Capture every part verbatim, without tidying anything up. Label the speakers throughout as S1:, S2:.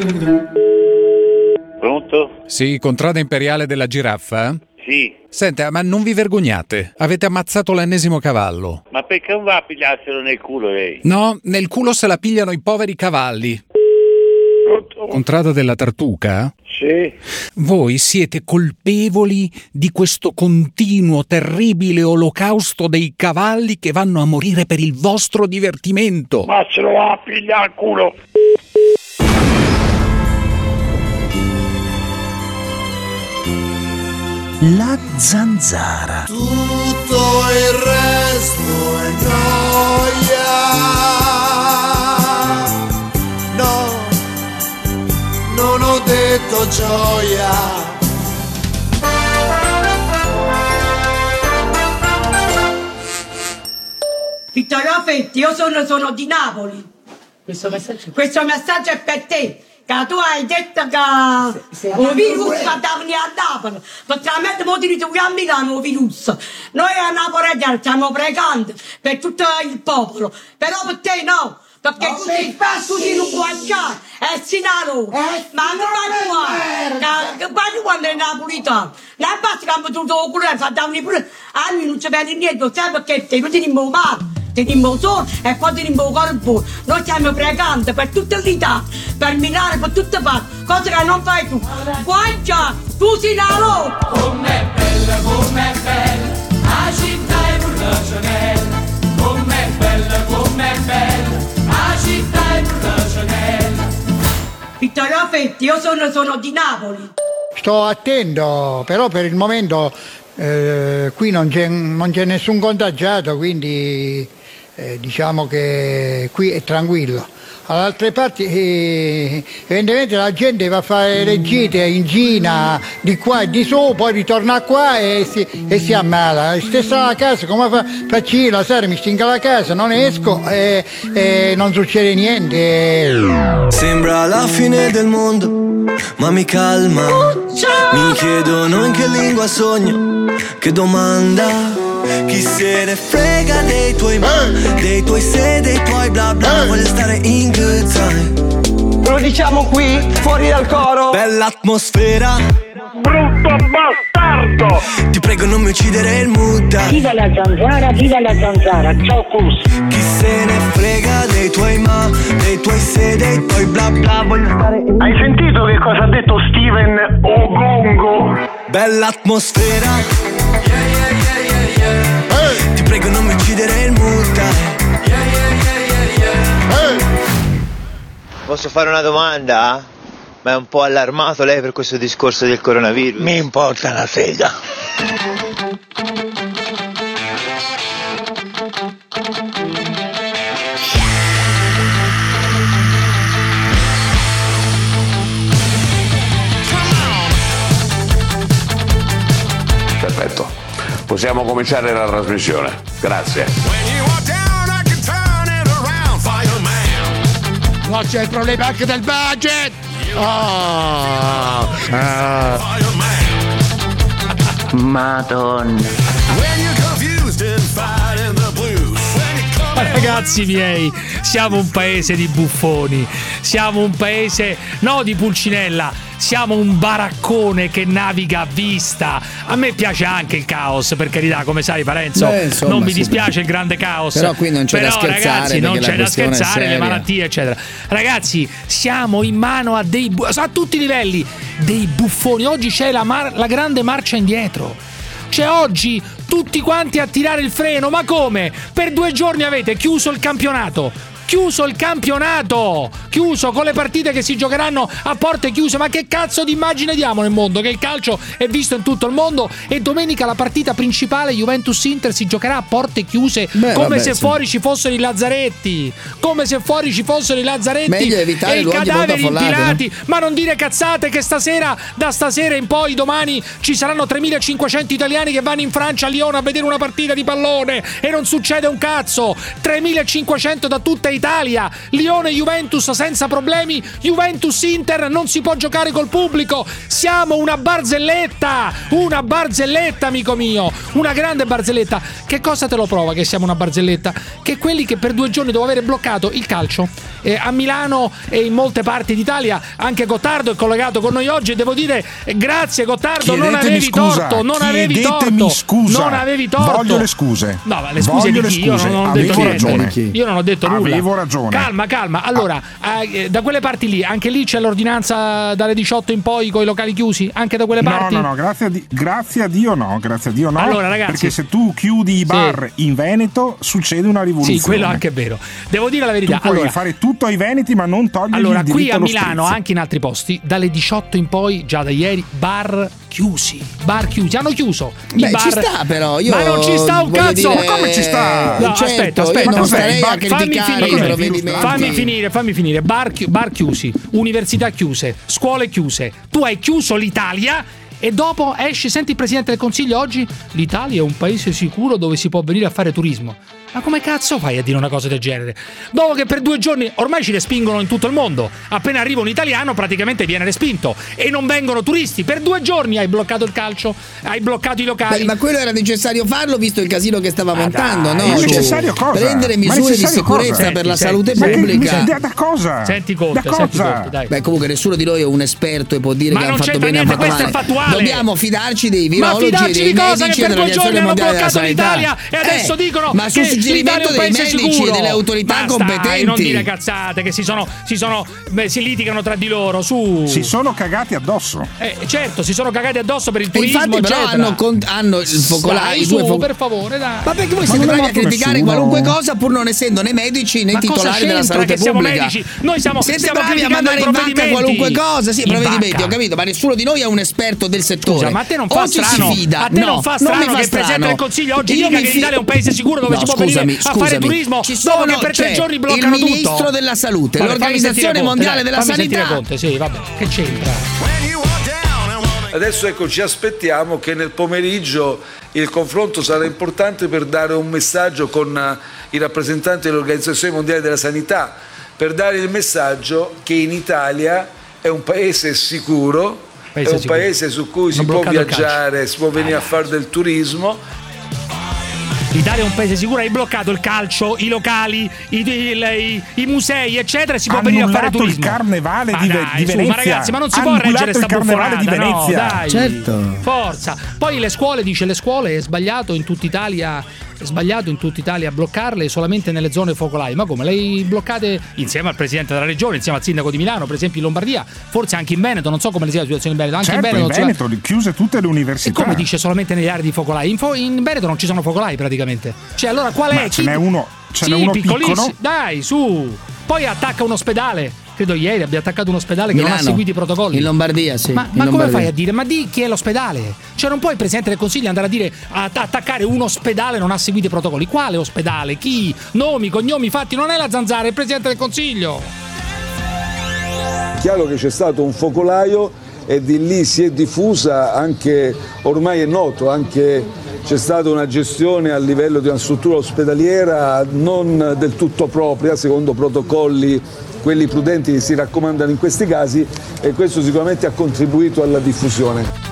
S1: Pronto?
S2: Sì, contrada imperiale della giraffa?
S1: Sì.
S2: Senta, ma non vi vergognate? Avete ammazzato l'ennesimo cavallo.
S1: Ma perché non va a pigliarselo nel culo lei?
S2: No, nel culo se la pigliano i poveri cavalli.
S1: Pronto?
S2: Contrada della tartuca?
S1: Sì.
S2: Voi siete colpevoli di questo continuo terribile olocausto dei cavalli che vanno a morire per il vostro divertimento.
S1: Ma se lo va a pigliare al culo.
S3: La zanzara.
S4: Tutto il resto è noia. No, non ho detto gioia.
S5: Vittorio Fetti, io sono, sono di Napoli. Questo messaggio? Questo messaggio è per te. Che tu hai detto che il virus va da venire a Napoli, praticamente mo ti ritroviamo a Milano il virus. Noi a Napoli stiamo pregando per tutto il popolo, però per te no, perché no, così così non puoi già, è sinalo, ma non vai qua, che vai quando è napolitano, non basta che abbiamo tutto il cuore, fa da venire pure, a noi non ci vede niente, sai perché te, non ti dimmo male. Teniamo solo e poi teniamo il corpo. Noi stiamo pregando per tutta l'Italia, per Milano, per tutte parti, cose che non fai tu. Guancia, tu sei la loro.
S6: Com'è bella, com'è bella, la città è Brullacionella. Com'è bella, com'è bella, la città è Brullacionella.
S5: Vittorio Fetti, io sono, sono di Napoli.
S7: Sto attento, però per il momento eh, qui non c'è, non c'è nessun contagiato, quindi eh, diciamo che qui è tranquillo. All'altre parti eh, evidentemente la gente va a fare le gite in Cina di qua e di su, poi ritorna qua e si, e si ammala. Stessa la casa, come fa, faccio io la sera, mi stinga la casa, non esco e, e non succede niente.
S8: Sembra la fine del mondo, ma mi calma. Mi chiedono in che lingua sogno, che domanda. Chi se ne frega dei tuoi ma, dei tuoi se, dei tuoi bla bla. Voglio stare in good time.
S9: Lo diciamo qui, fuori dal coro.
S8: Bella atmosfera.
S1: Brutto bastardo.
S8: Ti prego non mi uccidere il mood.
S10: Viva la zanzara, viva la zanzara. Ciao Cus.
S8: Chi se ne frega dei tuoi ma, dei tuoi se, dei tuoi bla bla. Voglio stare in...
S11: Hai sentito che cosa ha detto Steven Ogongo?
S8: Bella atmosfera. Yeah, yeah, yeah, yeah, yeah. Hey. Ti prego non mi uccidere il mood. Yeah, yeah, yeah, yeah, yeah.
S12: Hey. Posso fare una domanda? Ma è un po' allarmato lei per questo discorso del coronavirus?
S7: Mi importa una sega.
S13: Perfetto, possiamo cominciare la trasmissione. Grazie.
S7: No, c'è il problema anche del budget. Oh. Ah.
S3: Madonna.
S14: Ragazzi miei, siamo un paese di buffoni, siamo un paese no di Pulcinella, siamo un baraccone che naviga a vista. A me piace anche il caos, per carità, come sai Parenzo,
S15: Beh, insomma,
S14: non mi
S15: sì,
S14: dispiace il grande caos.
S15: Però qui non c'è
S14: però,
S15: da scherzare,
S14: ragazzi, non c'è da scherzare, le malattie eccetera. Ragazzi, siamo in mano a dei bu- a tutti i livelli dei buffoni. Oggi c'è la, mar- la grande marcia indietro. Cioè oggi tutti quanti a tirare il freno, ma come? Per due giorni avete chiuso il campionato. Chiuso il campionato, chiuso con le partite che si giocheranno a porte chiuse. Ma che cazzo di immagine diamo nel mondo? Che il calcio è visto in tutto il mondo e domenica la partita principale Juventus-Inter si giocherà a porte chiuse. Beh, come vabbè, se sì. fuori ci fossero i lazzaretti, come se fuori ci fossero i lazzaretti.
S15: Meglio evitare
S14: e i cadaveri impilati. No? Ma non dire cazzate che stasera, da stasera in poi, domani ci saranno tremilacinquecento italiani che vanno in Francia a Lione a vedere una partita di pallone e non succede un cazzo. tremilacinquecento da tutta Italia Italia, Lione-Juventus senza problemi, Juventus-Inter non si può giocare col pubblico, siamo una barzelletta, una barzelletta amico mio, una grande barzelletta. Che cosa te lo prova che siamo una barzelletta? Che quelli che per due giorni dopo aver bloccato il calcio eh, a Milano e in molte parti d'Italia, anche Gottardo è collegato con noi oggi e devo dire eh, grazie Gottardo, non avevi
S15: scusa,
S14: torto, non avevi torto,
S15: scusa.
S14: non avevi torto.
S15: Voglio le scuse.
S14: No, ma le scuse
S15: Voglio
S14: di chi?
S15: le
S14: Io
S15: scuse.
S14: non, non ho
S15: Avevo
S14: detto niente.
S15: ragione.
S14: Io non ho detto nulla.
S15: Avevo ragione.
S14: Calma, calma. Allora, eh, da quelle parti lì, anche lì c'è l'ordinanza dalle diciotto in poi con i locali chiusi? Anche da quelle
S15: No,
S14: parti?
S15: no, no, grazie a, di- grazie a Dio no, grazie a Dio no.
S14: Allora, ragazzi,
S15: perché se tu chiudi i bar
S14: sì.
S15: in Veneto succede una rivoluzione.
S14: Sì, quello anche è vero. Devo dire la verità.
S15: Tu puoi
S14: allora,
S15: fare tutto ai veneti ma non togliere
S14: allora,
S15: il diritto
S14: qui a
S15: allo
S14: Milano,
S15: strizzo.
S14: anche in altri posti, dalle diciotto in poi, già da ieri, bar chiusi. Bar chiusi, hanno chiuso. I
S16: Beh,
S14: bar...
S16: ci sta però. Io
S14: ma non ci sta un
S16: voglio
S14: cazzo!
S16: dire-
S14: Ma come ci sta? No,
S16: Certo,
S14: aspetta,
S16: io
S14: aspetta.
S16: non starei a
S14: fammi
S16: criticare i
S14: finire.
S16: provvedimenti.
S14: Fammi finire, fammi finire. Bar, chi- bar chiusi, università chiuse, scuole chiuse. Tu hai chiuso l'Italia. E dopo esci, senti il Presidente del Consiglio oggi, l'Italia è un paese sicuro dove si può venire a fare turismo. Ma come cazzo fai a dire una cosa del genere? Dopo che per due giorni ormai ci respingono in tutto il mondo. Appena arriva un italiano praticamente viene respinto. E non vengono turisti. Per due giorni hai bloccato il calcio, hai bloccato i locali.
S16: Beh, ma quello era necessario farlo visto il casino che stava
S14: Ah,
S16: montando,
S14: dai,
S16: no?
S14: ma
S16: Cioè,
S15: necessario cosa?
S16: prendere
S15: Ma
S16: misure di
S15: necessario
S16: sicurezza
S15: cosa?
S16: per la
S14: Senti,
S16: salute
S14: senti,
S16: pubblica.
S15: Senti, da, da cosa?
S14: Senti Conte,
S15: da
S14: senti
S15: cosa?
S14: Conte, dai.
S16: Beh, comunque nessuno di noi è un esperto e può dire
S14: Ma
S16: che
S14: non
S16: hanno fatto
S14: c'entra
S16: bene o
S14: niente,
S16: fatto
S14: questo è
S16: male.
S14: fattuale.
S16: Dobbiamo fidarci dei
S14: Ma
S16: virologi,
S14: fidarci
S16: dei
S14: di cosa?
S16: medici
S14: Che per
S16: e
S14: due
S16: dell'Organizzazione
S14: giorni hanno
S16: Mondiale della
S14: bloccato
S16: Sanità.
S14: l'Italia e adesso
S16: Eh,
S14: dicono
S16: ma
S14: che
S16: su suggerimento
S14: l'Italia è un
S16: dei
S14: paese
S16: medici
S14: sicuro.
S16: e delle autorità
S14: Ma
S16: competenti.
S14: stai, non dire cazzate che si sono, si sono beh, si litigano tra di loro, su.
S15: Si sono cagati addosso.
S14: Eh, certo, si sono cagati addosso per il
S16: E
S14: turismo,
S16: infatti però
S14: eccetera.
S16: hanno, con- hanno il focolaio,
S14: Dai,
S16: i due
S14: su,
S16: fo-
S14: per favore, dai.
S16: Ma perché voi
S15: Ma
S16: siete
S15: non
S16: bravi
S15: l'ha
S16: a
S15: fatto
S16: criticare
S15: nessuno.
S16: qualunque cosa pur non essendo né medici né
S14: Ma cosa
S16: titolari della
S14: c'entra
S16: salute
S14: che siamo
S16: pubblica?
S14: medici? Noi siamo,
S16: Siete
S14: stiamo
S16: bravi a
S14: criticando
S16: mandare
S14: i
S16: in vacca
S14: provvedimenti.
S16: qualunque cosa, sì,
S14: In
S16: provvedimenti,
S14: vacca.
S16: ho capito, ma nessuno di noi è un esperto del settore.
S14: Scusa, ma a te non fa
S16: Oggi
S14: strano?
S16: si fida.
S14: A te
S16: no,
S14: non fa
S16: mi
S14: strano
S16: fa
S14: che il Presidente
S16: strano.
S14: del Consiglio oggi
S16: Io
S14: dica
S16: mi
S14: che
S16: fi-
S14: l'Italia è un paese sicuro dove
S16: No,
S14: si può
S16: scusami,
S14: venire a fare
S16: scusami.
S14: turismo?
S16: Ci
S14: Dopo
S16: sono-
S14: che per tre
S16: c'è
S14: giorni bloccano
S16: il
S14: tutto.
S16: ministro della salute,
S14: Vabbè, fammi
S16: l'Organizzazione
S14: sentire Conte,
S16: Mondiale
S14: dai,
S16: della
S14: fammi sentire
S16: Sanità.
S14: Conte, sì, vabbè, che c'entra?
S17: Adesso ecco ci aspettiamo che nel pomeriggio il confronto sarà importante per dare un messaggio con eh, i rappresentanti dell'Organizzazione Mondiale della Sanità, per dare il messaggio che in Italia è un paese sicuro,
S14: Paese
S17: è un
S14: sicuro.
S17: paese su cui si
S14: Hanno
S17: può
S14: bloccato il
S17: viaggiare, si può venire a fare del turismo.
S14: L'Italia è un paese sicuro, hai bloccato il calcio, i locali, i, il- i- i musei, eccetera, si può venire a fare
S15: Annullato il
S14: turismo.
S15: carnevale
S14: Ma
S15: di, Ve-
S14: dai,
S15: di
S14: su,
S15: Venezia.
S14: ma ragazzi, ma non si può
S15: Annullato
S14: reggere
S15: il
S14: sta
S15: carnevale
S14: buffonata,
S15: di Venezia.
S14: no, dai.
S16: Certo.
S14: Forza. Poi le scuole, dice le scuole, è sbagliato in tutta Italia, è sbagliato in tutta Italia bloccarle solamente nelle zone focolari. Ma come? Le bloccate insieme al Presidente della Regione, insieme al Sindaco di Milano, per esempio in Lombardia, forse anche in Veneto, non so come sia la situazione in Veneto, anche
S15: Certo,
S14: in
S15: in
S14: Veneto, non si va-
S15: Veneto chiuse tutte le università.
S14: E come dice solamente nelle aree di focolai? In, fo- in Veneto non ci sono focolai praticamente. Cioè, allora qual
S15: Ma
S14: è?
S15: ce
S14: Chi-
S15: n'è uno, ce
S14: sì,
S15: n'è uno
S14: piccolissimo.
S15: piccolo.
S14: Dai, su. Poi attacca un ospedale. Credo ieri abbia attaccato un ospedale che non ha
S16: Milano,
S14: seguito i protocolli.
S16: in Lombardia, sì,
S14: Ma,
S16: in
S14: ma come
S16: Lombardia.
S14: fai a dire? Ma di chi è l'ospedale? Cioè, non puoi il Presidente del Consiglio andare a dire a- attaccare un ospedale e non ha seguito i protocolli. Quale ospedale? Chi? Nomi, cognomi, fatti. Non è la Zanzara, è il Presidente del Consiglio.
S17: Chiaro che c'è stato un focolaio e di lì si è diffusa anche, ormai è noto, anche c'è stata una gestione a livello di una struttura ospedaliera non del tutto propria, secondo protocolli, quelli prudenti che si raccomandano in questi casi, e questo sicuramente ha contribuito alla diffusione.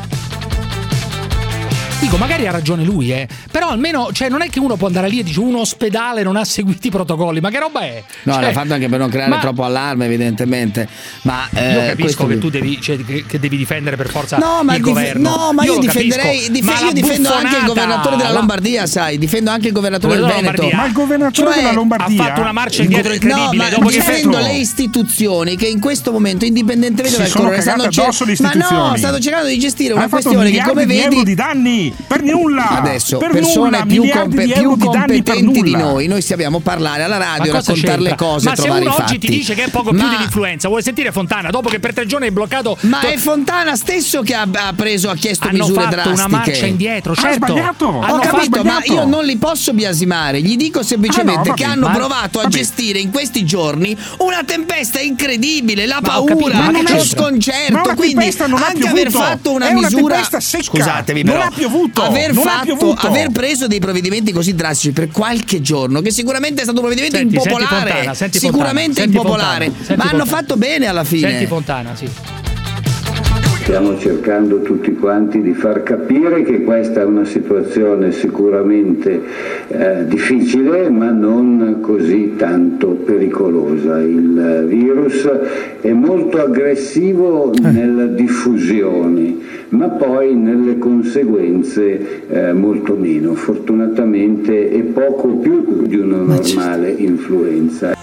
S14: Dico, magari ha ragione lui, eh. Però almeno, cioè, non è che uno può andare lì e dice un ospedale non ha seguito i protocolli. Ma che roba è?
S16: No,
S14: Cioè,
S16: l'ha fatto anche per non creare
S14: ma-
S16: troppo allarme, evidentemente. Ma eh,
S14: Io capisco
S16: questo
S14: che
S16: mi-
S14: tu devi, cioè, che, che devi difendere per forza
S16: No, ma
S14: il
S16: dif-
S14: governo.
S16: no, ma io,
S14: lo
S16: difenderei.
S14: capisco,
S16: dif-
S14: ma
S16: io
S14: la
S16: difendo anche il
S14: buffonata,
S16: governatore della
S14: la-
S16: Lombardia, sai. Difendo anche il governatore del
S14: Governatore
S16: Veneto.
S14: Lombardia.
S15: Ma il governatore
S16: Cioè,
S15: della Lombardia
S14: ha fatto una marcia
S16: Il
S14: indietro
S16: gover-
S14: incredibile.
S16: No, ma
S14: dopo che
S16: difendo
S15: Certo.
S16: le istituzioni che in questo momento, indipendentemente
S15: Si
S16: dal
S15: sono
S16: colore, stanno
S15: cagate addosso le
S16: ma no,
S15: istituzioni.
S16: stanno cercando di gestire una
S15: Hanno fatto
S16: questione che,
S15: miliardi
S16: come
S15: di
S16: vedi,
S15: euro di danni per nulla.
S16: adesso
S15: per
S16: persone
S15: nulla,
S16: più,
S15: miliardi
S16: compe-
S15: di
S16: più
S15: euro di danni per
S16: competenti di
S15: nulla.
S16: noi, noi sappiamo parlare alla radio,
S14: Ma cosa
S16: raccontare le
S14: c'entra?
S16: cose,
S14: Ma se
S16: trovare
S14: uno
S16: i fatti.
S14: oggi ti dice che è poco più
S16: Ma-
S14: dell'influenza, vuoi sentire Fontana dopo che per tre giorni hai bloccato?
S16: Ma
S14: to-
S16: è Fontana stesso che ha, ha preso, ha chiesto
S14: hanno
S16: misure
S14: fatto
S16: drastiche.
S14: una marcia indietro,
S15: Ha
S14: certo.
S15: sbagliato.
S16: Ho
S14: Hanno
S16: capito,
S14: fatto-
S16: ma io non li posso biasimare. Gli dico semplicemente
S15: Ah, no,
S16: che
S15: vabbè,
S16: hanno
S15: ma-
S16: provato a
S15: vabbè.
S16: gestire in questi giorni una tempesta incredibile, la
S14: Ma ho
S16: paura,
S14: capito, ma che
S16: lo
S14: c'entra?
S16: sconcerto.
S15: Ma una
S16: Quindi
S15: tempesta non ha
S16: anche aver
S15: piovuto.
S16: fatto una
S15: È una
S16: misura.
S15: tempesta secca.
S16: Scusatemi,
S15: Non
S16: però
S15: ha piovuto. avuto,
S16: aver
S15: non ha
S16: fatto,
S15: piovuto.
S16: aver preso dei provvedimenti così drastici per qualche giorno, che sicuramente è stato un provvedimento
S14: Senti,
S16: impopolare,
S14: senti Fontana, senti
S16: sicuramente
S14: Fontana,
S16: impopolare,
S14: senti Fontana,
S16: ma
S14: senti
S16: hanno
S14: Fontana.
S16: fatto bene alla fine.
S14: Senti Fontana, sì.
S18: Stiamo cercando tutti quanti di far capire che questa è una situazione sicuramente eh, difficile, ma non così tanto pericolosa. Il virus è molto aggressivo nella diffusione, ma poi nelle conseguenze eh, molto meno. Fortunatamente è poco più di una normale influenza.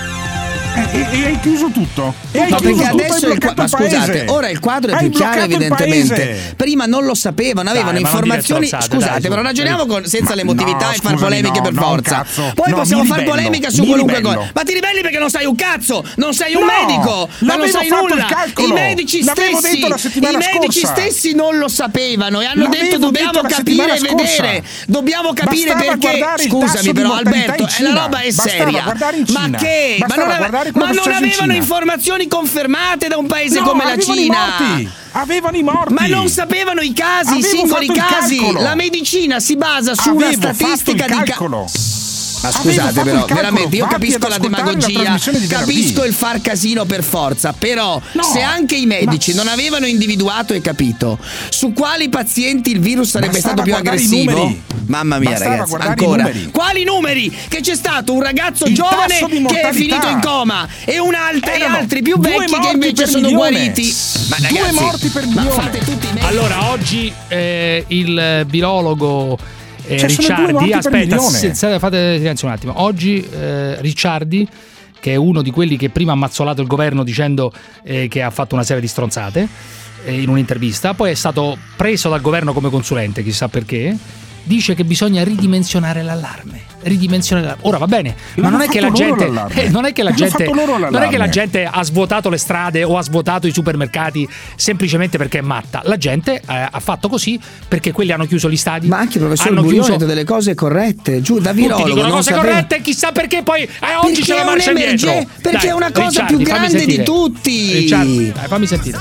S15: E, e hai chiuso tutto. E hai
S16: No,
S15: chiuso
S16: perché
S15: tutto,
S16: adesso
S15: hai
S16: il qua-
S15: bloccato
S16: ma
S15: il
S16: scusate,
S15: paese.
S16: ora il quadro è
S15: Hai
S16: più chiaro
S15: bloccato il
S16: evidentemente.
S15: paese.
S16: Prima non lo sapevano, avevano
S14: Dai, ma non dire
S16: informazioni.
S14: stronzate,
S16: Scusate,
S14: dai,
S16: però
S14: su.
S16: ragioniamo con, senza
S15: Ma
S16: l'emotività
S15: no,
S16: e far
S15: scusami,
S16: polemiche
S15: no,
S16: per
S15: no,
S16: forza.
S15: cazzo.
S16: Poi
S15: No,
S16: possiamo
S15: mi
S16: far
S15: ribello,
S16: polemica su
S15: mi
S16: qualunque
S15: ribello.
S16: cosa. Ma ti ribelli perché non sai un cazzo, non sei un
S15: No,
S16: medico, ma non
S15: l'avevo
S16: sai
S15: fatto il
S16: nulla.
S15: calcolo.
S16: I medici
S15: L'avevo
S16: stessi,
S15: detto la settimana
S16: i medici
S15: scorsa.
S16: stessi non lo sapevano e hanno
S15: L'avevo
S16: detto dobbiamo
S15: detto la
S16: capire e
S15: settimana scorsa.
S16: vedere. Dobbiamo capire
S15: Bastava
S16: perché.
S15: guardare il tasso
S16: Scusami,
S15: di
S16: però,
S15: mortalità
S16: Alberto,
S15: in
S16: eh,
S15: Cina.
S16: la roba è
S15: Bastava
S16: seria.
S15: guardare in
S16: Ma
S15: Cina.
S16: che? Ma
S15: Bastava
S16: non, ave-
S15: guardare quello
S16: ma
S15: che
S16: non
S15: succede in
S16: avevano
S15: Cina.
S16: informazioni confermate da un paese
S15: No,
S16: come la
S15: avevano
S16: Cina.
S15: i morti. Avevano i morti.
S16: Ma non sapevano i casi, i
S15: Avevo
S16: singoli
S15: fatto il
S16: casi.
S15: calcolo.
S16: La medicina si basa su una
S15: Avevo
S16: statistica
S15: fatto il
S16: di ca-
S15: calcolo.
S16: Ma
S15: Avevo
S16: scusate
S15: fatto
S16: però,
S15: il calcolo.
S16: veramente io
S15: Vatti
S16: capisco
S15: ad
S16: la
S15: ascoltare la
S16: demagogia,
S15: trasmissione di venerdì.
S16: capisco il far casino per forza, però
S15: No,
S16: se anche i medici
S15: ma-
S16: non avevano individuato e capito su quali pazienti il virus sarebbe
S15: Bastava
S16: stato più
S15: guardare i
S16: aggressivo,
S15: numeri.
S16: mamma mia
S15: Bastava
S16: ragazzi,
S15: guardare i
S16: ancora
S15: numeri.
S16: quali numeri? Che c'è stato un ragazzo
S15: Il
S16: giovane
S15: tasso di
S16: che è
S15: mortalità.
S16: finito in coma e, un alt- e
S15: Erano
S16: altri più
S15: due
S16: vecchi che
S15: morti
S16: invece
S15: per
S16: sono
S15: milione.
S16: guariti. Ma
S15: Due
S16: ragazzi,
S15: morti per
S16: ma
S15: milione.
S16: fate tutti i medici.
S14: Allora, oggi eh, il virologo eh,
S15: Cioè, sono due
S14: Ricciardi,
S15: morti per
S14: aspetta,
S15: milione.
S14: se- se- fate silenzio un attimo. Oggi eh, Ricciardi, che è uno di quelli che prima ha mazzolato il governo dicendo eh, che ha fatto una serie di stronzate eh, in un'intervista, poi è stato preso dal governo come consulente, chissà perché, dice che bisogna ridimensionare l'allarme. Ridimensionare l'allarme. Ora va bene, ma
S15: L'hanno
S14: non è che la
S15: fatto loro
S14: gente
S15: l'allarme.
S14: eh, non è che la
S15: L'hanno
S14: gente
S15: fatto loro
S14: non è che la
S15: l'allarme.
S14: gente ha svuotato le strade o ha svuotato i supermercati semplicemente perché è matta. La gente eh, ha fatto così perché quelli hanno chiuso gli stadi.
S16: Ma anche il professor
S14: hanno
S16: Burioni ha
S14: chiuso
S16: detto delle cose corrette, giù da
S14: tutti
S16: virologo.
S14: dicono
S16: non
S14: cose
S16: sapeva-
S14: corrette, chissà perché poi eh, oggi
S16: Perché
S14: c'è la
S16: è
S14: marcia
S16: un'emergen-
S14: indietro.
S16: perché
S14: Dai,
S16: è una cosa
S14: Ricciardi,
S16: più
S14: fammi
S16: grande di
S14: sentire.
S16: tutti.
S14: Ricciardi, dai, fammi sentire.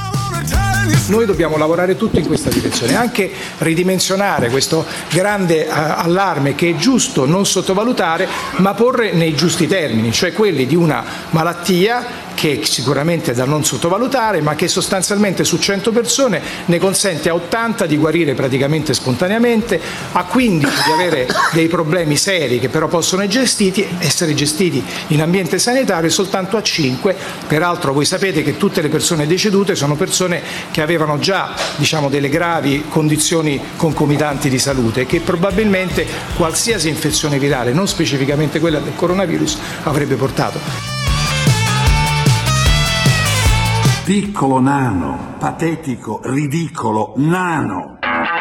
S19: Noi dobbiamo lavorare tutti in questa direzione, anche ridimensionare questo grande eh, allarme che è giusto non sottovalutare, ma porre nei giusti termini, cioè quelli di una malattia che sicuramente è da non sottovalutare, ma che sostanzialmente su cento persone ne consente a ottanta di guarire praticamente spontaneamente, a quindici di avere dei problemi seri che però possono gestiti, essere gestiti in ambiente sanitario, e soltanto a cinque. Peraltro voi sapete che tutte le persone decedute sono persone che avevano già, diciamo, delle gravi condizioni concomitanti di salute e che probabilmente qualsiasi infezione virale, non specificamente quella del coronavirus, avrebbe portato.
S20: Piccolo nano, patetico, ridicolo, nano.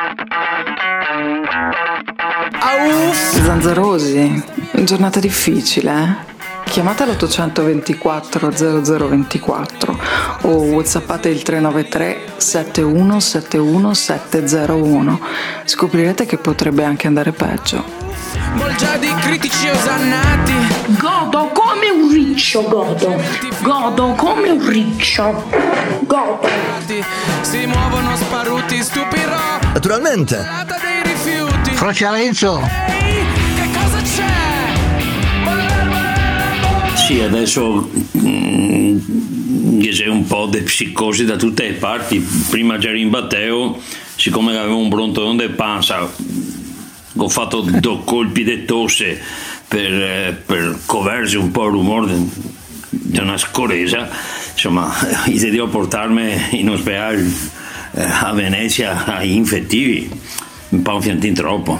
S21: Zanzarosi, giornata difficile, eh? Chiamate l'ottocentoventiquattro zero zero ventiquattro o whatsappate il tre nove tre sette uno sette uno sette zero uno. Scoprirete che potrebbe anche andare peggio.
S6: Bolgia di critici osannati.
S10: Godo come un riccio, godo. Godo come un riccio. Godo.
S6: Si muovono sparuti stupirò.
S22: Naturalmente.
S6: Lata dei rifiuti.
S22: Fraciarenzo.
S6: Che cosa c'è?
S23: Sì, adesso mm, c'è un po' di psicosi da tutte le parti. Prima c'era in Matteo, siccome avevo un brontolone di panza, ho fatto due colpi di tosse per, eh, per coversi un po' il rumore di una scoresa. Insomma, devo portarmi in ospedale eh, a Venezia a infettivi, un po' un fiantin troppo.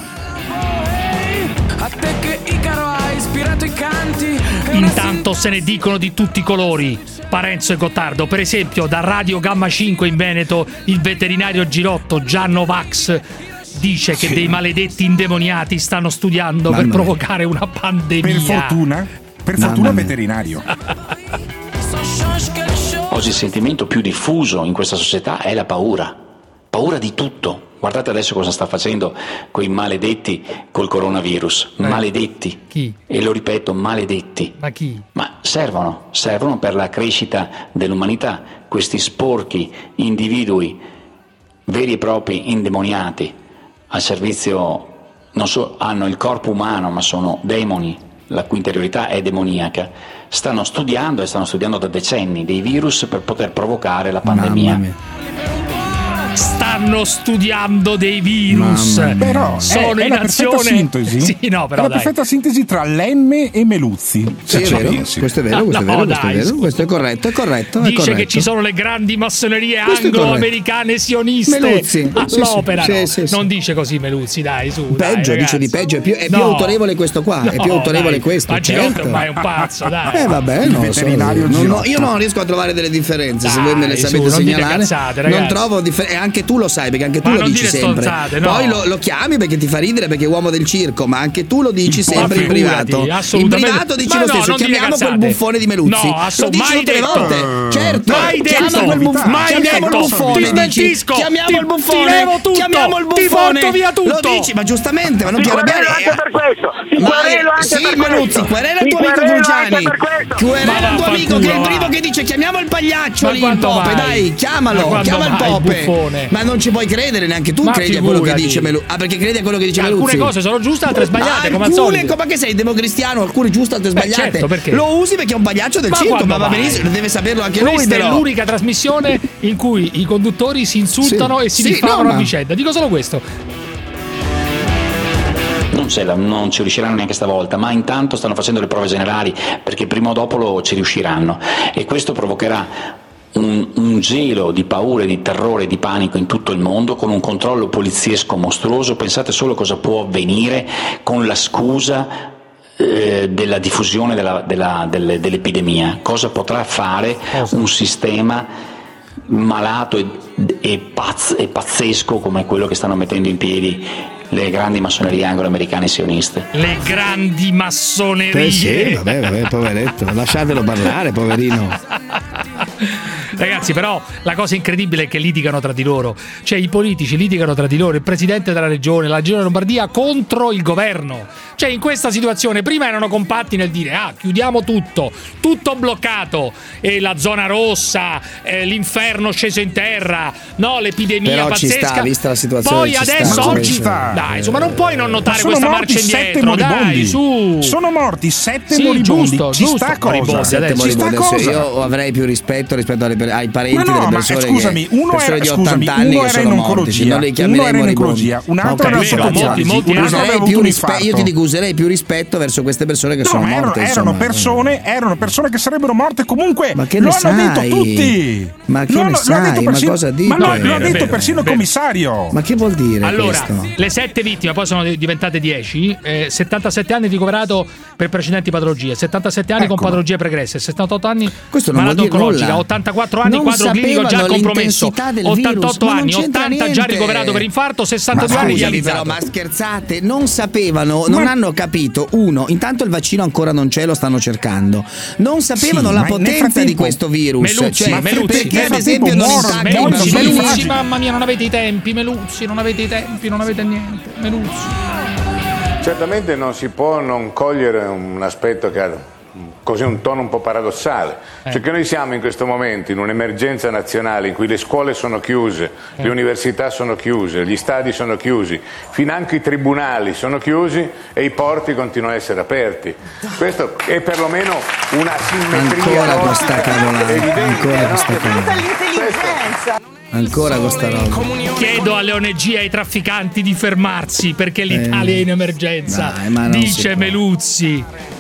S6: A te che Icaro ha ispirato i canti.
S14: Intanto se ne dicono di tutti i colori, Parenzo e Gottardo. Per esempio da Radio Gamma cinque in Veneto il veterinario Girotto, Gianno Vax, dice che
S15: Sì.
S14: dei maledetti indemoniati stanno studiando
S15: Mamma
S14: per
S15: mia.
S14: provocare una pandemia.
S15: Per fortuna, per
S14: Mamma
S15: fortuna
S14: mia.
S15: veterinario.
S24: Oggi il sentimento più diffuso in questa società è la paura. Paura di tutto. Guardate adesso cosa sta facendo quei maledetti col coronavirus.
S14: Eh.
S24: Maledetti.
S14: Chi?
S24: E lo ripeto, maledetti.
S14: Ma chi?
S24: Ma servono, servono per la crescita dell'umanità questi sporchi individui veri e propri indemoniati al servizio, non so, hanno il corpo umano ma sono demoni, la cui interiorità è demoniaca, stanno studiando e stanno studiando da decenni dei virus per poter provocare la pandemia.
S14: Stanno studiando dei virus,
S15: però
S14: sono
S15: è, è
S14: in
S15: la perfetta
S14: azione.
S15: sintesi.
S14: Sì, no, però
S15: è la
S14: dai.
S15: perfetta sintesi tra Lemme e Meluzzi.
S16: Sì, è vero, questo è vero, questo è
S14: No,
S16: vero, questo è
S14: dai,
S16: vero, questo è corretto, è corretto. È
S14: Dice
S16: corretto.
S14: che ci sono le grandi massonerie
S16: Questo è corretto.
S14: anglo-americane sioniste
S16: Meluzzi.
S14: all'opera.
S16: Sì, sì,
S14: no.
S16: sì, sì.
S14: Non dice così Meluzzi, dai, su.
S16: Peggio,
S14: dai,
S16: dice di peggio, è più, è più
S14: No.
S16: autorevole questo qua, è più
S14: No,
S16: autorevole
S14: dai,
S16: questo.
S14: ma Girotta
S16: certo.
S14: ormai è un pazzo, dai.
S16: Eh vabbè,
S15: Il
S16: non lo so.
S15: veterinario
S16: Non- no,
S15: Girotta.
S16: io non riesco a trovare delle differenze, se
S14: Dai,
S16: voi me le
S14: su,
S16: sapete
S14: non dite
S16: segnalare.
S14: cazzate,
S16: non
S14: ragazzi.
S16: trovo differenze, e anche tu lo sai, perché anche tu
S14: Ma
S16: lo
S14: non
S16: dici
S14: dire
S16: sempre.
S14: stronzate, no.
S16: Poi lo, lo chiami perché ti fa ridere perché è uomo del circo, ma anche tu lo dici
S14: Ma
S16: sempre in
S14: figurati,
S16: privato. In
S14: assolutamente.
S16: privato dici
S14: Ma
S16: lo
S14: no,
S16: stesso,
S14: non dire
S16: chiamiamo quel
S14: cazzate.
S16: buffone di Meluzzi.
S14: No,
S16: lo
S14: asso-
S16: dici
S14: mai
S16: tutte le
S14: detto.
S16: volte. Certo,
S14: Mai
S16: chiama
S14: detto.
S16: quel buff-
S14: Mai
S16: chiamiamo
S14: detto.
S16: il buffone,
S14: Ti
S16: dici.
S14: smentisco.
S16: Chiamiamo
S14: Ti-
S16: il buffone.
S14: ti levo tutto.
S16: Chiamiamo il
S14: Ti
S16: buffone.
S14: porto via tutto.
S16: Lo dici, ma giustamente, ma non
S11: Ti
S16: ti arrabbiare.
S11: querelo anche per questo. Ti
S16: Ma-
S11: querelo anche
S16: sì,
S11: per
S16: Meluzzi,
S11: questo.
S16: querela il
S11: Ti
S16: tuo amico
S11: querelo
S16: Cruciani.
S11: anche per questo.
S16: Querela
S14: Ma
S16: il tuo amico che è il
S14: vaffanculo,
S16: primo
S14: va.
S16: che dice chiamiamo il pagliaccio
S14: Ma
S16: lì, il
S14: quando
S16: Pope,
S14: mai?
S16: dai,
S14: Ma
S16: chiamalo,
S14: quando
S16: chiama il
S14: mai,
S16: Pope.
S14: buffone?
S16: Ma non ci puoi credere, neanche tu
S14: Ma
S16: credi a quello che
S14: figurati.
S16: dice Meluzzi. Ah, perché credi a quello che dice
S14: Alcune
S16: Meluzzi?
S14: cose sono giuste, altre sbagliate, come al
S16: Alcune,
S14: solito.
S16: ma che sei democristiano, alcune giuste, altre
S14: Beh,
S16: sbagliate.
S14: certo, perché?
S16: Lo usi perché è un pagliaccio del
S14: Ma
S16: circo,
S14: quando
S16: ma va
S14: mai?
S16: benissimo, deve saperlo anche lui.
S14: Questa è
S16: però.
S14: l'unica trasmissione in cui i conduttori si insultano
S16: Sì.
S14: e si
S16: Sì,
S14: diffamano
S16: no,
S14: a
S16: ma-
S14: vicenda. Dico solo questo.
S24: Non, ce la- non ci riusciranno neanche stavolta, ma intanto stanno facendo le prove generali perché prima o dopo lo, ci riusciranno e questo provocherà un, un gelo di paura, di terrore, di panico in tutto il mondo con un controllo poliziesco mostruoso. Pensate solo cosa può avvenire con la scusa eh, della diffusione della, della, delle, dell'epidemia, cosa potrà fare un sistema malato e, e, pazz, e pazzesco come quello che stanno mettendo in piedi le grandi massonerie anglo-americane sioniste.
S14: Le grandi massonerie.
S16: Eh sì, vabbè, vabbè, poveretto, lasciatelo parlare, poverino.
S14: Ragazzi, però la cosa incredibile è che litigano tra di loro. Cioè i politici litigano tra di loro, il presidente della regione, la regione Lombardia contro il governo. Cioè in questa situazione prima erano compatti nel dire ah, chiudiamo tutto, tutto bloccato, e la zona rossa, eh, l'inferno sceso in terra, no, l'epidemia
S16: Però ci
S14: pazzesca.
S16: sta, vista la situazione,
S14: Poi
S16: ci sta.
S14: adesso
S16: Ma come
S14: oggi
S16: ci sta?
S14: dai, insomma, non puoi non notare
S15: sono
S14: questa
S15: morti
S14: marcia
S15: sette
S14: indietro, dai,
S15: moribondi.
S14: su.
S15: Sono morti sette
S14: Sì,
S15: moribondi.
S14: giusto,
S15: Ci
S14: giusto.
S15: sta cosa?
S14: Moribondi,
S16: Sette
S14: adesso.
S15: Ci sta
S16: moribondi, adesso
S15: cosa?
S16: io avrei più rispetto rispetto alle, ai parenti
S15: Ma no,
S16: delle
S15: ma
S16: persone
S15: scusami,
S16: che,
S15: uno
S16: persone
S15: era,
S16: di
S15: scusami,
S16: ottanta anni
S15: uno
S16: che
S15: era in
S16: sono morti,
S15: oncologia,
S16: non li
S15: uno
S16: chiamerei
S15: era in
S16: moribondi.
S15: oncologia, un
S16: Ma ho
S15: altro era
S16: capito,
S15: sotto
S16: ma
S15: dialisi,
S14: molti
S15: un altro
S16: userei
S15: aveva
S16: più
S15: avuto un
S16: rispe- io ti
S15: infarto.
S16: dico userei più rispetto verso queste persone che
S15: No,
S16: sono
S15: ma erano,
S16: morte,
S15: erano
S16: insomma.
S15: persone, erano persone che sarebbero morte comunque.
S16: Ma che
S15: lo
S16: ne
S15: hanno
S16: sai?
S15: detto tutti.
S16: Ma che
S15: Lo
S16: ne
S15: hanno- lo ha
S16: sai?
S15: detto
S16: Ma
S15: persino-
S16: cosa dite?
S15: Ma no,
S14: È
S15: lo ha
S14: vero, è
S15: detto
S14: vero,
S15: persino
S14: è
S15: il
S14: vero.
S15: commissario.
S16: Ma che vuol dire
S14: Allora,
S16: questo?
S14: le sette vittime poi sono diventate dieci, eh, settantasette anni ricoverato per precedenti patologie, settantasette anni con
S15: Ecco.
S14: patologie pregresse, settantotto anni
S16: Questo non
S14: malato
S16: vuol dire
S14: oncologica,
S16: nulla.
S14: ottantaquattro anni
S16: Non
S14: quadro clinico già
S16: sapevano
S14: compromesso,
S16: l'intensità del virus,
S14: ottantotto
S16: ma non
S14: anni,
S16: c'entra
S14: ottanta già
S16: niente.
S14: ricoverato per infarto, sessantadue
S16: Ma
S14: anni
S16: scusami, però,
S14: dializzato.
S16: ma scherzate, non sapevano, non
S15: Ma-
S16: hanno capito. Uno, intanto il vaccino ancora non c'è, lo stanno cercando. Non sapevano
S15: Sì,
S16: la
S15: ma nel
S16: potenza di
S15: frattempo-
S16: questo virus.
S14: Meluzzi,
S16: cioè,
S14: Meluzzi.
S16: perché
S15: Nel
S16: ad esempio
S15: frattempo
S16: non
S15: muoiono-
S16: stacchi
S15: muoiono
S14: Meluzzi,
S15: bambini
S14: Meluzzi,
S15: fragili.
S14: mamma mia, non avete i tempi, Meluzzi, non avete i tempi, non avete niente, Meluzzi.
S2: Certamente non si può non cogliere un aspetto che ha così un tono un po' paradossale,
S14: Eh.
S2: cioè che noi siamo in questo momento in un'emergenza nazionale in cui le scuole sono chiuse,
S14: Eh.
S2: le università sono chiuse, gli stadi sono chiusi, finanche i tribunali sono chiusi e i porti continuano a essere aperti. Questo è perlomeno una simmetria
S16: Ancora
S2: logica
S16: questa cavolata,
S2: evidente,
S16: ancora
S2: no?
S16: questa
S2: Che-
S16: cavolata. Ancora questa roba.
S14: Chiedo alle O N G e ai trafficanti di fermarsi perché l'Italia è in emergenza,
S16: dai, ma non si
S14: dice
S16: può.
S14: Meluzzi.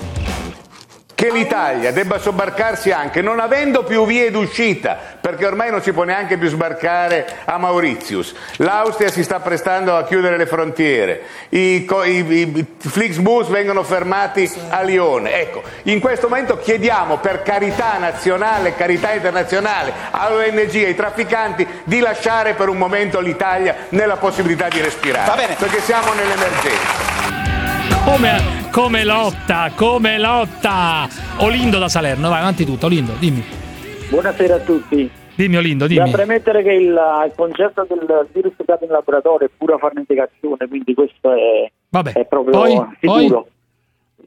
S2: Che l'Italia debba sobbarcarsi anche non avendo più vie d'uscita, perché ormai non si può neanche più sbarcare a Mauritius. L'Austria si sta prestando a chiudere le frontiere, i, co- i, i Flixbus vengono fermati a Lione. Ecco, in questo momento chiediamo per carità nazionale, carità internazionale, all'O N G e ai trafficanti di lasciare per un momento l'Italia nella possibilità di respirare,
S9: Va bene.
S2: perché siamo nell'emergenza.
S14: Come, come lotta, come lotta. Olindo da Salerno, vai avanti tutto, Olindo, dimmi.
S4: Buonasera a tutti.
S14: Dimmi Olindo,
S4: Da
S14: dimmi.
S4: premettere che il, il concetto del virus creato in laboratorio è pura farneticazione, quindi questo è,
S14: Vabbè,
S4: è proprio
S14: poi,
S4: sicuro.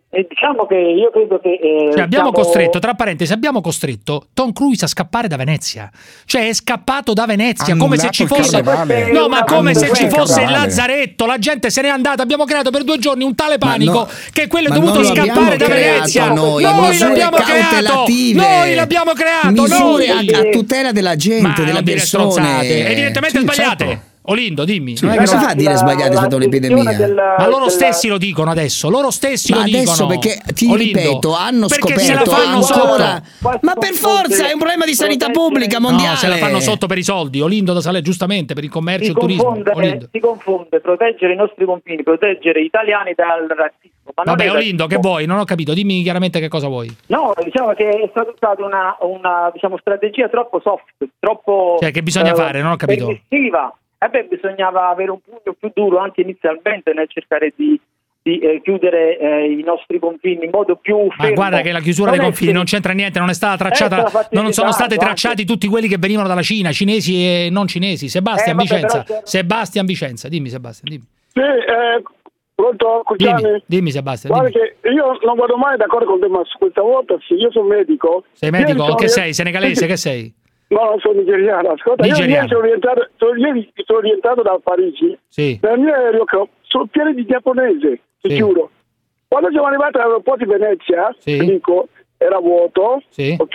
S4: E diciamo che io credo che eh,
S14: cioè abbiamo
S4: siamo...
S14: costretto, tra parentesi, abbiamo costretto Tom Cruise a scappare da Venezia. Cioè è scappato da Venezia
S15: Annullato
S14: come se ci
S15: il
S14: fosse
S15: carnevale.
S14: No, ma come se ci
S15: Annullato il
S14: fosse il
S15: carnevale.
S14: Lazzaretto, la gente se n'è andata, abbiamo creato per due giorni un tale panico
S16: no,
S14: che quello è
S16: ma
S14: dovuto
S16: non lo
S14: scappare
S16: abbiamo
S14: da
S16: creato
S14: Venezia.
S16: noi,
S14: noi
S16: misure
S14: l'abbiamo creato.
S16: cautelative.
S14: Noi l'abbiamo creato,
S16: misure
S14: noi.
S16: a, a tutela della gente,
S14: Ma
S16: delle
S14: non dire
S16: persone.
S14: stronzate, evidentemente
S15: Sì,
S14: sbagliate.
S15: certo.
S14: Olindo, dimmi.
S16: Sì,
S14: Non è
S16: cosa
S14: che-
S16: fa a dire sbagliate sotto un'epidemia?
S4: Della,
S14: Ma loro
S4: della...
S14: stessi lo dicono adesso, loro stessi
S16: Ma
S14: lo dicono.
S16: adesso perché ti
S14: Olindo,
S16: ripeto, hanno
S14: perché se la
S16: scoperto
S14: fanno
S16: ancora.
S14: sotto.
S16: Ma per forza è un problema di sanità pubblica mondiale.
S14: No, se la fanno sotto per i soldi, Olindo da Sale, giustamente per il commercio e
S4: Si
S14: il turismo.
S4: confonde,
S14: Olindo.
S4: si confonde proteggere i nostri confini, proteggere gli italiani dal razzismo. Ma non
S14: Vabbè,
S4: è
S14: Olindo,
S4: razzismo.
S14: che vuoi? Non ho capito, dimmi chiaramente che cosa vuoi.
S4: No, diciamo che è stata usata una, una diciamo, strategia troppo soft, troppo
S14: Cioè, che bisogna
S4: eh,
S14: fare? Non ho capito.
S4: permissiva. Eh beh, bisognava avere un pugno più duro anche inizialmente nel cercare di, di eh, chiudere eh, i nostri confini in modo più fermo.
S14: Ma guarda che la chiusura
S4: Non
S14: dei
S4: è
S14: confini
S4: che-
S14: non c'entra niente, non è stata
S4: Eh, sarà
S14: tracciata,
S4: fatto
S14: non sono stati
S4: esatto,
S14: tracciati
S4: anche.
S14: tutti quelli che venivano dalla Cina, cinesi e non cinesi. Sebastian
S4: Eh, vabbè,
S14: Vicenza,
S4: però c'era-
S14: Sebastian Vicenza, dimmi Sebastian, dimmi.
S1: Sì, eh, pronto, Cucciani?
S14: Dimmi, dimmi Sebastian,
S1: Guarda
S14: dimmi.
S1: che io non vado mai d'accordo con te, ma su questa volta sì, io sono medico.
S14: Sei medico?
S1: Ieri sono
S14: Che
S1: ri-
S14: sei? Senegalese? Che sei?
S1: No, sono nigeriano. Ascolta, io
S14: Nigeriano.
S1: ieri sono rientrato, sono, ieri sono rientrato da Parigi.
S14: Sì.
S1: Nel mio aereo che ho- sono pieno di giapponese, ti
S14: Sì.
S1: giuro. Quando siamo arrivati all'aeroporto di Venezia,
S14: Sì.
S1: ti dico, era vuoto,
S14: Sì.
S1: ok?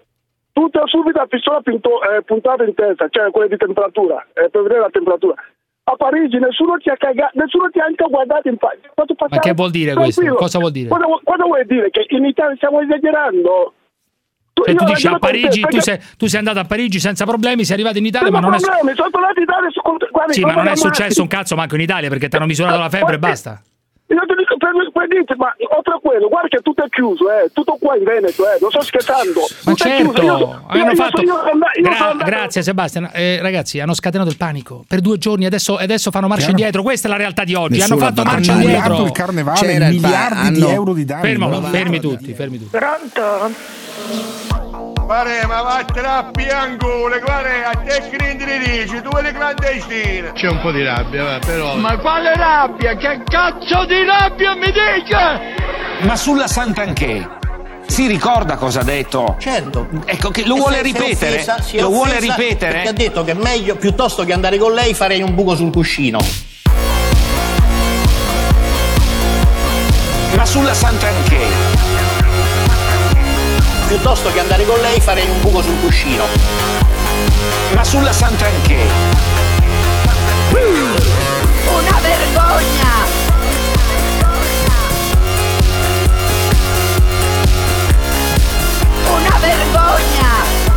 S1: Tutta subito la pistola pinto- eh, puntata in testa, cioè quella di temperatura, eh, per vedere la temperatura. A Parigi nessuno ti ha cagato, nessuno ti ha anche guardato in faccia.
S14: Ma che vuol dire questo? Cosa vuol dire?
S1: Cosa, vu- cosa vuoi dire? Che in Italia stiamo esagerando?
S14: Cioè,
S1: io
S14: tu
S1: ho
S14: dici a
S1: ragione con te,
S14: Parigi, tu
S1: perché-
S14: sei, tu sei andato a Parigi senza problemi, sei arrivato in Italia, ma
S1: Senza
S14: non è,
S1: problemi, sono tornato in Italia su guarda,
S14: sì, ma
S1: sono
S14: non è
S1: ammazzi.
S14: successo un cazzo manco in Italia perché ti hanno misurato la febbre e basta.
S1: Io ti dico per, per dite, ma oltre a quello, guarda che tutto è chiuso, eh, tutto qua in Veneto, eh, non sto scherzando.
S14: Ma
S1: Tutto è
S14: certo,
S1: chiuso. Io, io,
S14: hanno
S1: io,
S14: fatto.
S1: io, io, sono andato- io
S14: Gra-
S1: sono andato-
S14: grazie Sebastian. Eh, ragazzi, hanno scatenato il panico per due giorni. Adesso, adesso fanno marcia
S15: Chiaro.
S14: indietro. Questa è la realtà di oggi.
S15: Nessuno
S14: hanno fatto
S15: ha
S14: marcia
S15: annullato
S14: indietro.
S15: il carnevale,
S16: C'era il pa-
S15: miliardi di
S16: hanno-
S15: euro di danni.
S14: Fermo,
S15: no?
S14: fermi tutti, fermi tutti.
S10: Pronto?
S5: Guarda, ma vattene a piangole, guarda, a te che ne dici, tu le clandestine.
S8: C'è un po' di rabbia, va, però.
S6: Ma quale rabbia? Che cazzo di rabbia mi dica?
S9: Ma sulla Santanchè si ricorda cosa ha detto?
S22: Certo.
S9: Ecco, che lo
S22: E
S9: vuole
S22: si- si è
S9: ripetere?
S22: offesa- si è
S9: Lo vuole
S22: offesa
S9: ripetere?
S22: Perché ha detto che è meglio, piuttosto che andare con lei, farei un buco sul cuscino.
S9: Ma sulla Santanchè
S22: Piuttosto che andare con lei, farei un buco sul cuscino.
S9: Ma sulla Santanchè
S10: Una vergogna! Una vergogna!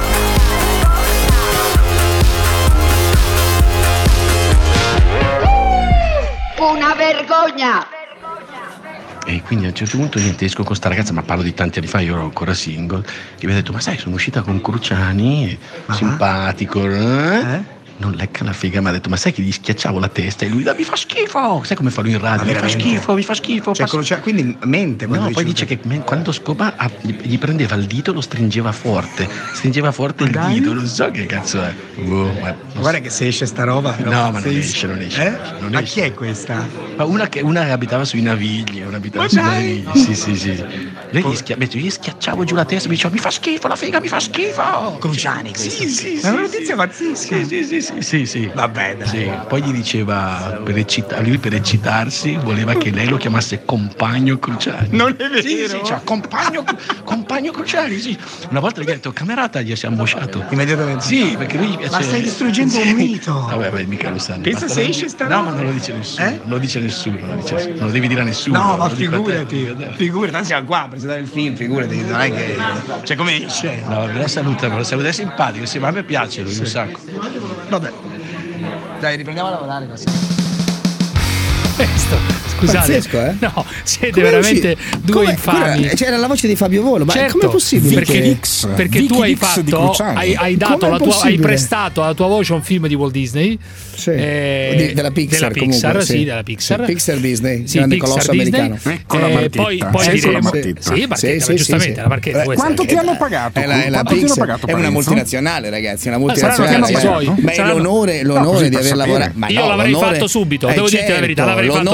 S10: Una vergogna!
S8: E quindi a un certo punto niente, esco con sta ragazza, ma parlo di tanti anni fa, io ero ancora single, che mi ha detto, ma sai, sono uscita con Cruciani, simpatico, eh? Non lecca la figa, mi ha detto, ma sai che gli schiacciavo la testa e lui, "Da, mi fa schifo, sai come fa lui in radio, mi fa
S25: veramente?
S8: schifo, mi fa schifo.
S25: Cioè,
S8: fa
S25: Cruciani- quindi mente quando
S8: No, poi
S25: dice
S8: dice che men- quando scopa ah, gli, gli prendeva il dito e lo stringeva forte, stringeva forte il dito, non so che cazzo è. Boh, ma,
S25: Ma guarda che se esce sta roba.
S8: no, ma non esce, non esce.
S25: Eh?
S8: Non
S25: Ma
S8: esce.
S25: chi è questa?
S8: Ma una che una che abitava sui Navigli, una abitava
S25: Ma
S8: sui
S25: dai!
S8: Navigli. Sì, sì, sì. Lei gli, schia- io gli schiacciavo giù la testa e mi diceva mi fa schifo la figa, mi fa schifo.
S25: Cruciani
S8: Sì,
S25: questa.
S8: sì, sì.
S25: È una notizia pazzesca.
S8: Sì, sì, sì, sì, sì, sì.
S25: Vabbè, dai.
S8: Sì. Poi gli diceva per eccita- lui per eccitarsi voleva che lei lo chiamasse compagno Cruciani.
S25: Non è vero?
S8: Sì, sì, cioè, compagno, compagno Cruciani, sì. Una volta gli ho detto camerata, gli si è ammosciato.
S25: Immediatamente.
S8: Sì, perché lui gli piace.
S25: Ma stai distruggendo un mito.
S8: Vabbè, vabbè, mica lo sanno.
S25: Pensa
S8: Basta
S25: se
S8: non-
S25: esce sta
S8: No,
S25: roba.
S8: ma non lo dice nessuno.
S25: Eh?
S8: Non lo dice nessuno, non lo dice nessuno. Non lo devi dire a nessuno.
S25: No, ma
S8: lo dico a te.
S25: figurati, figurati, tanto siamo qua a presentare il film, figurati, non è che. Cioè, come esce?
S8: No, vabbè, la saluta, ma la saluta, è simpatico, sì, ma a me piace lui un sacco.
S25: Vabbè. Dai, riprendiamo a lavorare così.
S14: Questo, scusate,
S16: Pazzesco, eh?
S14: no, siete
S16: Come
S14: veramente
S16: riusci-
S14: due
S16: come-
S14: infami.
S16: quella- C'era la voce di Fabio Volo, ma
S14: Certo,
S16: com'è possibile?
S14: Perché,
S16: che-
S14: perché tu hai fatto, hai, hai dato
S16: Com'è
S14: la tua, hai
S16: possibile?
S14: prestato la tua voce a un film di Walt Disney,
S16: Sì.
S14: eh,
S16: Di- della Pixar,
S14: della Pixar,
S16: comunque,
S14: sì,
S16: sì.
S14: della Pixar,
S16: Sì, Pixar Disney,
S14: sì,
S16: grande
S14: Pixar
S16: colosso
S14: Disney.
S16: americano.
S15: Ecco la
S14: Eh,
S15: marchetta.
S14: poi, poi
S15: Ecco
S14: diremo,
S15: la marchetta.
S14: sì, marchetta,
S16: Sì, sì,
S14: giustamente,
S16: sì,
S14: la marchetta
S16: sì.
S14: questa.
S15: Quanto ti hanno pagato?
S16: È la, è la
S15: Quanto ti hanno
S16: Pixar,
S15: pagato
S16: è
S15: per
S16: una
S15: questo?
S16: multinazionale, ragazzi, una
S14: Ma saranno
S16: multinazionale.
S14: cazzi
S16: ragazzi.
S14: suoi.
S16: Ma è
S14: Saranno-
S16: l'onore,
S15: No,
S16: l'onore
S15: così
S16: di
S15: per
S16: aver
S15: sapere.
S16: lavorato. Ma
S14: Io
S16: no,
S14: l'avrei
S16: l'onore-
S14: fatto subito,
S16: Eh,
S14: devo dirti la
S16: certo,
S14: verità, l'avrei fatto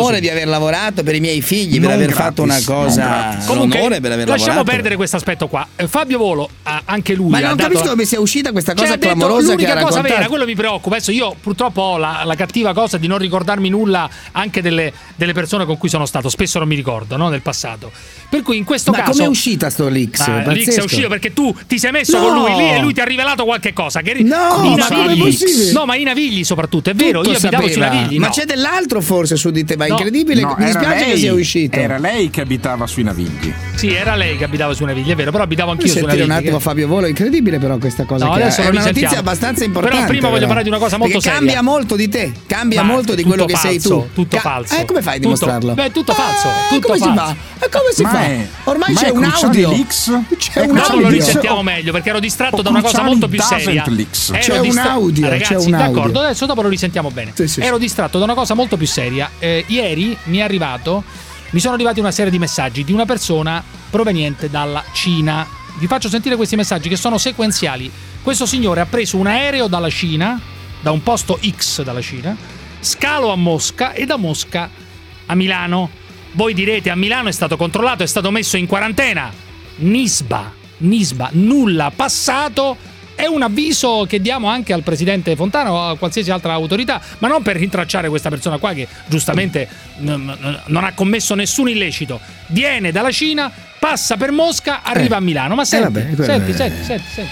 S16: l'onore di aver lavorato per i miei figli, per
S14: Non
S16: aver
S14: gratis,
S16: fatto una cosa.
S14: Comunque,
S16: l'onore per aver
S14: lasciamo
S16: lavorato.
S14: perdere questo aspetto qua. Eh, Fabio Volo, ah, anche lui.
S16: Ma
S14: ha
S16: non
S14: dato...
S16: capisco come sia uscita questa cosa
S14: Cioè, ha detto
S16: clamorosa che
S14: l'unica
S16: ha
S14: cosa
S16: raccontato.
S14: vera, quello mi preoccupa. Adesso io purtroppo ho la, la cattiva cosa di non ricordarmi nulla anche delle, delle persone con cui sono stato. Spesso non mi ricordo, no? Nel passato. Per cui in questo
S16: Ma
S14: caso.
S16: come è uscita sto leaks?
S14: Ah, il leaks è uscito perché tu ti sei messo
S16: No.
S14: con lui lì e lui ti ha rivelato qualche cosa. Che
S16: No,
S14: i
S16: ma come è
S14: Navigli.
S16: possibile?
S14: No, ma i Navigli soprattutto, è vero.
S16: Tutto
S14: Io abitavo sui
S16: sapeva.
S14: Navigli.
S16: Ma
S14: no.
S16: c'è dell'altro forse su di te, ma è
S14: No.
S16: incredibile.
S15: No,
S16: Mi
S15: era
S16: dispiace
S15: lei,
S16: che sia uscito.
S15: Era lei che abitava sui Navigli.
S14: Sì, era lei che abitava sui Navigli, è vero, però abitavo anch'io
S16: Puoi
S14: sui
S16: sentire
S14: Navigli.
S16: un attimo Fabio Volo, è incredibile però questa cosa.
S14: No,
S16: che
S14: adesso
S16: ha.
S14: lo
S16: È una
S14: risentiamo.
S16: notizia abbastanza importante.
S14: Però prima voglio
S16: però.
S14: parlare di una cosa molto
S16: Perché
S14: seria.
S16: cambia molto di te, cambia
S14: Ma
S16: molto di
S14: tutto
S16: quello che sei
S14: falso,
S16: tu.
S14: Tutto
S16: Ca-
S14: falso.
S16: Eh, come fai a
S14: Tutto-
S16: dimostrarlo?
S14: Beh, tutto falso.
S16: Eh,
S14: Tutto
S16: come si
S14: falso.
S16: fa? E come si
S15: Ma
S16: fa?
S15: è-
S16: Ormai
S15: ma
S16: c'è
S15: è
S16: un
S15: Cruciani
S16: audio.
S15: Leaks?
S16: C'è
S15: È
S16: un
S14: Dopo lo
S16: audio.
S14: risentiamo meglio perché ero distratto da una cosa
S15: Cruciani
S14: molto più seria.
S15: doesn't leaks.
S14: Ero
S16: C'è un
S14: distra-
S16: audio,
S14: Ragazzi,
S16: c'è un audio.
S14: d'accordo, adesso dopo lo risentiamo bene.
S16: Sì, sì,
S14: Ero
S16: sì.
S14: distratto da una cosa molto più seria. Eh, ieri mi è arrivato, mi sono arrivati una serie di messaggi di una persona proveniente dalla Cina. Vi faccio sentire questi messaggi che sono sequenziali. Questo signore ha preso un aereo dalla Cina, da un posto X dalla Cina, scalo a Mosca e da Mosca a Milano. Voi direte, a Milano è stato controllato, è stato messo in quarantena. Nisba, Nisba, nulla passato. È un avviso che diamo anche al presidente Fontana o a qualsiasi altra autorità, ma non per rintracciare questa persona qua che giustamente n- n- non ha commesso nessun illecito. Viene dalla Cina, passa per Mosca, arriva
S16: Eh.
S14: a Milano. Ma
S16: Eh,
S14: senti,
S16: vabbè, quello
S14: senti,
S16: è-
S14: senti, senti, senti.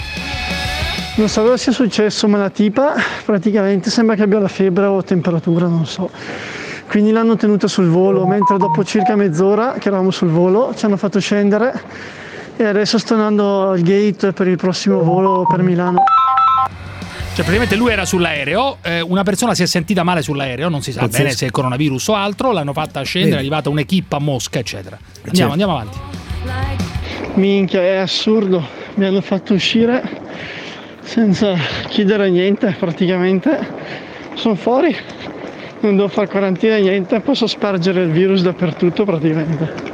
S3: Non so cosa sia successo, ma la tipa praticamente sembra che abbia la febbre o temperatura, non so. Quindi l'hanno tenuta sul volo, mentre dopo circa mezz'ora che eravamo sul volo ci hanno fatto scendere e adesso sto andando al gate per il prossimo volo per Milano.
S14: Cioè praticamente lui era sull'aereo, eh, una persona si è sentita male sull'aereo, non si sa
S16: Pazzesco.
S14: bene se è coronavirus o altro, l'hanno fatta scendere,
S16: Vedi.
S14: è arrivata un'equipe a Mosca, eccetera. Andiamo,
S3: Certo.
S14: andiamo avanti.
S3: Minchia, è assurdo, mi hanno fatto uscire senza chiedere niente praticamente. Sono fuori, non devo fare quarantena niente, posso spargere il virus dappertutto praticamente.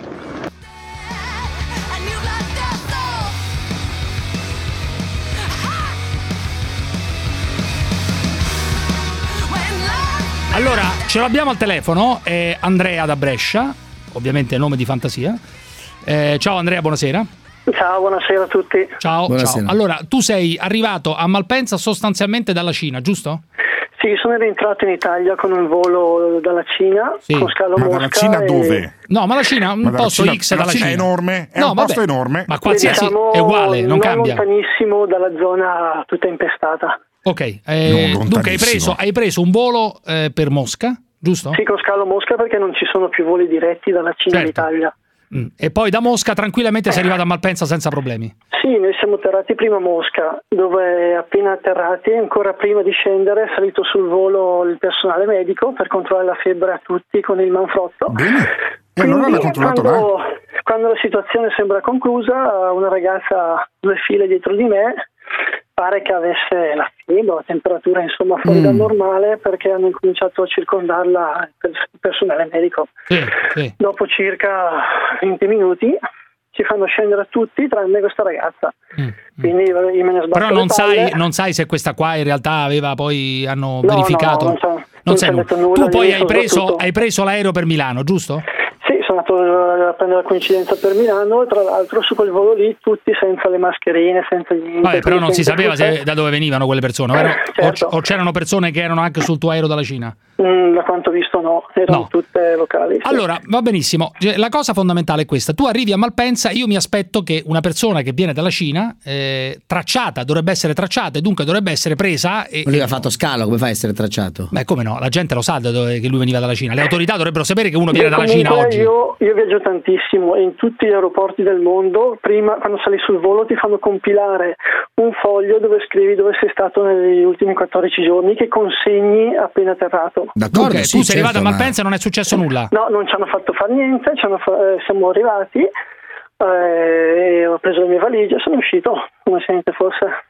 S14: Allora, ce l'abbiamo al telefono, è Andrea da Brescia, ovviamente nome di fantasia. Eh, ciao Andrea, buonasera.
S7: Ciao, buonasera a tutti.
S14: Ciao,
S16: Buonasera.
S14: ciao. Allora, tu sei arrivato a Malpensa sostanzialmente dalla Cina, giusto?
S7: Sì, sono rientrato in Italia con un volo dalla Cina,
S14: Sì.
S7: con scalo
S15: Ma
S7: Mosca.
S15: dalla Cina
S7: e-
S15: dove?
S14: No, ma la Cina, un
S15: Ma dalla
S14: posto
S15: Cina-
S14: X dalla
S15: la Cina
S14: Cina.
S15: è enorme, è
S14: No,
S15: un posto
S14: vabbè,
S15: enorme.
S14: Ma qualsiasi
S7: diciamo,
S14: è uguale, non cambia.
S7: lontanissimo dalla zona tutta impestata.
S14: Ok, eh,
S15: Non
S14: dunque hai preso,
S15: lontanissimo.
S14: hai preso un volo eh, per Mosca, giusto?
S7: Sì, con scalo Mosca perché non ci sono più voli diretti dalla Cina
S14: Certo.
S7: all'Italia.
S14: Mm. E poi da Mosca tranquillamente sei arrivato a Malpensa senza problemi.
S7: Sì, noi siamo atterrati prima a Mosca, dove appena atterrati, ancora prima di scendere, è salito sul volo il personale medico per controllare la febbre a tutti con il manfrotto.
S15: Bene. E allora
S7: Quindi,
S15: l'ha controllato là?
S7: quando, quando la situazione sembra conclusa, una ragazza a due file dietro di me pare che avesse la febbre, la temperatura insomma fuori
S14: Mm.
S7: dal normale, perché hanno incominciato a circondarla il personale medico.
S14: Sì, sì.
S7: Dopo circa venti minuti ci fanno scendere tutti tranne questa ragazza. Quindi io me ne sbatto
S14: Però
S7: le
S14: non
S7: palle.
S14: sai, non sai se questa qua in realtà aveva poi hanno
S7: No,
S14: verificato.
S7: no, non so-
S14: Non
S7: non
S14: sai
S7: ci ha
S14: nulla.
S7: detto nulla,
S14: Tu poi
S7: io
S14: hai
S7: so
S14: preso,
S7: tutto.
S14: hai preso l'aereo per Milano, giusto?
S7: Sì, sono andato a prendere la coincidenza per Milano, tra l'altro su quel volo lì tutti senza le mascherine, senza niente.
S14: Vabbè, però non si
S7: senza
S14: sapeva
S7: tutto.
S14: se, da dove venivano quelle persone, vero?
S7: Certo.
S14: O, o c'erano persone che erano anche sul tuo aereo dalla Cina?
S7: Mm, da quanto ho visto no, erano
S14: No.
S7: tutte locali. sì.
S14: Allora, va benissimo. La cosa fondamentale è questa. Tu arrivi a Malpensa, io mi aspetto che una persona che viene dalla Cina, eh, tracciata, dovrebbe essere tracciata e dunque dovrebbe essere presa e...
S16: Lui ha fatto scalo, come fa a essere tracciato?
S14: Beh, come no? La gente lo sa da dove, che lui veniva dalla Cina. Le autorità dovrebbero sapere che uno viene
S7: Io
S14: dalla Cina
S7: comunque
S14: oggi.
S7: Io, io viaggio tantissimo e in tutti gli aeroporti del mondo, prima quando sali sul volo ti fanno compilare un foglio dove scrivi dove sei stato negli ultimi quattordici giorni che consegni appena atterrato.
S16: D'accordo,
S14: Dunque,
S16: sì,
S14: tu sei
S16: certo,
S14: arrivato a
S16: ma-
S14: Malpensa e non è successo nulla?
S7: No, non ci hanno fatto fare niente, ci hanno fa- eh, siamo arrivati, eh, ho preso le mie valigie e sono uscito come se niente fosse.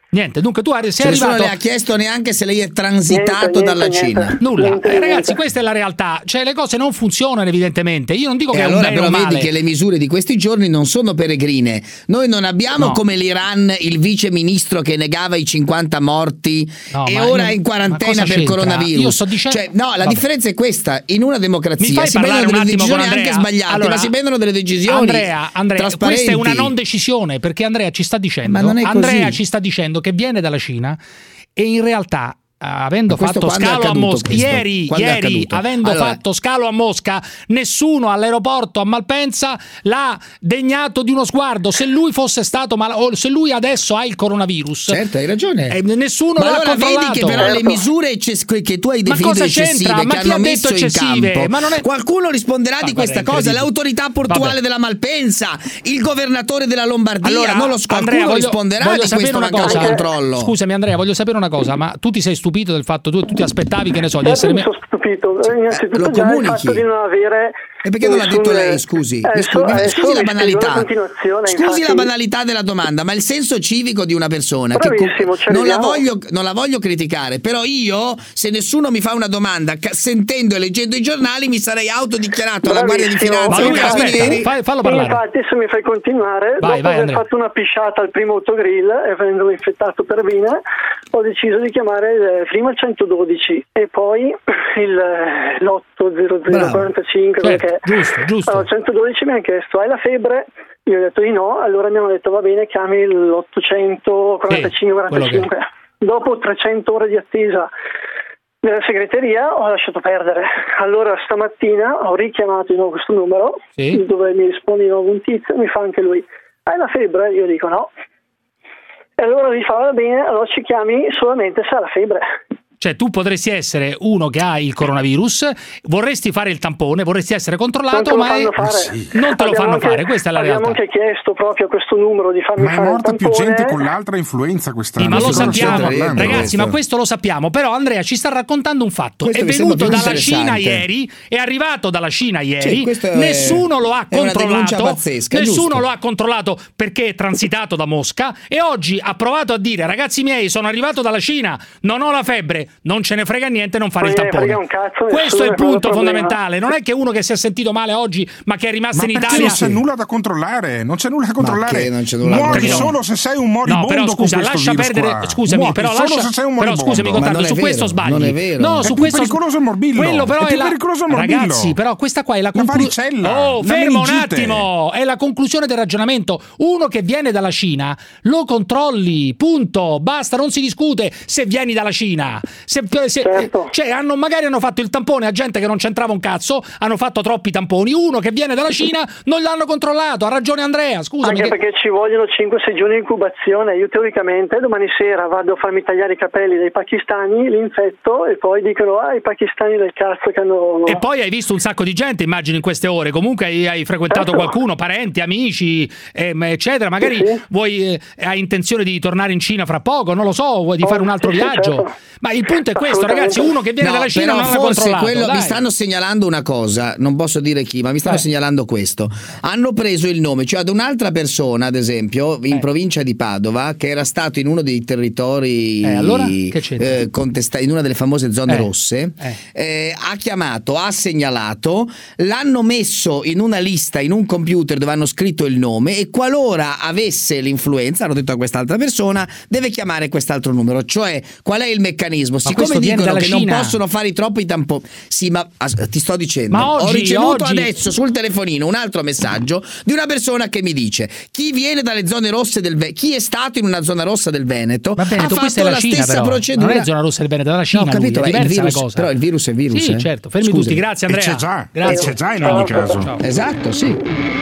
S14: Niente, dunque tu sei
S16: cioè,
S14: arrivato.
S16: Nessuno le ha chiesto neanche se lei è transitato
S7: niente,
S16: dalla
S7: niente,
S16: Cina.
S7: niente.
S14: Nulla.
S7: Niente,
S14: Eh,
S7: niente.
S14: ragazzi, questa è la realtà. Cioè, le cose non funzionano, evidentemente. Io non dico
S16: E
S14: che è un
S16: allora
S14: bene
S16: però
S14: o male.
S16: vedi che le misure di questi giorni non sono peregrine. Noi non abbiamo
S14: No.
S16: come l'Iran il vice ministro che negava i cinquanta morti
S14: No,
S16: e
S14: ma
S16: ora
S14: io-
S16: è in
S14: ma
S16: quarantena
S14: cosa
S16: per
S14: c'entra?
S16: coronavirus.
S14: Io sto dicendo-
S16: Cioè, no, la
S14: Vabbè.
S16: differenza è questa: in una
S14: Mi
S16: democrazia
S14: fai
S16: si
S14: parlare
S16: prendono
S14: un
S16: delle
S14: attimo con
S16: decisioni
S14: Andrea?
S16: anche sbagliate,
S14: Allora,
S16: ma si prendono delle decisioni
S14: Andrea, Andrea,
S16: trasparenti.
S14: questa è una non decisione, perché Andrea ci sta dicendo
S16: Ma non è
S14: Andrea
S16: così.
S14: ci sta dicendo che viene dalla Cina e in realtà avendo
S16: Ma questo
S14: fatto
S16: quando è
S14: scalo a
S16: accaduto
S14: Mosca
S16: questo?
S14: ieri,
S16: Quando è
S14: ieri
S16: accaduto?
S14: avendo
S16: Allora-
S14: fatto scalo a Mosca, nessuno all'aeroporto a Malpensa l'ha degnato di uno sguardo. Se lui fosse stato mal- o se lui adesso ha il coronavirus,
S16: certo, hai ragione.
S14: eh, nessuno
S16: Ma
S14: l'ha
S16: allora
S14: controllato.
S16: vedi che però le
S7: Certo.
S16: misure ecces- che tu hai
S14: Ma
S16: definito
S14: cosa
S16: eccessive,
S14: c'entra? Ma
S16: che
S14: chi ha
S16: hanno
S14: detto
S16: messo in
S14: eccessive?
S16: campo,
S14: Ma non è-
S16: qualcuno risponderà
S14: Ma
S16: di
S14: guarda,
S16: questa
S14: è
S16: cosa.
S14: incredibile.
S16: L'autorità portuale
S14: Vabbè.
S16: della Malpensa, il governatore della Lombardia,
S14: Allora,
S16: non lo so, qualcuno
S14: Andrea, voglio-
S16: risponderà
S14: voglio
S16: di
S14: sapere
S16: questo
S14: una
S16: mancato
S14: cosa.
S16: controllo.
S14: Scusami Andrea, voglio sapere una cosa, ma tu ti sei stupito del fatto, tu, tu ti aspettavi, che ne so, di
S7: Certo
S14: essere
S7: mi
S14: me-
S7: sono stupito. Eh, Innanzitutto
S16: lo
S7: già il
S16: comunichi.
S7: fatto di non avere.
S16: E perché non l'ha detto
S7: nessun-
S16: lei, scusi?
S7: Eh,
S16: Mi
S7: so-
S16: scusi,
S7: eh,
S16: scusi
S7: so,
S16: la
S7: mi
S16: banalità.
S7: spiego a continuazione,
S16: Scusi
S7: infatti.
S16: la banalità della domanda, ma il senso civico di una persona che
S7: Bravissimo, ci
S16: non, la
S7: arriviamo.
S16: voglio, non la voglio criticare, però io, se nessuno mi fa una domanda, ca- sentendo e leggendo i giornali, mi sarei autodichiarato alla Guardia di
S7: Bravissimo.
S16: Finanza.
S14: Ma lui,
S16: ai
S14: aspetta,
S16: Carabinieri.
S14: fai- fallo parlare.
S7: Infatti, se mi fai continuare,
S14: Vai,
S7: dopo
S14: vai,
S7: aver
S14: Andrea.
S7: fatto una pisciata al primo autogrill e avendolo infettato per vina, ho deciso di chiamare eh, prima il centododici e poi il, eh, l'otto zero zero quarantacinque.
S14: Certo,
S7: perché
S14: giusto, giusto.
S7: allora, il centododici mi hanno chiesto: hai la febbre? Io ho detto di no, allora mi hanno detto va bene, chiami l'ottocento quarantacinque quarantacinque. Dopo trecento ore di attesa nella segreteria ho lasciato perdere. Allora stamattina ho richiamato di nuovo questo numero,
S14: Sì.
S7: dove mi risponde di nuovo un tizio, mi fa anche lui: hai la febbre? Io dico no. E allora mi fa va bene, allora ci chiami solamente se ha la febbre.
S14: Cioè, tu potresti essere uno che ha il coronavirus, vorresti fare il tampone, vorresti essere controllato,
S7: Non
S14: ma
S7: te lo
S14: è-
S7: fanno fare.
S14: non te lo
S7: Abbiamo
S14: fanno
S7: anche-
S14: fare, questa è la
S7: abbiamo
S14: realtà.
S7: anche chiesto proprio a questo numero di farmi
S15: Ma è
S7: fare il
S15: morta più
S7: tampone.
S15: gente con l'altra influenza quest'anno.
S14: Sì, ma lo
S15: Di cosa stiamo
S14: sappiamo,
S15: parlando?
S14: ragazzi, ma questo lo sappiamo. Però Andrea ci sta raccontando un fatto.
S16: Questo
S14: è
S16: mi sembra
S14: venuto
S16: più
S14: dalla Cina
S16: interessante.
S14: ieri, è arrivato dalla Cina ieri,
S16: Sì, questo è-
S14: nessuno lo ha
S16: è una denuncia
S14: controllato,
S16: pazzesca,
S14: nessuno
S16: giusto.
S14: lo ha controllato perché è transitato da Mosca e oggi ha provato a dire: ragazzi miei, sono arrivato dalla Cina, non ho la febbre, non ce ne frega niente, non fare
S7: Non
S14: il
S7: gliene
S14: tampone.
S7: frega un cazzo,
S14: Questo
S7: nessuno
S14: è il
S7: ne fa un
S14: punto
S7: problema.
S14: fondamentale. Non è che uno che si è sentito male oggi, ma che è rimasto
S15: Ma
S14: in
S15: perché
S14: Italia.
S15: non c'è nulla da controllare? Non c'è nulla da controllare.
S16: che non c'è nulla da
S15: Muori
S16: controllare?
S15: solo se sei un moribondo
S14: No, però scusa,
S15: con questo
S14: lascia
S15: virus
S14: perdere.
S15: qua.
S14: Scusami,
S15: Muori
S14: però
S15: solo
S14: lascia.
S15: se sei un
S14: Però
S15: moribondo.
S14: scusami,
S16: Ma
S14: Gottardo,
S16: non è
S14: su
S16: vero,
S14: questo sbagli.
S16: non è vero.
S14: No,
S15: È
S14: su
S15: più
S14: questo
S15: pericoloso il morbillo.
S14: Quello però
S15: È più
S14: la...
S15: pericoloso il morbillo.
S14: Ragazzi, però questa qua è la
S15: La
S14: conclusione.
S15: varicella,
S14: Oh,
S15: la
S14: fermo un
S15: meningite.
S14: attimo, è la conclusione del ragionamento. Uno che viene dalla Cina lo controlli, punto, basta, non si discute se vieni dalla Cina. Se, se,
S7: Certo.
S14: Cioè, hanno magari hanno fatto il tampone a gente che non c'entrava un cazzo, hanno fatto troppi tamponi. Uno che viene dalla Cina non l'hanno controllato, ha ragione Andrea, scusami.
S7: Anche
S14: che-
S7: perché ci vogliono cinque sei giorni di incubazione. Io teoricamente domani sera vado a farmi tagliare i capelli dai pakistani, li infetto e poi dicono ah i pakistani del cazzo che hanno...
S14: E poi hai visto un sacco di gente, immagino, in queste ore. Comunque hai, hai frequentato
S7: Certo.
S14: qualcuno, parenti, amici, ehm, eccetera. Magari
S7: Sì, sì.
S14: vuoi, eh, hai intenzione di tornare in Cina fra poco, non lo so, vuoi di
S7: Oh,
S14: fare un altro
S7: sì, sì,
S14: viaggio.
S7: certo.
S14: Ma il punto è questo,
S7: Assolutamente.
S14: ragazzi, uno che viene
S16: No,
S14: dalla Cina
S16: però
S14: non l'ha
S16: forse
S14: controllato.
S16: quello
S14: dai.
S16: mi stanno segnalando una cosa, non posso dire chi, ma mi stanno
S14: Eh.
S16: segnalando questo. Hanno preso il nome, cioè ad un'altra persona, ad esempio, in
S14: Eh.
S16: provincia di Padova, che era stato in uno dei territori
S14: Eh, allora? Che c'entra?
S16: eh, contesta- in una delle famose zone
S14: Eh.
S16: rosse,
S14: Eh.
S16: eh, ha chiamato, ha segnalato, l'hanno messo in una lista, in un computer dove hanno scritto il nome e qualora avesse l'influenza, hanno detto a quest'altra persona, deve chiamare quest'altro numero. Cioè, qual è il meccanismo?
S14: Ma
S16: Siccome
S14: questo viene
S16: dicono
S14: dalla
S16: che non
S14: Cina.
S16: possono fare i troppi tamponi, sì, ma as- ti sto dicendo,
S14: Ma
S16: ho
S14: oggi-
S16: ricevuto
S14: oggi-
S16: adesso sul telefonino un altro messaggio di una persona che mi dice: chi viene dalle zone rosse del Veneto, chi è stato in una zona rossa del Veneto,
S14: Va bene,
S16: ha
S14: tu, questa è
S16: fatto
S14: la
S16: la
S14: Cina,
S16: stessa
S14: però.
S16: procedura.
S14: Non è zona rossa del Veneto, è dalla Cina.
S16: No, ho capito,
S14: lui, è
S16: è il
S14: diversa
S16: virus,
S14: la cosa.
S16: però il virus è virus.
S14: Sì,
S16: eh.
S14: certo, fermi
S16: Scusami.
S14: tutti, grazie
S15: E
S14: Andrea.
S15: c'è già, e
S14: Grazie.
S15: c'è già in ogni caso.
S14: Ciao.
S16: Esatto, sì.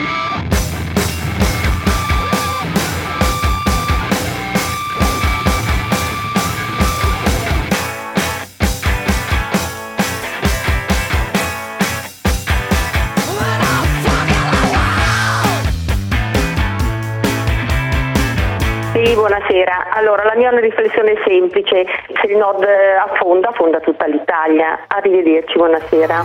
S12: Sì, buonasera. Allora, la mia riflessione è semplice. Se il nord affonda, affonda tutta l'Italia. Arrivederci, buonasera.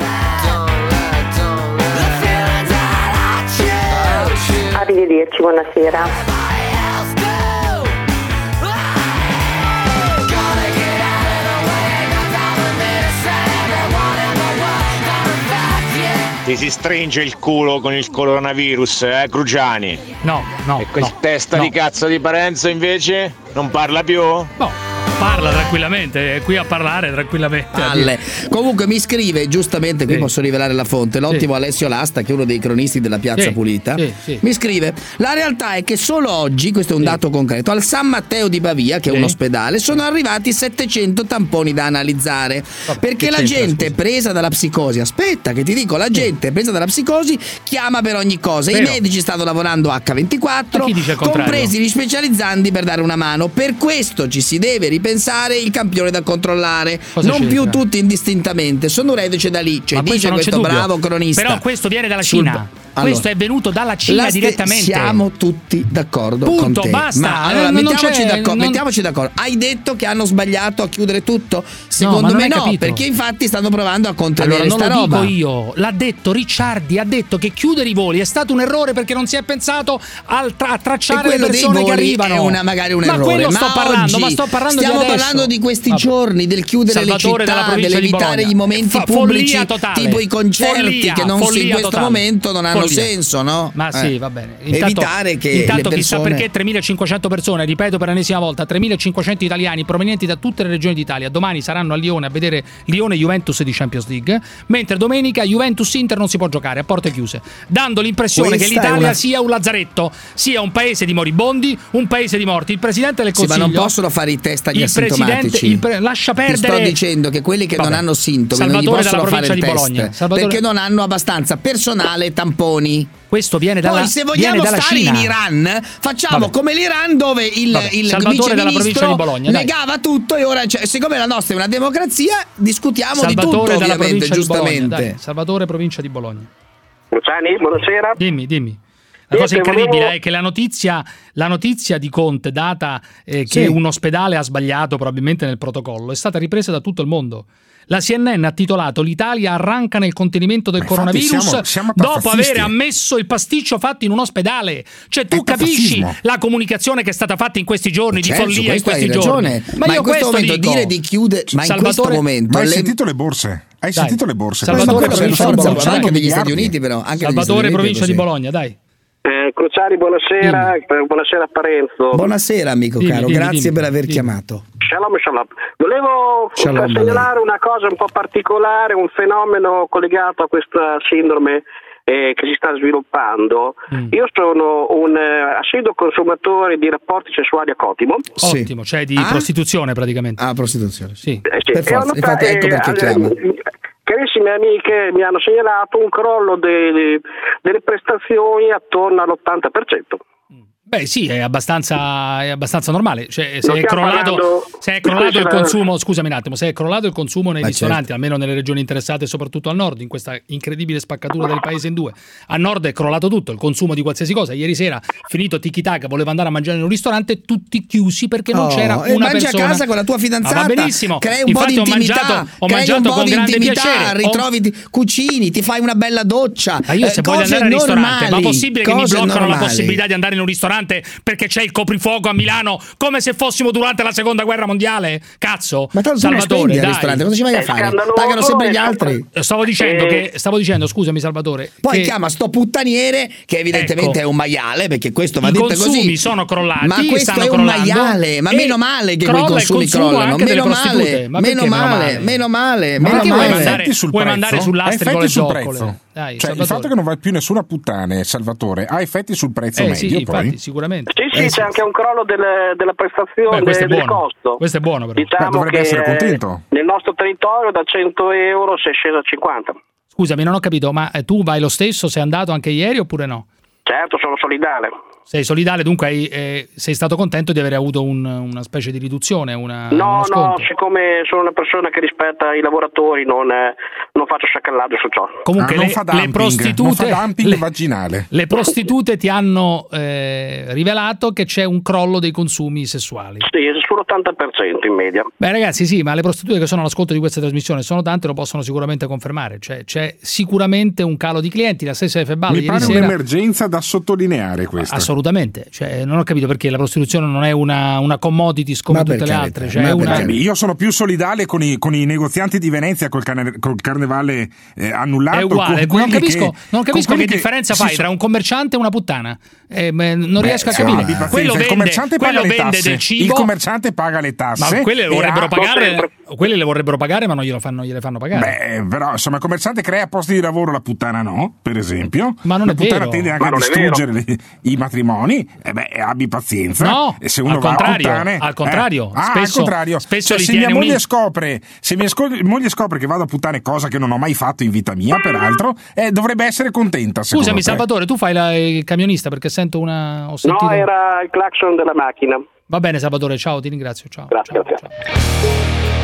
S12: Arrivederci, buonasera.
S13: ti si stringe il culo con il coronavirus, eh, Cruciani?
S14: No, no.
S13: E quel
S14: no,
S13: testa
S14: no.
S13: di cazzo di Parenzo invece non parla più?
S14: No. Parla tranquillamente, è qui a parlare tranquillamente.
S16: Palle. Comunque mi scrive, giustamente, qui
S14: Sì.
S16: posso rivelare la fonte, l'ottimo
S14: Sì.
S16: Alessio Lasta, che è uno dei cronisti della Piazza
S14: Sì.
S16: Pulita,
S14: Sì, sì.
S16: mi scrive: la realtà è che solo oggi, questo è un dato concreto, al San Matteo di Bavia, che è
S14: Sì.
S16: un ospedale, sono arrivati settecento tamponi da analizzare. Perché
S14: che
S16: la
S14: c'entra,
S16: gente presa dalla psicosi, aspetta che ti dico, la gente presa dalla psicosi chiama per ogni cosa.
S14: Vero.
S16: I medici stanno lavorando acca ventiquattro,
S14: Ma chi dice il contrario?
S16: compresi gli specializzanti per dare una mano. Per questo ci si deve ripensare il campione da controllare,
S14: Cosa
S16: non
S14: c'entra?
S16: più tutti indistintamente. Sono reduce da lì, cioè
S14: Ma
S16: dice
S14: non c'è
S16: questo
S14: dubbio.
S16: bravo cronista.
S14: Però questo viene dalla
S16: Sul-
S14: Cina.
S16: Allora,
S14: questo è venuto dalla Cina
S16: la ste-
S14: direttamente.
S16: Siamo tutti d'accordo
S14: Punto,
S16: con te.
S14: basta.
S16: Ma allora
S14: Eh, non
S16: mettiamoci,
S14: c'è-
S16: d'accordo,
S14: non-
S16: mettiamoci d'accordo. Hai detto che hanno sbagliato a chiudere tutto? Secondo
S14: ma non
S16: me
S14: hai
S16: no,
S14: capito.
S16: perché infatti stanno provando a contenere
S14: Allora, non
S16: sta
S14: lo
S16: roba.
S14: dico io, l'ha detto Ricciardi, ha detto che chiudere i voli è stato un errore perché non si è pensato al tra- a
S16: E
S14: tracciare le
S16: quello dei
S14: persone che
S16: voli
S14: arrivano.
S16: è una, magari un
S14: ma
S16: errore.
S14: quello sto parlando,
S16: oggi
S14: ma sto parlando
S16: stiamo
S14: di adesso.
S16: parlando di questi
S14: Vabbè.
S16: giorni, del chiudere
S14: Salvatore
S16: le
S14: della
S16: città,
S14: provincia di
S16: dell'evitare
S14: Bologna.
S16: i momenti
S14: Fa-
S16: pubblici,
S14: follia totale.
S16: tipo i concerti
S14: Follia,
S16: che non si, in
S14: follia
S16: questo
S14: totale.
S16: momento non hanno
S14: Follia.
S16: senso, no?
S14: Ma
S16: Eh.
S14: sì, va bene.
S16: Evitare che
S14: intanto
S16: le
S14: chissà
S16: persone...
S14: perché tremilacinquecento persone, ripeto per l'ennesima volta, tremilacinquecento italiani provenienti da tutte le regioni d'Italia domani saranno a Lione a vedere Lione-Juventus di Champions League, mentre domenica Juventus-Inter non si può giocare a porte chiuse, dando l'impressione
S16: Questa
S14: che
S16: è
S14: l'Italia
S16: una-
S14: sia un lazzaretto, sia un paese di moribondi, un paese di morti. Il Presidente del
S16: Sì, ma
S14: Consiglio...
S16: non possono fare i test agli
S14: il Presidente,
S16: asintomatici.
S14: il pre- lascia perdere...
S16: Ti sto dicendo che quelli che
S14: Vabbè.
S16: non hanno sintomi non gli
S14: Salvatore dalla
S16: possono fare
S14: provincia
S16: il
S14: di
S16: test
S14: Bologna. Salvatore-
S16: perché non hanno abbastanza personale e tamponi.
S14: Questo viene dalla
S16: Poi se
S14: viene
S16: vogliamo
S14: dalla
S16: stare
S14: Cina.
S16: in Iran facciamo
S14: Vabbè.
S16: come l'Iran, dove il,
S14: Vabbè.
S16: il
S14: Salvatore dalla provincia
S16: viceministro
S14: di Bologna, dai.
S16: negava tutto e ora, cioè, siccome la nostra è una democrazia, discutiamo
S14: Salvatore
S16: di tutto,
S14: dalla
S16: ovviamente,
S14: provincia di Bologna,
S16: giustamente.
S14: dai. Salvatore, provincia di Bologna.
S17: Luciani, buonasera.
S14: Dimmi, dimmi. La cosa
S17: Niente,
S14: incredibile
S17: volevo-
S14: è che la notizia, la notizia di Conte data eh, che
S16: Sì.
S14: un ospedale ha sbagliato probabilmente nel protocollo è stata ripresa da tutto il mondo. La C N N ha titolato "L'Italia arranca nel contenimento del
S15: Ma infatti
S14: coronavirus
S15: siamo- siamo
S14: dopo
S15: pazzisti.
S14: aver ammesso il pasticcio fatto in un ospedale". Cioè tu
S15: È
S14: capisci
S15: pazismo.
S14: la comunicazione che è stata fatta in questi giorni di
S16: Certo, su
S14: follia in
S16: questo
S14: questi
S16: hai
S14: giorni.
S16: ragione. Ma in
S14: io
S16: questo momento
S14: dico.
S16: dire di chiudere, ma in
S14: Salvatore-
S16: questo momento
S15: Ma hai
S16: le-
S15: sentito le borse? Hai
S14: Dai.
S15: sentito le borse?
S14: Salvatore,
S15: Questa
S14: provincia
S15: cosa
S14: di
S15: stanno
S14: Bologna,
S15: bruciando
S16: anche negli Stati
S15: miliardi.
S16: Uniti, però anche negli
S14: Salvatore,
S16: Stati Uniti è
S14: provincia di
S16: così.
S14: Bologna, dai.
S17: Eh, Cruciani, buonasera. Eh, Buonasera Parenzo.
S16: Buonasera amico
S14: Dimmi,
S16: caro,
S14: dimmi,
S16: grazie
S14: dimmi,
S16: per aver
S14: dimmi.
S16: chiamato.
S17: Shalom, shalom. Volevo
S16: Shalom,
S17: segnalare una cosa un po' particolare, un fenomeno collegato a questa sindrome eh, che si sta sviluppando.
S14: Mm.
S17: Io sono un eh, assiduo consumatore di rapporti sessuali a Cotimo.
S16: Sì.
S14: Ottimo, cioè di
S16: Ah?
S14: prostituzione praticamente.
S16: Ah, prostituzione.
S14: Sì.
S17: Eh, sì.
S16: Per
S17: E ho
S16: forza,
S17: notato-
S16: infatti ecco
S17: eh,
S16: perché
S17: eh,
S16: chiama.
S17: Carissime amiche mi hanno segnalato un crollo dei- delle prestazioni attorno all'ottanta per cento.
S14: Beh sì, è abbastanza, è abbastanza normale. Cioè, se
S17: Non
S14: è
S17: stiamo
S14: crollato,
S17: parlando-
S14: se è crollato il
S17: Questa-
S14: consumo, scusami un attimo, se è crollato il consumo nei
S16: Ma
S14: ristoranti,
S16: certo.
S14: almeno nelle regioni interessate, soprattutto al nord, in questa incredibile spaccatura del paese in due. A nord è crollato tutto, il consumo di qualsiasi cosa. Ieri sera, finito tiki taka, voleva andare a mangiare in un ristorante, tutti chiusi perché non
S16: Oh,
S14: c'era
S16: e
S14: una
S16: mangi
S14: persona.
S16: a casa con la tua fidanzata,
S14: Ma va benissimo.
S16: crei un
S14: Infatti
S16: po' di
S14: ho
S16: intimità,
S14: mangiato, ho
S16: crei
S14: mangiato
S16: un po'
S14: con
S16: di
S14: grande
S16: intimità,
S14: piacere. Ho-
S16: ritrovi, ti- cucini, ti fai una bella doccia.
S14: Ma io se
S16: eh,
S14: voglio
S16: cose
S14: andare al ristorante, ma
S16: normali,
S14: possibile che mi
S16: cose
S14: bloccano la
S16: normali.
S14: possibilità di andare in un ristorante perché c'è il coprifuoco a Milano, come se fossimo durante la seconda guerra mondiale? Cazzo,
S16: Ma tanto tu non
S14: Salvatore,
S16: spendi al
S14: dai.
S16: ristorante, cosa ci vai a
S17: È
S16: fare?
S17: scandaloso,
S16: Pagano sempre
S17: è
S16: gli
S17: scandaloso.
S16: altri.
S14: Stavo dicendo
S17: Eh.
S14: che stavo dicendo, scusami Salvatore,
S16: Poi
S14: che
S16: chiama sto puttaniere che evidentemente
S14: Ecco.
S16: è un maiale, perché questo va
S14: i
S16: detto
S14: consumi
S16: così.
S14: sono crollati,
S16: Ma questo
S14: stanno
S16: è un
S14: crollando,
S16: maiale, ma
S14: e
S16: meno male che quei
S14: crolla il
S16: consumi
S14: consumo
S16: crollano,
S14: anche delle
S16: meno
S14: prostitute.
S16: male,
S14: Ma
S16: meno
S14: perché meno
S16: male,
S14: male?
S16: meno male,
S14: Ma
S16: meno
S14: perché vuoi
S16: male.
S14: mandare-
S15: effetti sul
S14: vuoi
S15: prezzo?
S14: mandare
S15: Ha
S14: sull'astrico
S15: effetti
S14: le
S15: sul
S14: zoccole?
S15: prezzo.
S14: Dai,
S15: Cioè, il
S14: Salvatore.
S15: fatto che non va più nessuna puttane, Salvatore, ha effetti sul prezzo
S14: Eh
S15: medio
S14: sì,
S15: poi?
S14: infatti, sicuramente.
S17: Sì, sì,
S16: Eh,
S17: c'è anche un crollo delle- della prestazione,
S14: Beh, questo è
S17: del
S14: buono.
S17: costo.
S14: Questo è buono però.
S17: Diciamo
S15: Beh, dovrebbe
S17: che
S15: essere contento.
S17: nel nostro territorio da cento euro si è sceso a cinquanta.
S14: Scusami, non ho capito, ma eh, tu vai lo stesso, sei andato anche ieri oppure no?
S17: Certo, sono solidale.
S14: Sei solidale, dunque hai, eh, sei stato contento di aver avuto un- una specie di riduzione, una,
S17: No,
S14: uno
S17: no,
S14: sconto?
S17: siccome sono una persona che rispetta i lavoratori non, eh, non faccio sciacallaggio su ciò.
S14: Comunque
S15: Ah, non
S14: le,
S15: fa
S14: le
S15: dumping,
S14: prostitute,
S15: non fa dumping
S14: le,
S15: vaginale.
S14: le prostitute ti hanno eh, rivelato che c'è un crollo dei consumi sessuali.
S17: Sì, sull'ottanta per cento in media.
S14: Beh ragazzi sì, ma le prostitute che sono all'ascolto di questa trasmissione sono tante, lo possono sicuramente confermare, cioè, c'è sicuramente un calo di clienti. La stessa F. Balla
S15: Mi
S14: ieri
S15: pare
S14: sera
S15: un'emergenza da sottolineare questa.
S14: assolutamente assolutamente. Cioè, non ho capito perché la prostituzione non è una, una commodities come
S15: Ma
S14: tutte
S15: per
S14: le
S15: carità,
S14: altre. Cioè,
S15: ma
S14: è
S15: per
S14: una...
S15: carità. Io sono più solidale con i, con i negozianti di Venezia col, carne, col carnevale eh, annullato.
S14: È uguale,
S15: con
S14: non capisco,
S15: che,
S14: non capisco che,
S15: che
S14: differenza
S15: si
S14: fai
S15: so-
S14: tra un commerciante e una puttana. Eh, beh, non
S15: Beh,
S14: riesco a
S15: insomma,
S14: capire.
S15: abbi
S14: Quello
S15: pazienza,
S14: vende,
S15: il commerciante paga
S14: quello
S15: le
S14: vende
S15: tasse.
S14: del cibo.
S15: Il commerciante paga le tasse.
S14: Ma quelle le vorrebbero
S15: e ha-
S14: pagare, quelle le vorrebbero pagare, ma non glielo fanno, gliele fanno pagare.
S15: Beh, però insomma, il commerciante crea posti di lavoro, la puttana no, per esempio.
S14: Ma non
S15: la
S14: è
S15: puttana
S14: vero.
S15: tende anche
S14: Ma
S15: a
S14: non è
S15: distruggere le- i matrimoni. E beh, abbi pazienza.
S14: No,
S15: e se uno
S14: al
S15: va a
S14: contrario,
S15: puttane,
S14: al contrario.
S15: eh. Ah,
S14: Spesso-
S15: al contrario.
S14: spesso
S15: Cioè,
S14: li
S15: se
S14: tiene
S15: mia moglie
S14: uniti.
S15: scopre, se mia sco- moglie scopre che vado a puttane, cosa che non ho mai fatto in vita mia, peraltro, eh, dovrebbe essere contenta. secondo
S14: Scusami,
S15: te.
S14: Salvatore, tu fai la- il camionista perché sento una. Ho sentito...
S17: No, era il clacson della macchina.
S14: Va bene, Salvatore, ciao, ti ringrazio. Ciao.
S17: Grazie,
S14: ciao,
S17: grazie.
S14: ciao.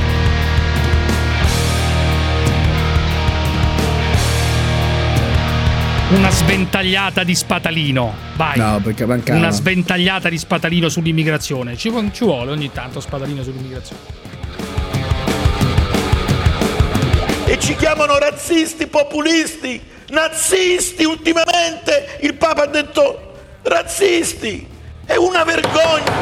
S14: Una sventagliata di Spatalino, vai.
S16: No, perché mancava.
S14: Una sventagliata di Spatalino sull'immigrazione. Ci, vu- ci vuole ogni tanto Spatalino sull'immigrazione.
S18: E ci chiamano razzisti, populisti, nazisti ultimamente. Il Papa ha detto razzisti. È una vergogna.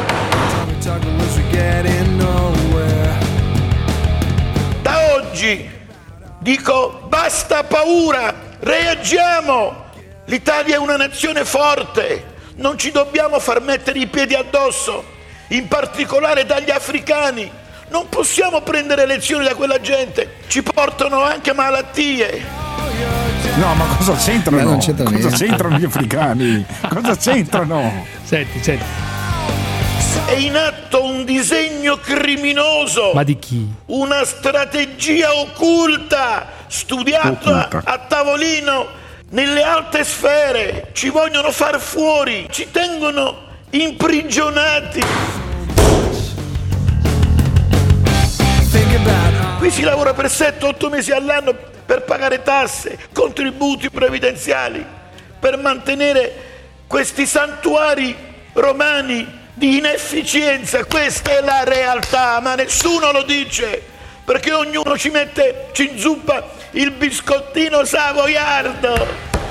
S18: Da oggi dico basta paura. Reagiamo! L'Italia è una nazione forte, non ci dobbiamo far mettere i piedi addosso, in particolare dagli africani. Non possiamo prendere lezioni da quella gente, ci portano anche malattie.
S15: No, ma cosa c'entrano?
S16: Ma non c'entra
S15: cosa
S16: niente.
S15: c'entrano gli africani? Cosa c'entrano?
S14: Senti, senti.
S18: È in atto un disegno criminoso.
S14: Ma di chi?
S18: Una strategia occulta, studiata
S15: Occulta.
S18: a tavolino nelle alte sfere. Ci vogliono far fuori, ci tengono imprigionati. Qui si lavora per sette otto mesi all'anno per pagare tasse, contributi previdenziali, per mantenere questi santuari romani di inefficienza. Questa è la realtà, ma nessuno lo dice, perché ognuno ci mette, ci inzuppa il biscottino savoiardo.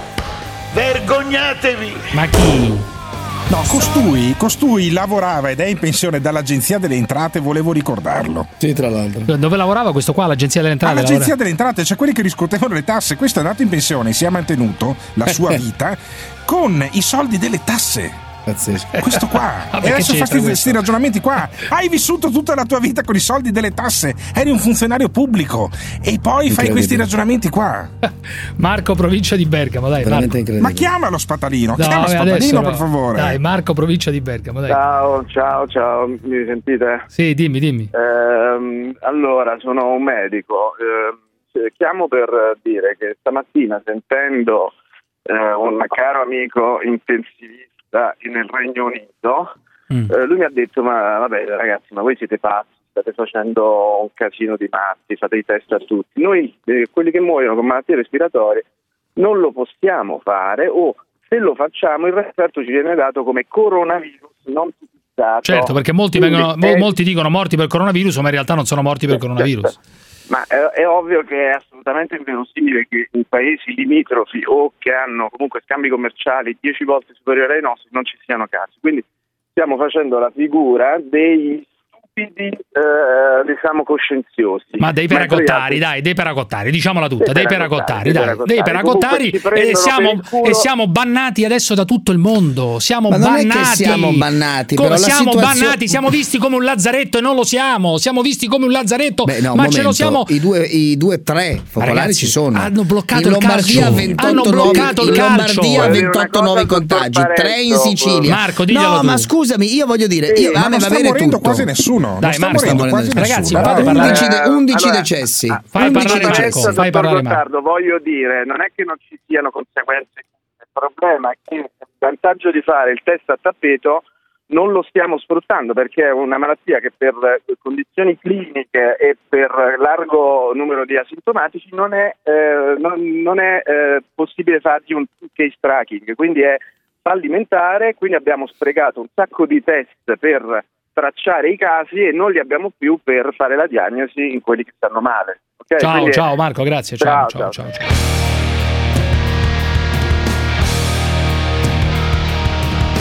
S18: Vergognatevi!
S14: Ma chi?
S15: No, costui, costui lavorava ed è in pensione dall'Agenzia delle Entrate, volevo ricordarlo.
S16: Sì, tra l'altro.
S14: Dove lavorava questo qua? L'agenzia delle entrate?
S15: All'Agenzia delle Entrate, cioè quelli che riscuotevano le tasse. Questo è andato in pensione, si è mantenuto la sua vita con i soldi delle tasse.
S16: Pazzesco.
S15: Questo qua.
S14: Vabbè,
S15: e
S14: che
S15: adesso
S14: c'entra
S15: fai
S14: questo?
S15: questi ragionamenti qua. Hai vissuto tutta la tua vita con i soldi delle tasse, eri un funzionario pubblico e poi fai questi ragionamenti qua.
S14: Marco, provincia di Bergamo, dai.
S16: Veramente
S14: Marco.
S16: incredibile.
S15: Ma chiamalo Spatalino,
S14: No,
S15: chiama
S14: adesso
S15: Spatalino
S14: no.
S15: per favore.
S14: Dai, Marco, provincia di Bergamo, dai.
S19: Ciao, ciao, ciao, mi sentite?
S14: Sì, dimmi, dimmi.
S19: Ehm, allora, sono un medico. Ehm, chiamo per dire che stamattina sentendo eh, un caro amico intensivista nel Regno Unito,
S14: Mm.
S19: eh, lui mi ha detto: ma vabbè ragazzi, ma voi siete pazzi, state facendo un casino di matti, fate i test a tutti. Noi, eh, quelli che muoiono con malattie respiratorie, non lo possiamo fare, o se lo facciamo il referto ci viene dato come coronavirus non tipizzato.
S14: Certo, perché molti,
S19: Quindi
S14: vengono,
S19: è-
S14: mo- molti dicono morti per coronavirus, ma in realtà non sono morti per coronavirus.
S19: Ma è, è ovvio che è assolutamente inverosimile che in paesi limitrofi o che hanno comunque scambi commerciali dieci volte superiori ai nostri non ci siano casi. Quindi stiamo facendo la figura dei stupidi, eh, diciamo, coscienziosi.
S14: Ma dei
S19: Mentre gli
S14: peracottari,
S19: altri-
S14: dai, dei peracottari, diciamola tutta,
S19: Dei
S14: dei
S19: peracottari,
S14: peracottari,
S19: dei
S14: dai, dei
S19: peracottari.
S14: peracottari,
S19: Comunque ci
S14: e
S19: prendono
S14: siamo,
S19: per il culo.
S14: e siamo bannati adesso da tutto il mondo, siamo
S16: Ma non è
S14: bannati.
S16: che siamo bannati,
S14: Co-
S16: però la
S14: siamo
S16: situazione-
S14: bannati, siamo visti come un lazzaretto e non lo siamo, siamo visti come un lazzaretto,
S16: Beh, no, un
S14: ma
S16: momento.
S14: ce lo siamo.
S16: I due, i due tre focolari
S14: Ragazzi,
S16: ci sono.
S14: hanno bloccato
S16: in
S14: il
S16: Lombardia
S14: calcio.
S16: ventotto
S14: Hanno
S16: nuovi,
S14: bloccato il
S16: in
S14: calcio.
S16: Lombardia
S14: Voglio dire
S16: ventotto
S19: una cosa,
S16: nuovi
S19: dottor
S16: contagi,
S19: Parenzo,
S16: tre in Sicilia.
S14: Marco, diglielo
S16: no,
S14: tu.
S16: ma scusami, io voglio dire, io,
S15: ma
S16: a me
S15: non
S16: va
S15: sta
S16: bene
S15: morendo
S16: tutto.
S15: quasi nessuno.
S14: Dai,
S15: non sta
S14: Marco,
S15: morendo
S16: sta
S15: quasi
S16: morendo
S14: Ragazzi,
S15: nessuno.
S14: fate
S15: Dai.
S14: parlare-
S16: undici, de-
S19: Eh,
S16: undici
S19: allora,
S16: decessi.
S14: Fai
S16: undici
S14: parlare
S16: decessi.
S14: Marco,
S19: Adesso,
S14: fai
S19: dottor
S14: parlare Marco.
S19: Gottardo, voglio dire, non è che non ci siano conseguenze. Il problema è che il vantaggio di fare il test a tappeto non lo stiamo sfruttando, perché è una malattia che per condizioni cliniche e per largo numero di asintomatici non è, eh, non, non è eh, possibile fargli un case tracking, quindi è fallimentare, quindi abbiamo sprecato un sacco di test per tracciare i casi e non li abbiamo più per fare la diagnosi in quelli che stanno male. Okay?
S14: Ciao,
S19: Quindi-
S14: ciao Marco, grazie. Ciao,
S19: Ciao,
S14: ciao,
S19: ciao.
S14: ciao, ciao.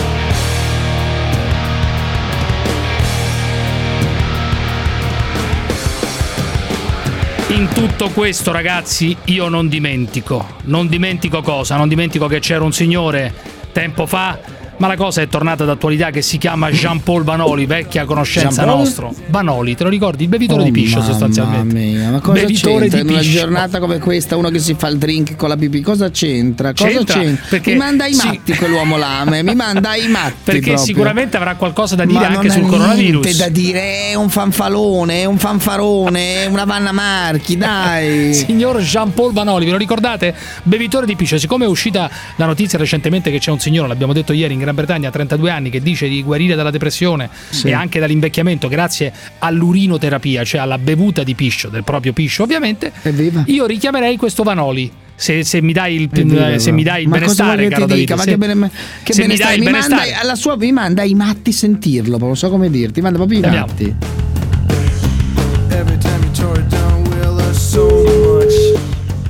S14: In tutto questo, ragazzi, io non dimentico, non dimentico cosa? Non dimentico che c'era un signore tempo fa, ma la cosa è tornata d'attualità, che si chiama Jean-Paul Vanoli, vecchia conoscenza nostro. Vanoli, te lo ricordi? Il bevitore
S16: Oh,
S14: di piscio,
S16: mamma
S14: sostanzialmente.
S16: Mia, ma cosa
S14: bevitore
S16: c'entra
S14: di
S16: in una
S14: piscio.
S16: giornata come questa uno che si fa il drink con la pipì? Cosa c'entra? Cosa
S14: C'entra,
S16: c'entra?
S14: perché
S16: mi manda ai
S14: sì.
S16: matti quell'uomo là, me, mi manda ai matti
S14: Perché
S16: proprio.
S14: sicuramente avrà qualcosa da dire
S16: Ma
S14: anche
S16: non
S14: sul
S16: ha
S14: coronavirus.
S16: niente da dire, è un fanfalone, è un fanfarone, è una Vanna Marchi, dai.
S14: Signor Jean-Paul Vanoli, ve lo ricordate? Bevitore di piscio. Siccome è uscita la notizia recentemente che c'è un signore, l'abbiamo detto ieri, in Gran Bretagna, a trentadue anni, che dice di guarire dalla depressione
S16: Sì.
S14: e anche dall'invecchiamento grazie all'urinoterapia, cioè alla bevuta di piscio, del proprio piscio ovviamente,
S16: Evviva.
S14: io richiamerei questo Vanoli. Se, se mi dai il,
S16: Evviva,
S14: se mi dai il
S16: ma cosa
S14: benestare,
S16: vuoi che
S14: caro
S16: ti
S14: Davide,
S16: dica? Ma
S14: se-
S16: che, bene, che
S14: se mi
S16: benestare,
S14: dai il
S16: mi manda
S14: benestare.
S16: alla sua, mi manda ai matti sentirlo, non so come dirti, manda proprio i
S14: Andiamo.
S16: matti.
S6: Every time you tore it down, will hurt so much.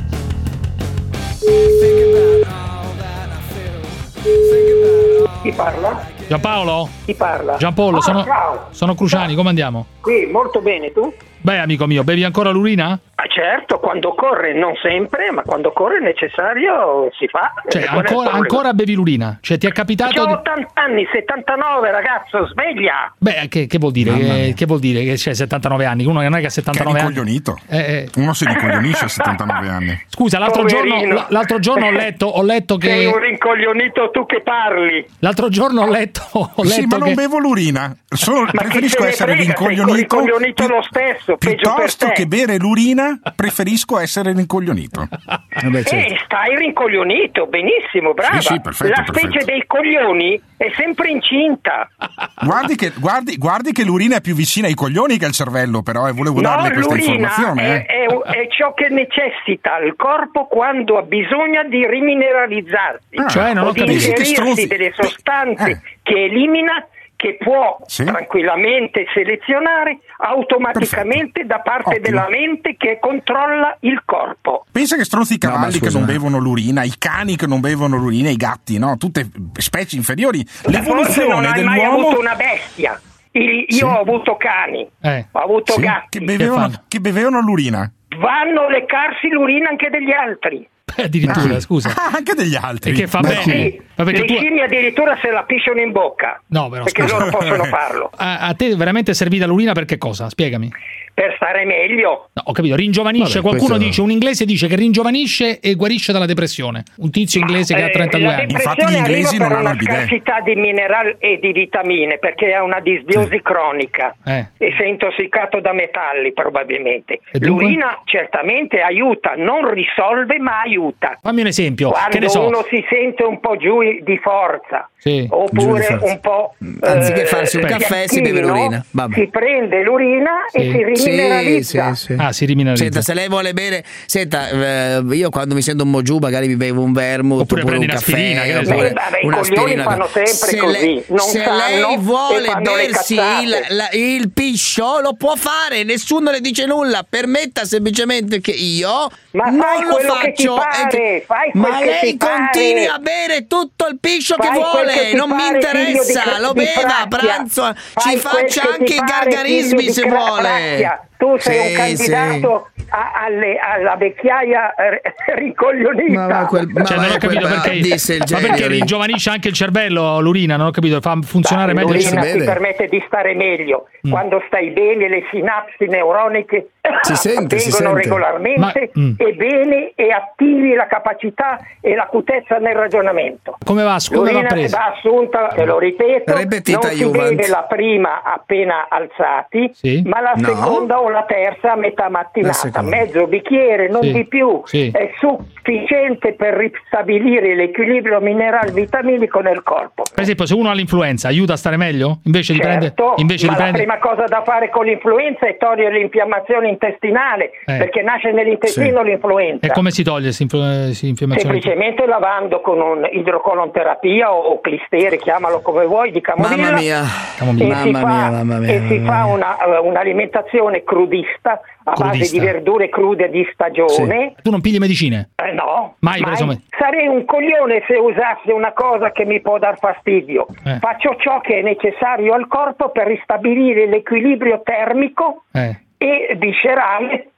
S6: Think about all that I feel. Think about all.
S4: Chi parla?
S14: Giampaolo?
S4: Chi parla?
S14: Giampaolo,
S4: Ah,
S14: sono,
S4: ciao.
S14: sono Cruciani, come andiamo?
S4: Qui, molto bene, tu?
S14: Beh, amico mio, bevi ancora l'urina?
S4: Ah, certo, quando corre, non sempre, ma quando corre è necessario, si fa.
S14: Cioè,
S4: Eh, qual è il
S14: ancora,
S4: problema?
S14: ancora bevi l'urina? Cioè, ti è capitato...
S4: Ho
S14: di-
S4: ottanta anni, settantanove, ragazzo, sveglia!
S14: Beh, che, che vuol dire?
S15: Mamma
S14: Che,
S15: mia.
S14: che vuol dire che c'è settantanove anni? Uno non è che ha
S15: Che è
S14: settantanove anni.
S15: rincoglionito.
S14: Eh, eh.
S15: Uno si rincoglionisce a settantanove anni.
S14: Scusa, l'altro giorno,
S4: Poverino.
S14: l'altro giorno ho letto, ho letto
S4: Sei un
S14: che
S4: rincoglionito tu che parli.
S14: l'altro giorno ho letto, ho letto
S15: Sì, ma non
S14: che
S15: bevo l'urina. Solo,
S4: Ma chi
S15: preferisco
S4: se ne
S15: essere
S4: frega, sei
S15: rincoglionito.
S4: rincoglionito lo stesso, peggio per
S15: Piuttosto
S4: te.
S15: che bere l'urina, preferisco essere rincoglionito.
S16: Vabbè, certo.
S4: Eh, stai rincoglionito, benissimo, brava.
S15: Sì, sì, perfetto,
S4: La specie
S15: perfetto.
S4: dei coglioni è sempre incinta.
S15: Guardi che, guardi, guardi che l'urina è più vicina ai coglioni che al cervello, però, e volevo darle questa
S4: l'urina
S15: informazione.
S4: è,
S15: eh.
S4: è- è ciò che necessita il corpo quando ha bisogno di rimineralizzarsi
S15: Ah,
S14: cioè, non
S4: o
S14: ho
S4: di
S14: capito.
S15: Che
S4: ingerirsi
S15: stronzi.
S4: delle sostanze
S15: Eh.
S4: che elimina, che può
S15: Sì.
S4: tranquillamente selezionare automaticamente da parte
S15: Ottimo.
S4: della mente che controlla il corpo.
S15: Pensa che stronzi i
S16: No, ma
S15: cavalli che
S16: scusa.
S15: non bevono l'urina, i cani che non bevono l'urina, i gatti, no? Tutte specie inferiori.
S4: Forse non
S15: L'evoluzione
S4: hai mai
S15: dell'uomo
S4: avuto una bestia. Il- io
S15: Sì.
S4: ho avuto cani,
S14: Eh.
S4: ho avuto
S15: sì,
S4: gatti.
S15: che, bevevano,
S14: fanno?
S15: che bevevano l'urina.
S4: Vanno a leccarsi l'urina anche degli altri.
S14: Beh, addirittura, scusa.
S15: Ah, anche degli altri.
S14: E che fa
S15: Ma
S14: bene.
S15: sì.
S4: Sì,
S14: Ma perché
S4: le
S14: tu-
S4: scimmie addirittura se la pisciano in bocca.
S14: No, però
S4: perché
S14: scusa.
S4: loro possono farlo.
S14: A, a te veramente è servita l'urina per che cosa? Spiegami.
S4: Per stare meglio.
S14: No, ho capito, ringiovanisce.
S16: Vabbè,
S14: Qualcuno
S16: questo-
S14: dice, un inglese dice che ringiovanisce e guarisce dalla depressione. Un tizio inglese che ha
S4: Eh,
S14: trentadue
S4: la
S14: anni.
S4: depressione
S15: Infatti gli inglesi
S4: arriva
S15: non
S4: per
S15: hanno
S4: una
S15: il bidet.
S4: scarsità di minerali e di vitamine, perché è una disbiosi cronica
S14: Eh.
S4: e sei intossicato da metalli probabilmente.
S14: E dunque?
S4: L'urina certamente aiuta, non risolve ma aiuta.
S14: Fammi un esempio.
S4: Quando
S14: che ne so.
S4: uno si sente un po' giù di forza,
S14: Sì.
S4: oppure
S16: Giù di forza.
S4: un po'
S16: Anziché
S4: eh,
S16: farsi un caffè, si beve
S4: piattino,
S16: l'urina. Vabbè.
S4: si prende l'urina
S14: Sì.
S4: e si rimineralizza.
S16: Sì, sì, sì.
S14: Ah, si rimineralizza.
S16: Senta, se lei vuole bere, senta, eh, io quando mi sento un po' giù, magari mi bevo un vermouth
S14: Oppure
S16: oppure un
S14: prendi
S16: caffè,
S14: un'aspirina, che ne so.
S16: oppure
S4: Beh, vabbè, i
S16: un'aspirina.
S4: coglioni fanno sempre
S16: se
S4: così,
S16: lei,
S4: non
S16: se
S4: sanno
S16: lei
S4: e
S16: vuole
S4: fanno le
S16: bersi
S4: cazzate.
S16: il, la- il piscio, lo può fare, nessuno le dice nulla. Permetta semplicemente che io
S4: Ma
S16: non
S4: fai
S16: lo
S4: quello che ti
S16: faccio.
S4: pare,
S16: e che-
S4: fai quel
S16: ma
S4: che
S16: lei
S4: ti pare.
S16: continui a bere tutto il piscio
S4: Fai
S16: che
S4: quel
S16: vuole,
S4: che ti
S16: non mi
S4: pare,
S16: interessa.
S4: figlio di-
S16: Lo
S4: di
S16: beva a
S4: Fracchia.
S16: pranzo,
S4: Fai
S16: ci
S4: quel
S16: faccia
S4: che
S16: anche
S4: ti
S16: i
S4: pare,
S16: gargarismi
S4: figlio
S16: se
S4: di
S16: vuole.
S4: Fracchia. Tu sei
S16: Sì,
S4: un candidato a- alle- alla vecchiaia eh, rincoglionita.
S16: Ma va quel- ma
S14: Cioè, non ho
S16: va
S14: capito
S16: quel-
S14: perché.
S16: disse il
S14: Ma
S16: genio
S14: perché
S16: lì.
S14: ringiovanisce anche il cervello l'urina? Non ho capito, fa funzionare
S4: Dai,
S14: meglio il
S4: l'urina
S14: cervello.
S4: ti permette di stare meglio.
S14: Mm.
S4: Quando stai bene le sinapsi neuroniche
S16: Si sente, si
S4: avvengono
S16: sente.
S4: regolarmente
S14: Ma- mm.
S4: e bene e attivi la capacità e l'acutezza nel ragionamento.
S14: Come va? Come va
S4: L'urina
S14: presa?
S4: va assunta, te lo ripeto,
S16: Ripetita
S4: non si
S16: Juvent.
S4: beve la prima appena alzati,
S14: Sì.
S4: ma la
S16: No.
S4: seconda o la terza a metà
S16: La
S4: mattinata,
S16: seconda.
S4: mezzo bicchiere, non
S14: Sì.
S4: di più.
S14: Sì.
S4: È sufficiente per ristabilire l'equilibrio mineral-vitaminico nel corpo.
S14: Per esempio, se uno ha l'influenza, aiuta a stare meglio? Invece di prendere.
S4: Certo,
S14: Invece
S4: ma
S14: di
S4: la
S14: prendere.
S4: prima cosa da fare con l'influenza è togliere l'infiammazione intestinale,
S14: Eh.
S4: perché nasce nell'intestino l'influenza.
S14: E come si toglie questa influ- questa infiammazione?
S4: Semplicemente lavando con un idrocolonterapia o, o clistere, chiamalo come vuoi, di camomilla.
S16: Mamma mia,
S14: Camomilla.
S4: E si
S16: mamma
S4: fa,
S16: mia, mamma mia,
S4: e si
S16: mamma
S4: fa
S16: mia.
S4: una, eh, un'alimentazione crudista a base
S14: Crudista.
S4: di verdure crude di stagione.
S14: Tu non pigli medicine?
S4: Eh no,
S14: Mai preso me-
S4: sarei un coglione se usassi una cosa che mi può dar fastidio.
S14: Eh.
S4: Faccio ciò che è necessario al corpo per ristabilire l'equilibrio termico
S14: Eh.
S4: e viscerale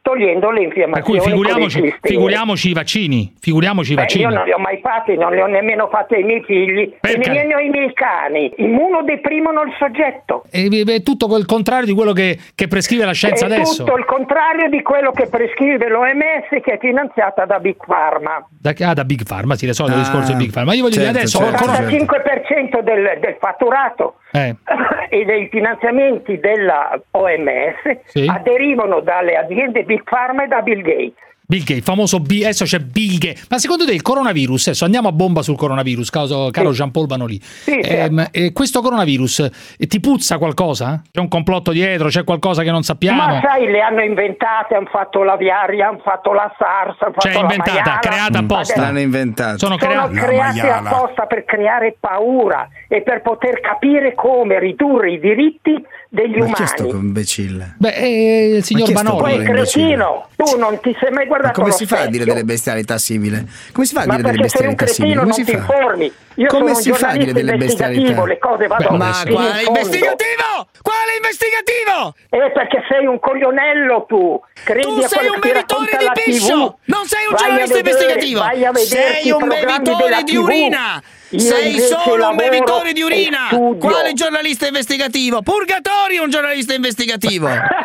S11: togliendo le
S14: Per
S11: infiammazioni.
S14: cui figuriamoci,
S11: con le clisteri.
S14: figuriamoci i vaccini, figuriamoci i
S11: Beh,
S14: vaccini.
S11: io non li ho mai fatti, non li ho nemmeno fatti ai miei figli
S14: Per
S11: e nemmeno ai miei cani. Immunodeprimono il soggetto.
S14: È, è tutto il contrario di quello che, che prescrive la scienza
S11: è
S14: adesso.
S11: tutto il contrario di quello che prescrive l'O M S, che è finanziata da Big Pharma.
S14: Da, ah, da Big Pharma, sì, le solite
S11: Ah,
S14: discorso di Big Pharma. Ma io voglio
S11: certo,
S14: dire adesso...
S11: certo, l'ottantacinque per cento del, del fatturato
S14: Eh.
S11: e dei finanziamenti della O M S
S14: Sì.
S11: derivano dalle aziende Big Pharma e da Bill Gates.
S14: Bill Gates, famoso B, adesso c'è Bill Gates. Ma secondo te il coronavirus, adesso andiamo a bomba sul coronavirus, caro, caro Jean-Paul Banoli.
S11: Sì,
S14: Ehm, eh, questo coronavirus eh, ti puzza qualcosa? C'è un complotto dietro, c'è qualcosa che non sappiamo?
S11: Ma sai, le hanno inventate, hanno fatto l'aviaria, hanno fatto la SARS, hanno fatto
S14: Cioè,
S11: la
S14: inventata,
S11: maiala.
S14: creata apposta.
S16: L'hanno inventato.
S14: Sono
S11: Sono
S14: creati
S11: create apposta per creare paura e per poter capire come ridurre i diritti degli
S16: Ma chi è sto
S11: umani.
S16: imbecille?
S14: Beh, eh, il signor
S16: Ma chi è sto
S14: Banoli.
S11: Poi cretino, tu non ti sei mai
S16: Ma
S11: guardato
S16: come
S11: allo
S16: si fa a dire
S11: specchio?
S16: delle bestialità simili? Come si fa a
S11: Ma
S16: dire delle
S11: perché sei un
S16: bestialità simili?
S11: cretino,
S16: Come
S11: non
S16: si
S11: ti
S16: fa?
S11: informi. Io
S16: Come
S11: sono
S16: si
S11: un
S16: fa a dire
S11: giornalista
S16: delle
S11: investigativo,
S16: bestialità?
S11: le cose vanno
S16: Ma
S11: fino in
S16: quale
S11: fondo.
S16: investigativo? Quale investigativo?
S11: Eh, perché sei un coglionello tu. Credi
S16: Tu
S11: a
S16: sei
S11: quello
S16: un
S11: che ti
S16: meritore
S11: racconta
S16: di
S11: la
S16: piscio!
S11: tivù.
S16: Non sei un
S11: Vai a
S16: giornalista
S11: vedere-
S16: investigativo!
S11: vai a vederti
S16: Sei
S11: i
S16: un
S11: programmi
S16: bevitore
S11: della
S16: di
S11: tivù.
S16: urina!
S11: Io
S16: Sei
S11: invece
S16: solo un
S11: lavoro
S16: bevitore di
S11: e
S16: urina!
S11: studio.
S16: Quale giornalista investigativo? Purgatorio un giornalista investigativo!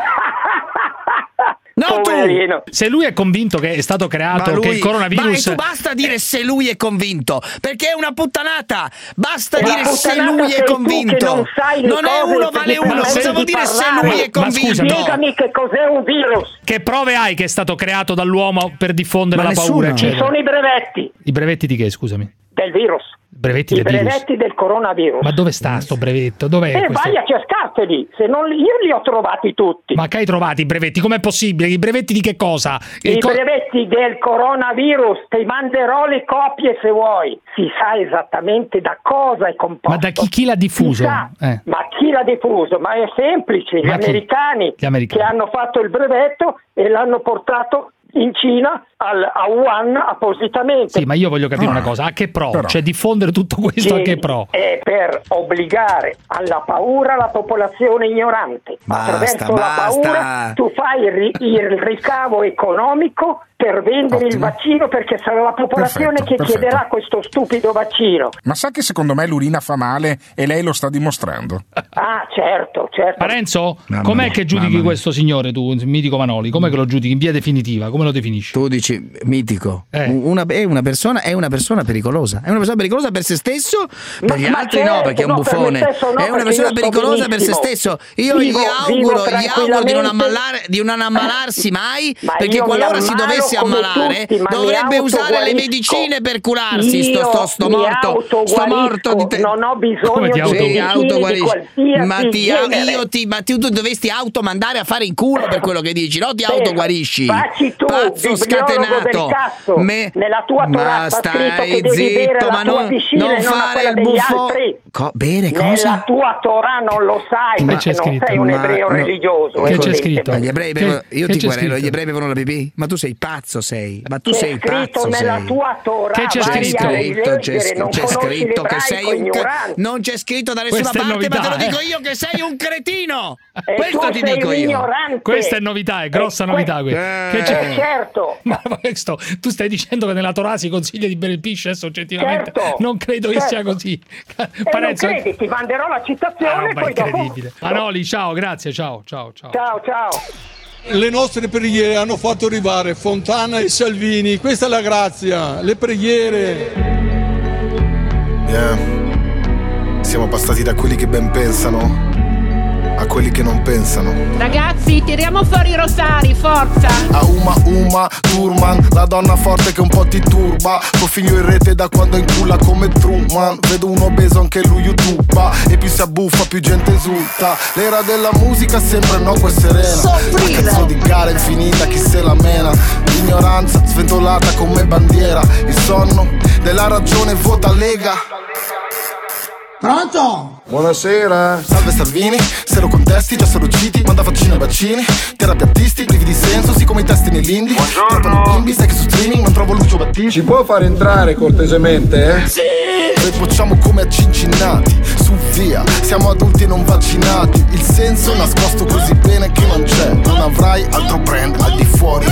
S16: No, tu!
S14: Se lui è convinto che è stato creato,
S16: Ma lui-
S14: che il coronavirus...
S16: Ma e tu basta dire se lui è convinto, perché è una puttanata. Basta
S11: La
S16: dire se
S11: puttanata
S16: lui
S11: sei
S16: è
S11: tu
S16: convinto.
S11: che non sai le
S16: Non è
S11: cose
S16: uno
S11: che
S16: vale
S11: ti
S16: uno.
S11: permetti
S16: Cosa vuol
S11: di
S16: dire se
S11: parlare?
S16: lui è
S14: Ma
S16: convinto?
S14: scusa, no.
S11: Spiegami che cos'è un virus.
S14: Che prove hai che è stato creato dall'uomo per diffondere
S16: Ma
S14: la
S16: nessuno.
S14: paura,
S11: Ci
S14: eccetera?
S11: sono i brevetti
S14: I brevetti di che, scusami?
S11: del virus.
S14: Brevetti
S11: I
S14: del virus.
S11: brevetti del coronavirus.
S14: Ma dove sta sto brevetto? Dov'è
S11: Eh,
S14: questo?
S11: vai a cercarteli, se non li- io li ho trovati tutti.
S14: Ma che hai trovati i brevetti? Com'è possibile? I brevetti di che cosa?
S11: I
S14: Il co-
S11: brevetti del coronavirus, ti manderò le copie se vuoi. Si sa esattamente da cosa è composto.
S14: Ma da chi, chi l'ha diffuso?
S11: Si sa.
S14: Eh.
S11: Ma chi l'ha diffuso? Ma è semplice, gli
S14: Ma chi?
S11: americani,
S14: Gli americani.
S11: che hanno fatto il brevetto e l'hanno portato in Cina al, a Wuhan appositamente.
S14: Sì, ma io voglio capire
S11: Ah.
S14: una cosa. A che pro?
S11: Però.
S14: Cioè diffondere tutto questo a che pro?
S11: È per obbligare alla paura la popolazione ignorante.
S16: Basta,
S11: Attraverso
S16: basta.
S11: la paura tu fai il, ri- il ricavo economico per vendere il vaccino, perché sarà la popolazione
S15: Perfetto,
S11: che
S15: perfetto.
S11: chiederà questo stupido vaccino.
S15: Ma sa che secondo me l'urina fa male e lei lo sta dimostrando.
S11: Ah, certo, certo.
S14: Parenzo,
S15: Mamma
S14: com'è
S15: mia,
S14: che giudichi
S15: mamma mia.
S14: questo signore tu, mitico Manoli? Com'è che lo giudichi in via definitiva? Come lo definisci?
S16: Tu dici mitico.
S14: Eh.
S16: Una, è, una persona, è una persona pericolosa. È una persona pericolosa per se stesso, per
S11: Ma-
S16: gli
S11: ma
S16: altri
S11: certo,
S16: no, perché è un
S11: no, per me
S16: buffone.
S11: stesso no,
S16: è una
S11: perché
S16: persona
S11: io sto
S16: pericolosa per se
S11: benissimo.
S16: stesso. Io
S11: Vivo-
S16: gli
S11: vivo
S16: auguro, gli auguro di non,
S11: tranquillamente.
S16: ammalare, di non ammalarsi mai,
S11: Ma
S16: perché
S11: io mi
S16: qualora si
S11: ammalo
S16: dovesse
S11: come
S16: ammalare
S11: tutti, ma mi
S16: dovrebbe usare le
S11: autoguarisco.
S16: medicine per curarsi. Sto,
S11: Io
S16: sto, sto
S11: mi
S16: morto, sto morto di te.
S11: non ho bisogno
S14: Come ti
S11: di
S14: auto-
S16: Sì,
S11: medicine di
S16: autoguarisci.
S11: qualsiasi
S16: Ma, ti,
S11: genere.
S16: io ti, ma tu, tu dovresti automandare a fare in culo per quello che dici, no? Ti
S11: Beh,
S16: autoguarisci.
S11: facci tu,
S16: Pazzo
S11: bibliologo
S16: scatenato.
S11: del cazzo.
S16: Me-
S11: Nella tua
S16: ma
S11: Torah sta scritto
S16: stai
S11: che devi bere
S16: zitto,
S11: la
S16: ma
S11: tua
S16: non,
S11: piscina
S16: non
S11: e non a
S16: fare
S11: quella
S16: il
S11: degli
S16: buffo.
S11: altri.
S16: Co- bere
S11: Nella
S16: cosa?
S11: tua Torah non lo sai,
S14: Ma
S11: perché
S14: c'è
S11: non
S14: scritto?
S11: sei un
S16: Ma
S11: ebreo
S16: no.
S11: religioso.
S14: Che c'è
S11: evidentemente.
S14: scritto?
S16: Ma gli ebrei
S14: Che-
S16: bevono, io
S14: che
S16: ti
S14: c'è
S16: querelo,
S14: scritto?
S16: gli ebrei bevono la pipì? Ma tu sei pazzo, sei. Ma tu
S11: C'è
S16: sei
S11: scritto
S16: pazzo,
S11: nella
S16: sei.
S11: tua Torah,
S14: Che c'è
S11: vai
S14: scritto?
S11: a
S16: C'è
S11: rileggere,
S16: scritto,
S11: non
S16: c'è
S11: conosci
S16: scritto che sei
S11: l'ebraico,
S16: un ca-
S11: ignorante.
S16: non c'è scritto da nessuna
S14: Questa è
S16: parte, ma te lo
S14: novità,
S16: dico
S14: eh.
S16: io che sei un cretino.
S11: E
S16: Questo
S11: tu
S16: ti
S11: sei
S16: dico
S11: un
S16: io.
S11: ignorante.
S14: Questa è novità, è grossa
S11: Eh,
S14: novità
S11: que-
S14: questa.
S16: Eh,
S14: Che c'è?
S11: Eh, certo.
S14: Ma questo, tu stai dicendo che nella Torah si consiglia di bere il pisce, adesso oggettivamente
S11: Certo,
S14: non credo che
S11: certo.
S14: sia così.
S11: E non
S14: Parenzo-
S11: credi, ti manderò la
S14: Ah,
S11: citazione e
S14: ma
S11: poi dopo...
S14: incredibile. Manoli, ciao, grazie, ciao, ciao, ciao.
S11: Ciao, ciao.
S20: Le nostre preghiere hanno fatto arrivare Fontana e Salvini, questa è la grazia, le preghiere.
S21: Yeah. Siamo passati da quelli che ben pensano a quelli che non pensano.
S23: Ragazzi, tiriamo fuori i rosari, forza!
S21: A Uma Uma Thurman, la donna forte che un po' ti turba. Tuo figlio in rete da quando inculla come Truman. Vedo un obeso anche lui YouTube, e più si abbuffa più gente esulta. L'era della musica sembra innocua e serena. La cazzo di gara infinita, chi se la mena. L'ignoranza sventolata come bandiera. Il sonno della ragione vota Lega.
S20: Pronto?
S21: Buonasera. Salve Salvini, se lo contesti già sono usciti. Manda vaccino ai vaccini, terapiattisti, privi di senso, sì come i testi nell'indie. Buongiorno bimbi, sai che su streaming non trovo Lucio Battisti.
S20: Ci può far entrare cortesemente, eh?
S21: Sì. Noi bocciamo come a Cincinnati. Su via, siamo adulti e non vaccinati. Il senso nascosto così bene che non c'è. Non avrai altro brand al di fuori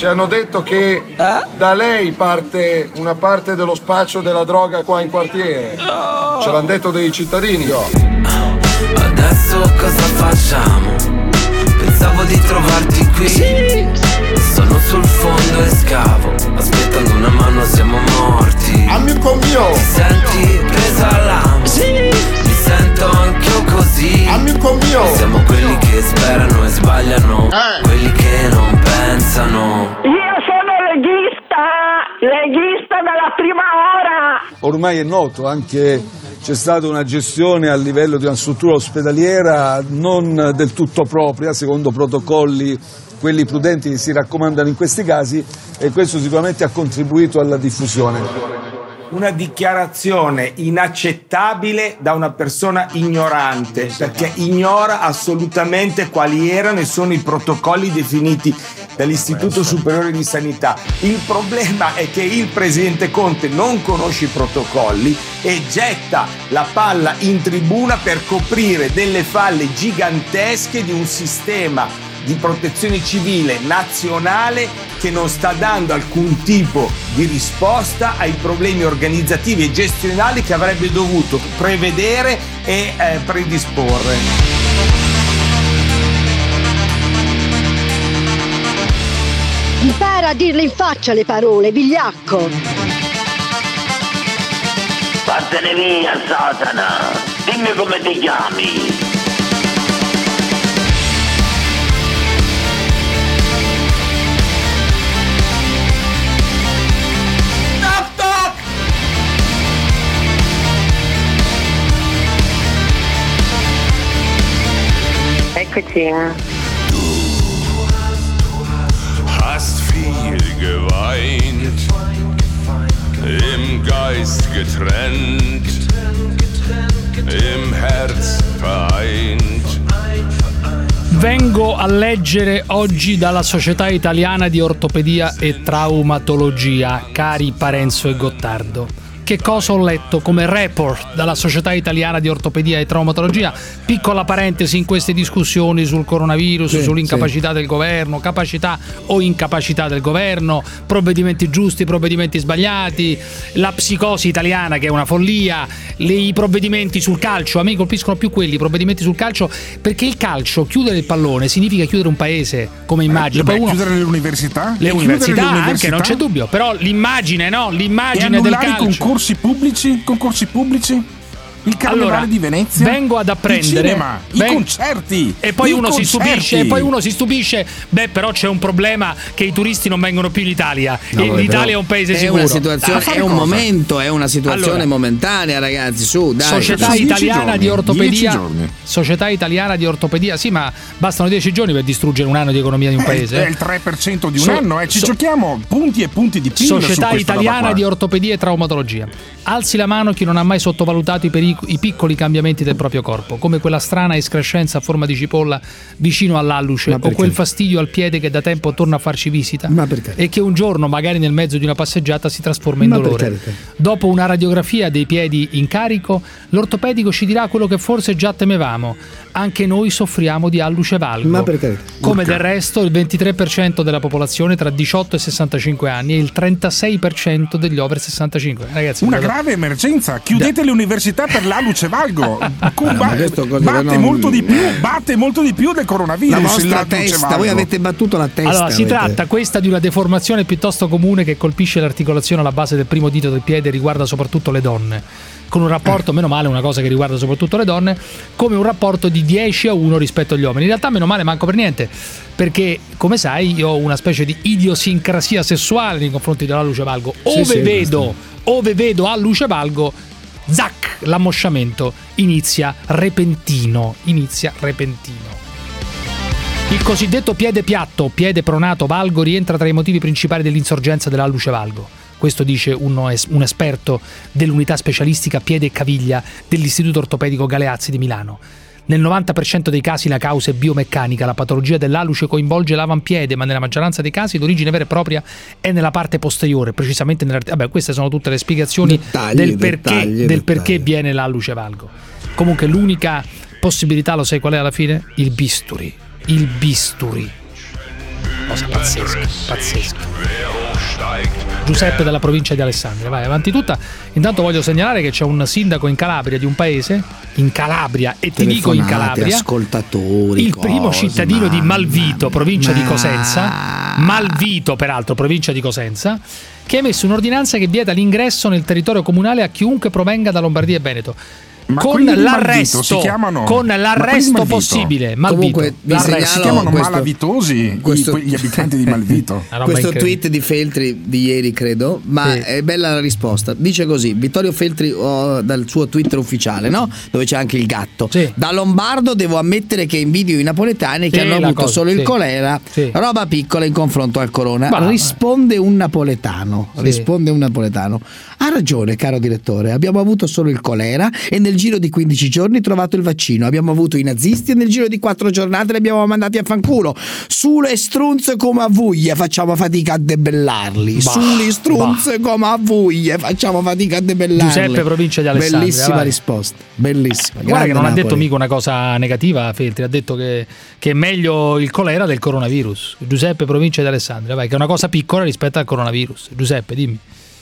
S21: Ci hanno detto che da lei parte una parte dello spaccio della droga qua in quartiere. Ce l'hanno detto dei cittadini.
S6: Adesso cosa facciamo? Pensavo di trovarti qui. Sì. Sono sul fondo e scavo, aspettando una mano siamo morti.
S21: Amico mio.
S6: Ti senti presa all'amo? Sì. Mi sento anch'io così.
S21: Amico mio.
S6: Siamo quelli che sperano e sbagliano, eh. quelli che non pensano.
S11: Io sono leghista, leghista dalla prima ora.
S1: Ormai è noto, anche c'è stata una gestione a livello di una struttura ospedaliera non del tutto propria, secondo protocolli, quelli prudenti che si raccomandano in questi casi, e questo sicuramente ha contribuito alla diffusione.
S25: Una dichiarazione inaccettabile da una persona ignorante, perché ignora assolutamente quali erano e sono i protocolli definiti dall'Istituto Superiore di Sanità. Il problema è che il presidente Conte non conosce i protocolli e getta la palla in tribuna per coprire delle falle gigantesche di un sistema di protezione civile nazionale che non sta dando alcun tipo di risposta ai problemi organizzativi e gestionali che avrebbe dovuto prevedere e eh, predisporre.
S2: Impara a dirle in faccia le parole, vigliacco.
S5: Vattene via, Satana! Dimmi come ti chiami!
S12: Eccoci.
S22: Hast viel geweint, im Geist getrennt, im Herz vereint.
S14: Vengo a leggere oggi dalla Società Italiana di Ortopedia e Traumatologia, cari Parenzo e Gottardo. Che cosa ho letto come report dalla Società Italiana di Ortopedia e Traumatologia? Piccola parentesi in queste discussioni sul coronavirus, sì, sull'incapacità sì. del governo, capacità o incapacità del governo, provvedimenti giusti, provvedimenti sbagliati, la psicosi italiana che è una follia, le, i provvedimenti sul calcio. A me colpiscono più quelli, i provvedimenti sul calcio, perché il calcio, chiudere il pallone significa chiudere un paese, come immagine.
S15: Eh, beh, uno, chiudere le università?
S14: Le università, le università anche, non c'è dubbio, però l'immagine, no? L'immagine del calcio.
S15: Concorsi pubblici? Concorsi pubblici? Il Carnevale
S14: allora,
S15: di Venezia?
S14: Vengo ad apprendere
S15: il cinema,
S14: ven-
S15: i concerti
S14: e poi
S15: i
S14: uno
S15: concerti.
S14: si stupisce e poi uno si stupisce beh però c'è un problema che i turisti non vengono più in Italia no, e l'Italia è un paese
S16: è
S14: sicuro
S16: una situazione, è un cosa? momento è una situazione
S14: allora,
S16: momentanea, ragazzi, su dai.
S14: Società Italiana giorni, di Ortopedia Società Italiana di Ortopedia, sì, ma bastano dieci giorni per distruggere un anno di economia di un paese.
S15: È il tre per cento di un
S14: so,
S15: anno, eh. ci
S14: so,
S15: giochiamo punti e punti di P I L.
S14: Società Italiana di Ortopedia e Traumatologia. Alzi la mano chi non ha mai sottovalutato i, peric- i piccoli cambiamenti del proprio corpo, come quella strana escrescenza a forma di cipolla vicino all'alluce, o quel fastidio al piede che da tempo torna a farci visita e che un giorno, magari nel mezzo di una passeggiata, si trasforma in Ma dolore. Dopo una radiografia dei piedi in carico, l'ortopedico ci dirà quello che forse già temevamo: anche noi soffriamo di alluce valgo.
S16: Ma perché?
S14: Come del resto il ventitré per cento della popolazione tra diciotto e sessantacinque anni e il trentasei per cento degli over sessantacinque. Ragazzi,
S15: una grave emergenza, chiudete da. le università per l'alluce valgo. batte molto di più, batte molto di più del coronavirus.
S16: La vostra testa, valgo. Voi avete battuto la testa.
S14: Allora, si
S16: avete.
S14: tratta questa di una deformazione piuttosto comune che colpisce l'articolazione alla base del primo dito del piede e riguarda soprattutto le donne, con un rapporto, meno male, una cosa che riguarda soprattutto le donne, come un rapporto di dieci a uno rispetto agli uomini. In realtà meno male manco per niente, perché come sai io ho una specie di idiosincrasia sessuale nei confronti dell'alluce valgo. Ove sì, sì, vedo, ove vedo alluce valgo, zac, l'ammosciamento inizia repentino, inizia repentino. Il cosiddetto piede piatto, piede pronato valgo, rientra tra i motivi principali dell'insorgenza dell'alluce valgo. Questo dice uno, un esperto dell'unità specialistica piede e caviglia dell'Istituto Ortopedico Galeazzi di Milano. Nel novanta per cento dei casi la causa è biomeccanica, la patologia dell'alluce coinvolge l'avampiede, ma nella maggioranza dei casi l'origine vera e propria è nella parte posteriore, precisamente nella... Vabbè, queste sono tutte le spiegazioni dettagli, del perché, dettagli, del dettagli. perché viene l'alluce valgo. Comunque l'unica possibilità, lo sai qual è alla fine? Il bisturi. Il bisturi. cosa pazzesca, pazzesca. Giuseppe dalla provincia di Alessandria, vai avanti tutta. Intanto voglio segnalare che c'è un sindaco in Calabria di un paese, in Calabria, e ti dico in Calabria,
S16: ascoltatori,
S14: il
S16: cose,
S14: primo cittadino di Malvito, provincia
S16: ma...
S14: di Cosenza, Malvito peraltro, provincia di Cosenza, che ha emesso un'ordinanza che vieta l'ingresso nel territorio comunale a chiunque provenga da Lombardia e Veneto.
S15: Ma
S14: con
S15: quelli di
S14: l'arresto,
S15: Malvito si chiamano,
S14: con l'arresto possibile, Malvito.
S16: Comunque vi segnalo
S15: si chiamano
S16: questo,
S15: malavitosi
S16: questo,
S15: i, gli abitanti di Malvito.
S16: Questo tweet di Feltri di ieri, credo, ma sì. È bella la risposta. Dice così: Vittorio Feltri, oh, dal suo Twitter ufficiale, no? Dove c'è anche il gatto. Sì. Da lombardo devo ammettere che invidio i napoletani che sì, hanno avuto cosa, solo sì. il colera, sì. roba piccola in confronto al corona. Bah, risponde un napoletano, sì. risponde un napoletano. Ha ragione, caro direttore, abbiamo avuto solo il colera e nel giro di quindici giorni trovato il vaccino. Abbiamo avuto i nazisti e nel giro di quattro giornate li abbiamo mandati a fanculo. Sulle strunze come a vuglie facciamo fatica a debellarli. Bah, Sulle strunze bah. come a vuglie facciamo fatica a debellarli.
S14: Giuseppe, provincia di Alessandria.
S16: Bellissima
S14: vai.
S16: risposta, bellissima.
S14: Guarda che non
S16: Napoli.
S14: ha detto mica una cosa negativa, Feltri, ha detto che, che è meglio il colera del coronavirus. Giuseppe, provincia di Alessandria, vai, che è una cosa piccola rispetto al coronavirus. Giuseppe, dimmi.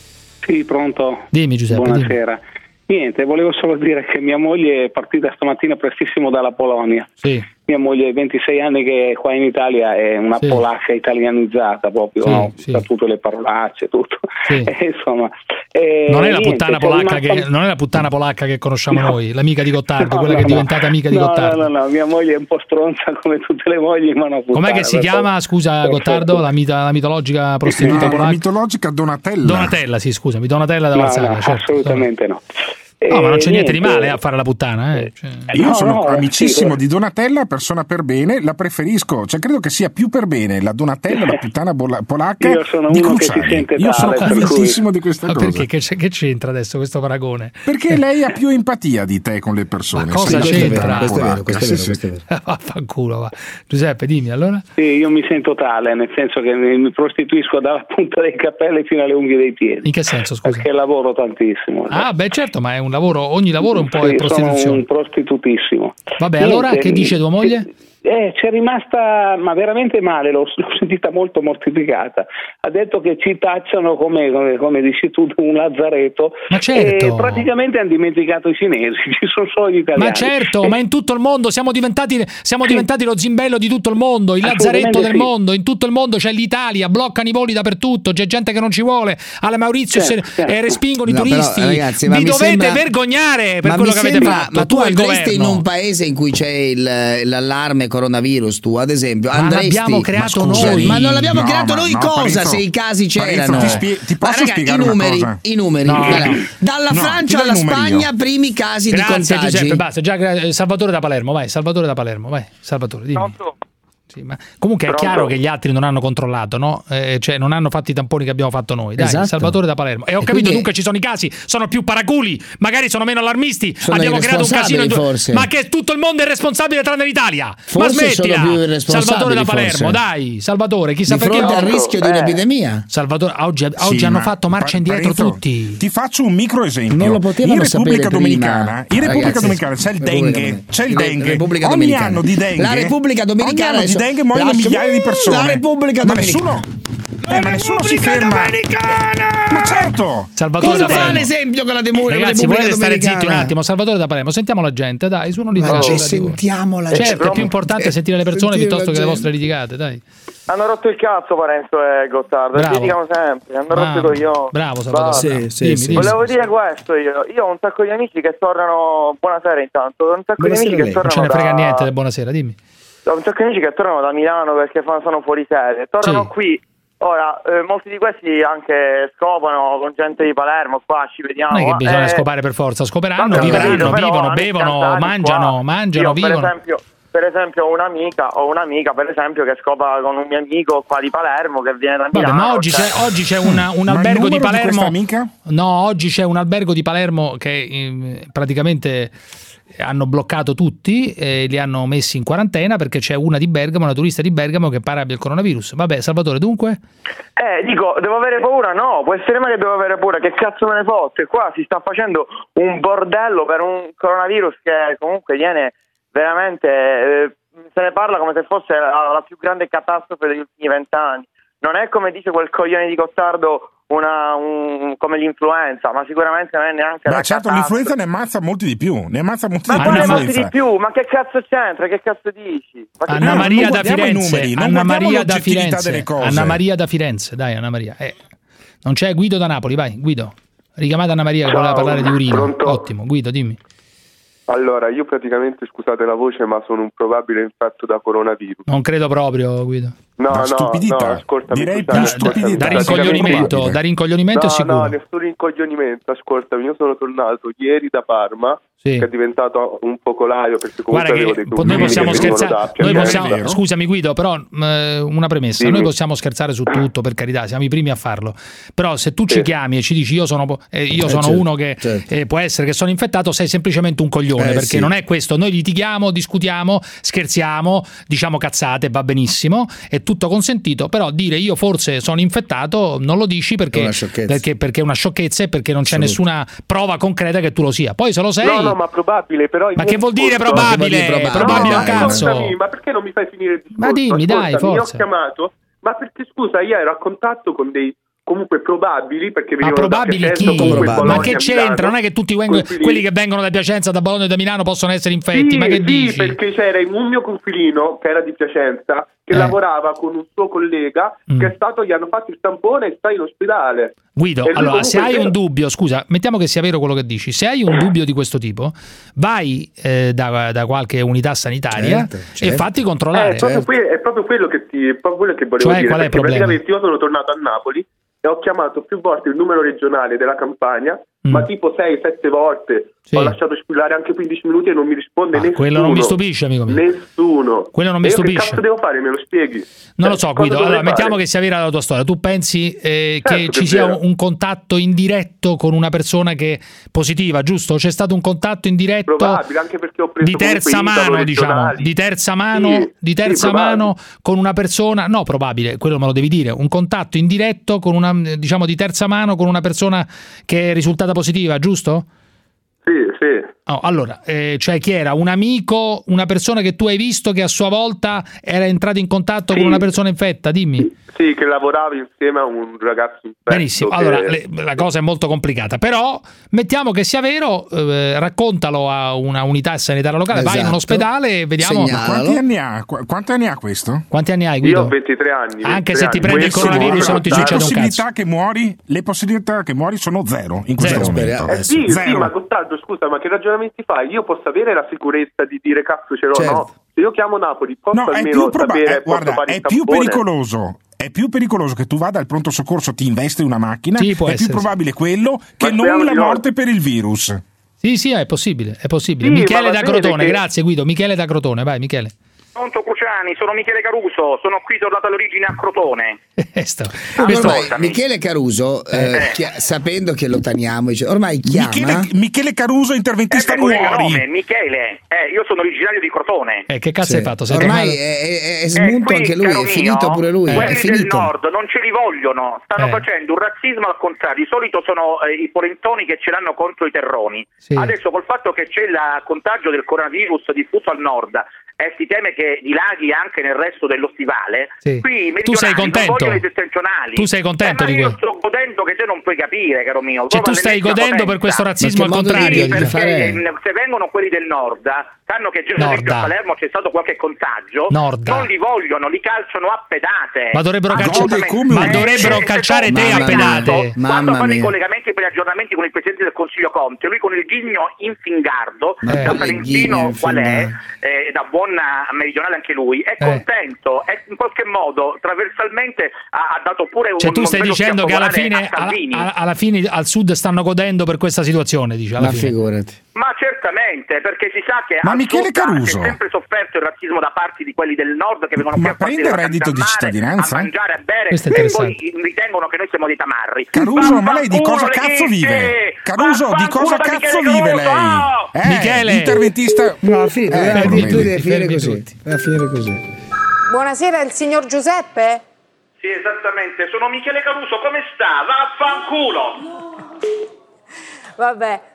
S3: Sì, pronto?
S14: Dimmi Giuseppe.
S3: Buonasera. Dimmi. Niente, volevo solo dire che mia moglie è partita stamattina prestissimo dalla Polonia.
S14: Sì.
S3: Mia moglie ha ventisei anni che qua in Italia è una sì. polacca italianizzata proprio, sì, no?
S14: Sì.
S3: Sa tutte le parolacce, tutto.
S14: Sì.
S3: E, insomma, e
S14: non è la
S3: niente,
S14: puttana polacca
S3: rimasta...
S14: che non è la puttana polacca che conosciamo
S3: no.
S14: noi, l'amica di Gottardo,
S3: no,
S14: quella
S3: no,
S14: che è
S3: no.
S14: diventata amica di
S3: no,
S14: Gottardo.
S3: No, no, no, mia moglie è un po' stronza come tutte le mogli, ma no puttana.
S14: Com'è che si chiama, scusa perfetto. Gottardo, la, mita, la mitologica prostituta
S15: no,
S14: polacca?
S15: La mitologica Donatella.
S14: Donatella, sì, scusami, Donatella da
S3: no,
S14: Valsaglia.
S3: No,
S14: certo.
S3: assolutamente no.
S14: No, ma non c'è niente,
S3: niente
S14: di male a fare la puttana, eh. Cioè...
S15: Io
S3: no,
S15: sono
S3: no,
S15: amicissimo
S3: sì,
S15: di Donatella, persona per bene, la preferisco, cioè credo che sia più per bene la Donatella, la puttana bola- polacca.
S3: Io sono
S15: di
S3: uno
S15: Cruciani.
S3: che si sente
S15: Io
S3: tale,
S15: sono convintissimo di questa
S14: ma
S15: cosa.
S14: Perché? Che, che c'entra adesso questo paragone?
S15: Perché lei ha più empatia di te con le persone.
S14: Ma cosa
S15: sì,
S14: c'entra?
S16: Questo è vero, questo è vero, questo è vero.
S14: Vaffanculo, va. Giuseppe, dimmi allora.
S3: Sì, io mi sento tale, nel senso che mi prostituisco dalla punta dei capelli fino alle unghie dei piedi.
S14: In che senso, scusa?
S3: Perché lavoro tantissimo.
S14: Ah, beh, certo, ma è un lavoro, ogni lavoro è un po'
S3: sì,
S14: è prostituzione.
S3: Sono un prostitutissimo.
S14: Vabbè,
S3: Niente,
S14: allora che dice tua moglie?
S3: Eh, c'è rimasta ma veramente male, l'ho, l'ho sentita molto mortificata. Ha detto che ci tacciano come, come, come dici tu un lazzaretto.
S14: Ma certo.
S3: E praticamente hanno dimenticato i cinesi, ci sono solo gli italiani.
S14: Ma certo,
S3: e...
S14: ma in tutto il mondo siamo diventati, siamo sì. diventati lo zimbello di tutto il mondo, il lazzaretto del
S3: sì.
S14: mondo. In tutto il mondo c'è l'Italia, bloccano i voli dappertutto, c'è gente che non ci vuole. Alla Mauritius certo, certo. E respingono no, i turisti.
S16: Però, ragazzi,
S14: vi dovete
S16: sembra...
S14: vergognare per
S16: ma
S14: quello che
S16: sembra...
S14: avete fatto.
S16: Ma tu,
S14: tu
S16: andresti in un paese in cui c'è il, l'allarme coronavirus, tu ad esempio
S14: ma
S16: andresti,
S14: l'abbiamo creato
S16: ma
S14: noi
S16: ma non l'abbiamo
S15: no,
S16: creato noi
S15: no,
S16: cosa
S15: Parenzo,
S16: se i casi c'erano
S15: Parenzo, ti, spie- ti posso
S16: raga,
S15: spiegare
S16: i numeri,
S15: una cosa?
S16: I numeri
S14: no.
S16: dalla
S15: no,
S16: Francia alla Spagna io. Primi casi
S14: grazie,
S16: di contagi.
S14: Giuseppe, basta, già, Salvatore da Palermo, vai, Salvatore da Palermo, vai, Salvatore, dimmi.
S19: Pronto?
S14: Sì, ma comunque Pronto? È chiaro che gli altri non hanno controllato, no? Eh, cioè non hanno fatto i tamponi che abbiamo fatto noi. Dai,
S16: esatto.
S14: Salvatore da Palermo. E ho e capito, dunque ci sono i casi, sono più paraculi, magari sono meno allarmisti.
S16: Sono
S14: abbiamo creato un casino in
S16: forse.
S14: Ma che tutto il mondo è responsabile tranne l'Italia.
S16: Forse
S14: ma smettila.
S16: Sono più irresponsabili,
S14: Salvatore da Palermo,
S16: forse.
S14: Dai, Salvatore, chissà
S16: di
S14: perché
S16: fronte al rischio
S14: eh.
S16: di un'epidemia.
S14: Salvatore, oggi, oggi
S15: sì,
S14: hanno fatto marcia
S15: pa-
S14: indietro
S15: Parenzo,
S14: tutti.
S15: Ti faccio un micro esempio.
S16: Non lo potevano
S15: in Repubblica
S16: sapere
S15: Dominicana,
S16: prima.
S15: in Repubblica
S16: Ragazzi,
S15: Dominicana c'è il dengue, c'è il dengue.
S16: Repubblica
S15: ogni
S16: Dominicana.
S15: anno di dengue.
S16: La Repubblica Dominicana
S15: ogni anno di dengue muoiono migliaia di persone.
S16: La Repubblica
S15: ma
S16: Dominicana.
S15: nessuno eh, ma nessuno si ferma. Ma certo.
S14: Salvatore
S16: cosa
S14: da
S16: fa
S14: Palermo.
S16: l'esempio con la Demo-
S14: Ragazzi,
S16: Repubblica
S14: volete stare
S16: Dominicana?
S14: zitti un attimo? Salvatore da Palermo, sentiamo la gente, dai, su non litigate.
S16: Ci sentiamo la
S14: gente.
S16: gente.
S14: Certo, è più importante sentire le persone
S16: Sentire
S14: piuttosto
S16: la
S14: che le
S16: gente.
S14: vostre litigate, dai.
S19: Hanno rotto il cazzo Parenzo e Gottardo,
S14: Bravo.
S19: litigano sempre, hanno
S14: Bravo.
S19: rotto i coglioni.
S14: Bravo Salvatore.
S19: Basta.
S16: Sì, sì,
S14: Dimmi,
S16: sì.
S14: dimmi.
S19: Volevo dire questo io, io ho un sacco di amici che tornano, buonasera intanto, ho un sacco
S16: Buonasera
S19: di amici
S16: a
S19: che
S16: lei.
S14: Non ce
S19: tornano
S14: ne frega
S19: da...
S14: niente del buonasera, dimmi.
S19: Ho un sacco di amici che tornano da Milano perché fanno, sono fuori sede, tornano
S14: Sì.
S19: qui. Ora, eh, molti di questi anche scopano con gente di Palermo, qua ci vediamo.
S14: Non è che bisogna
S19: eh,
S14: scopare per forza, scoperanno,
S19: vabbè,
S14: vivranno,
S19: capito, però
S14: vivono,
S19: hanno
S14: bevono,
S19: scattati
S14: mangiano,
S19: qua.
S14: mangiano,
S19: Io,
S14: vivono.
S19: Per esempio, per esempio ho un'amica, ho un'amica per esempio che scopa con un mio amico qua di Palermo che viene da Milano.
S14: Vabbè, ma oggi
S19: cioè...
S14: c'è, oggi c'è una, un
S15: Ma il
S14: albergo di
S15: numero di
S14: Palermo.
S15: questa amica?
S14: No, oggi c'è un albergo di Palermo che eh, praticamente hanno bloccato tutti e li hanno messi in quarantena perché c'è una di Bergamo, una turista di Bergamo che pare abbia il coronavirus. Vabbè, Salvatore, dunque?
S19: Eh, dico, devo avere paura? No, può essere mai che devo avere paura, che cazzo me ne fotte? Qua si sta facendo un bordello per un coronavirus che comunque viene veramente eh,
S4: se ne parla come se fosse la, la più grande catastrofe degli ultimi vent'anni. Non è, come dice quel coglione di Gottardo, una un, come l'influenza, ma sicuramente non è neanche
S15: ma
S4: una
S15: certo
S4: catastrofe.
S15: l'influenza ne ammazza molti di più, ne ammazza molti
S4: Ma
S15: di più.
S4: quale molti
S15: l'influenza.
S4: di più? Ma che cazzo c'entra? Che cazzo dici? Ma che
S14: Anna
S4: cazzo-
S14: Maria
S15: non
S14: da
S15: guardiamo i
S14: Firenze,
S15: numeri, non
S14: Anna
S15: guardiamo
S14: Maria da
S15: l'oggettività
S14: Firenze,
S15: delle cose.
S14: Anna Maria da Firenze, dai Anna Maria. Eh, non c'è Guido da Napoli, vai Guido. Richiamate Anna Maria che
S7: Ciao,
S14: voleva parlare di urina.
S7: pronto?
S14: Ottimo, Guido, dimmi.
S7: Allora, io praticamente, scusate la voce, ma sono un probabile infetto da coronavirus.
S14: Non credo proprio, Guido.
S7: No,
S15: Da
S7: no,
S15: stupidità.
S7: no, ascoltami.
S15: Direi
S7: scusami,
S15: più
S7: ascoltami.
S15: stupidità.
S14: Da rincoglionimento, da rincoglionimento
S7: no,
S14: è sicuro.
S7: No, nessun rincoglionimento, ascoltami, io sono tornato ieri da Parma,
S14: Sì.
S7: che è diventato un focolaio, perché comunque
S14: Guarda
S7: avevo
S14: che
S7: dei
S14: po- noi
S7: confini
S14: possiamo
S7: che venivano
S14: scherzare,
S7: da
S14: noi
S7: Piacenza.
S14: possiamo, scusami Guido, però mh, una premessa,
S7: Dimmi.
S14: noi possiamo scherzare su tutto, per carità, siamo i primi a farlo, però se tu ci
S7: Sì.
S14: chiami e ci dici io sono, eh, io
S16: Eh,
S14: sono
S16: certo,
S14: uno che
S16: certo.
S14: eh, può essere che sono infettato, sei semplicemente un coglione,
S16: Eh,
S14: perché
S16: sì.
S14: non è questo, noi litighiamo, discutiamo, scherziamo, diciamo cazzate, va benissimo, è tutto consentito, però dire io forse sono infettato non lo dici
S16: È
S14: perché,
S16: una sciocchezza.
S14: perché, perché è una sciocchezza e perché non c'è
S16: Assolutamente.
S14: nessuna prova concreta che tu lo sia, poi se lo sei...
S7: No, no, ma probabile, però... il
S14: Ma
S7: mio
S14: che vuol dire
S7: discorso-
S14: probabile?
S16: Che vuol dire
S14: Probabile
S16: probabile?
S14: un
S16: No,
S14: cazzo.
S7: Ascoltami, ma perché non mi fai finire il discorso?
S14: Ma dimmi, dai,
S7: Ascoltami,
S14: forza.
S7: Io ho chiamato, ma perché scusa, io ero a contatto con dei comunque probabili, perché
S14: Ma
S7: venivano da
S14: probabili
S7: Piacenza,
S14: chi?
S7: comunque
S16: Probabili.
S14: Ma
S7: Bologna,
S14: che c'entra?
S7: Milano.
S14: Non è che tutti vengono,
S7: Confilini.
S14: quelli che vengono da Piacenza, da Bologna e da Milano possono essere infetti,
S7: Sì,
S14: ma che
S7: sì,
S14: dici?
S7: perché c'era un mio confilino che era di Piacenza che
S14: Eh.
S7: lavorava con un suo collega
S14: Mm.
S7: che è stato, gli hanno fatto il tampone e sta in ospedale.
S14: Guido,
S7: E lui
S14: allora,
S7: comunque
S14: se hai
S7: era-
S14: un dubbio, scusa, mettiamo che sia vero quello che dici, se hai un dubbio di questo tipo, vai eh, da, da qualche unità sanitaria
S16: Certo,
S14: e
S16: certo.
S14: fatti
S7: Eh,
S14: controllare.
S7: è, proprio que- è proprio quello che ti è proprio quello che volevo
S14: Cioè,
S7: dire,
S14: qual è il
S7: perché
S14: problema?
S7: praticamente io sono tornato a Napoli e ho chiamato più volte il numero regionale della Campania,
S14: Mm.
S7: ma tipo sei sette volte.
S14: Sì.
S7: Ho lasciato squillare anche quindici minuti e non mi risponde
S14: Ah,
S7: nessuno.
S14: quello non mi stupisce, amico mio.
S7: Nessuno.
S14: Quello non mi
S7: E io
S14: stupisce.
S7: Che cazzo devo fare? Me lo spieghi?
S14: Non
S7: Cioè,
S14: lo so,
S7: cosa
S14: Guido.
S7: dovrei
S14: Allora, mettiamo
S7: fare?
S14: che sia vera la tua storia. Tu pensi eh, che
S7: Certo
S14: ci
S7: che è
S14: sia
S7: vera.
S14: un contatto indiretto con una persona che è positiva, giusto? C'è stato un contatto indiretto
S7: Probabile, anche perché ho preso
S14: di terza
S7: comunque i
S14: mano,
S7: dati
S14: diciamo,
S7: regionali.
S14: di terza mano,
S7: Sì,
S14: di
S7: sì,
S14: terza
S7: probabile.
S14: mano con una persona, no, probabile, quello me lo devi dire, un contatto indiretto con una, diciamo, di terza mano con una persona che è risultata positiva, giusto?
S7: Sì, sì.
S14: Oh, allora, eh, cioè chi era? Un amico, una persona che tu hai visto che a sua volta era entrato in contatto
S7: Sì.
S14: con una persona infetta? Dimmi.
S7: Sì, che lavorava insieme a un ragazzo infetto.
S14: Benissimo,
S7: che-
S14: allora le- la cosa è molto complicata, però mettiamo che sia vero, eh, raccontalo a una unità sanitaria locale, vai in un
S16: Esatto.
S14: ospedale e vediamo
S15: Quanti anni ha? Qu- Quanti anni ha questo?
S14: quanti anni hai,
S7: Io
S14: Guido?
S7: ho ventitré anni.
S14: Anche
S7: ventitré
S14: se ti
S7: anni.
S14: prende il
S7: Questo
S14: coronavirus
S7: vuole
S14: non ti
S7: raccontare-
S14: succede un
S15: le
S14: cazzo.
S15: possibilità che muori, le possibilità che muori sono zero in questo
S14: Zero.
S15: momento.
S7: Eh sì, sì,
S15: Zero.
S7: ma Gottardo, scusa, ma che ragionamenti fai? Io posso avere la sicurezza di dire cazzo ce l'ho,
S16: Certo.
S7: no? Se io chiamo Napoli, posso
S15: No, è
S7: almeno
S15: più, proba-
S7: sapere,
S15: eh,
S7: posso
S15: guarda,
S7: fare il
S15: è più
S7: tampone?
S15: pericoloso. È più pericoloso che tu vada al pronto soccorso, ti investi una macchina,
S14: Sì, può
S15: è
S14: essere,
S15: più probabile quello che
S7: Ma
S15: non
S7: speriamo
S15: la
S7: di no.
S15: morte per il virus.
S14: Sì, sì, è possibile, è possibile.
S7: Sì,
S14: Michele
S7: ma
S14: da
S7: va bene
S14: Crotone,
S7: che-
S14: grazie Guido, Michele da Crotone, vai Michele.
S8: Pronto Cruciani, sono Michele Caruso, sono qui tornato all'origine a Crotone.
S14: Questo,
S16: Ormai
S8: Ascoltami.
S16: Michele Caruso, eh,
S8: Eh.
S16: chia- sapendo che lo taniamo, dice, ormai chiama.
S15: Michele, Michele Caruso, interventista
S8: Eh, collega
S15: muori.
S8: nome, Michele, eh, io sono originario di Crotone.
S14: Eh, che cazzo
S16: Sì.
S14: hai fatto? Sei
S16: Ormai
S14: tornato-
S16: è, è- è
S8: Eh,
S16: smunto
S8: qui,
S16: anche lui,
S8: caro
S16: è finito
S8: mio,
S16: pure lui, è
S8: quelli del
S16: finito.
S8: nord non ce li vogliono, stanno
S14: Eh.
S8: facendo un razzismo al contrario. Di solito sono eh, i polentoni che ce l'hanno contro i terroni.
S14: Sì.
S8: Adesso col fatto che c'è il contagio del coronavirus diffuso al nord e si teme che dilaghi anche nel resto dello stivale,
S14: Sì.
S8: qui i
S14: Tu sei
S8: meridionali non
S14: contento?
S8: vogliono i settentrionali.
S14: Tu sei contento
S8: eh, ma
S14: di
S8: io
S14: quello?
S8: sto godendo che te non puoi capire, caro mio.
S14: Cioè tu
S8: Proprio
S14: stai
S8: all'ennesima
S14: godendo per
S8: potenza.
S14: questo razzismo
S16: Ma
S14: al
S16: che modo di
S14: contrario,
S8: Sì,
S16: dire,
S14: diciamo.
S8: perché
S16: fare-
S8: eh, se vengono quelli del nord, sanno che già ad esempio
S14: Norda.
S8: a Palermo c'è stato qualche contagio,
S14: Norda.
S8: non li vogliono, li calciano a pedate.
S14: Ma dovrebbero, calci-
S15: Gode come
S14: ma
S15: un-
S14: dovrebbero
S8: Eh,
S14: calciare te
S16: Mamma
S14: a
S16: mia.
S14: pedate.
S8: Quando
S16: Mamma
S8: fanno i
S16: mia.
S8: collegamenti per gli aggiornamenti con il Presidente del Consiglio Conte, lui con il ghigno infingardo,
S16: Ma
S8: da
S16: quale
S8: Salentino
S16: ghigno
S8: qual è,
S16: infingardo?
S8: eh, da buon meridionale anche lui, è
S14: Eh.
S8: contento e in qualche modo trasversalmente ha, ha dato pure un
S14: Cioè tu stai
S8: un bello
S14: dicendo che alla
S8: schiaffo
S14: fine,
S8: a Salvini.
S14: alla, alla fine al sud stanno godendo per questa situazione, dice alla
S16: Ma
S14: fine.
S16: figurati.
S8: Ma certamente, perché si sa che
S15: Ma
S8: al
S15: Michele
S8: sud
S15: Caruso?
S8: c'è sempre sofferto il razzismo da parte di quelli del nord che vengono qui
S15: Ma
S8: a farsi
S15: prende
S8: le
S15: il reddito di
S8: vacanze al mare,
S15: cittadinanza?
S8: a mangiare, a bere,
S14: Questo è
S8: e poi
S14: interessante.
S8: ritengono che noi siamo dei tamarri.
S15: Caruso, ma lei di
S8: Vaffanculo,
S15: cosa
S8: le
S15: cazzo
S8: dice!
S15: vive? Caruso, di cosa
S8: Vaffanculo da
S15: cazzo
S8: Michele
S15: vive
S8: Caruso!
S15: lei?
S8: Oh!
S15: Eh,
S14: Michele!
S15: interventista.
S16: No, finito,
S15: Eh,
S16: eh,
S15: fermi
S16: tu
S15: tutti,
S16: devi finire
S14: fermi
S16: così.
S14: tutti.
S16: Va a finire così.
S9: Buonasera, il signor Giuseppe?
S8: Sì, esattamente, sono Michele Caruso, come sta? Vaffanculo!
S9: Vabbè,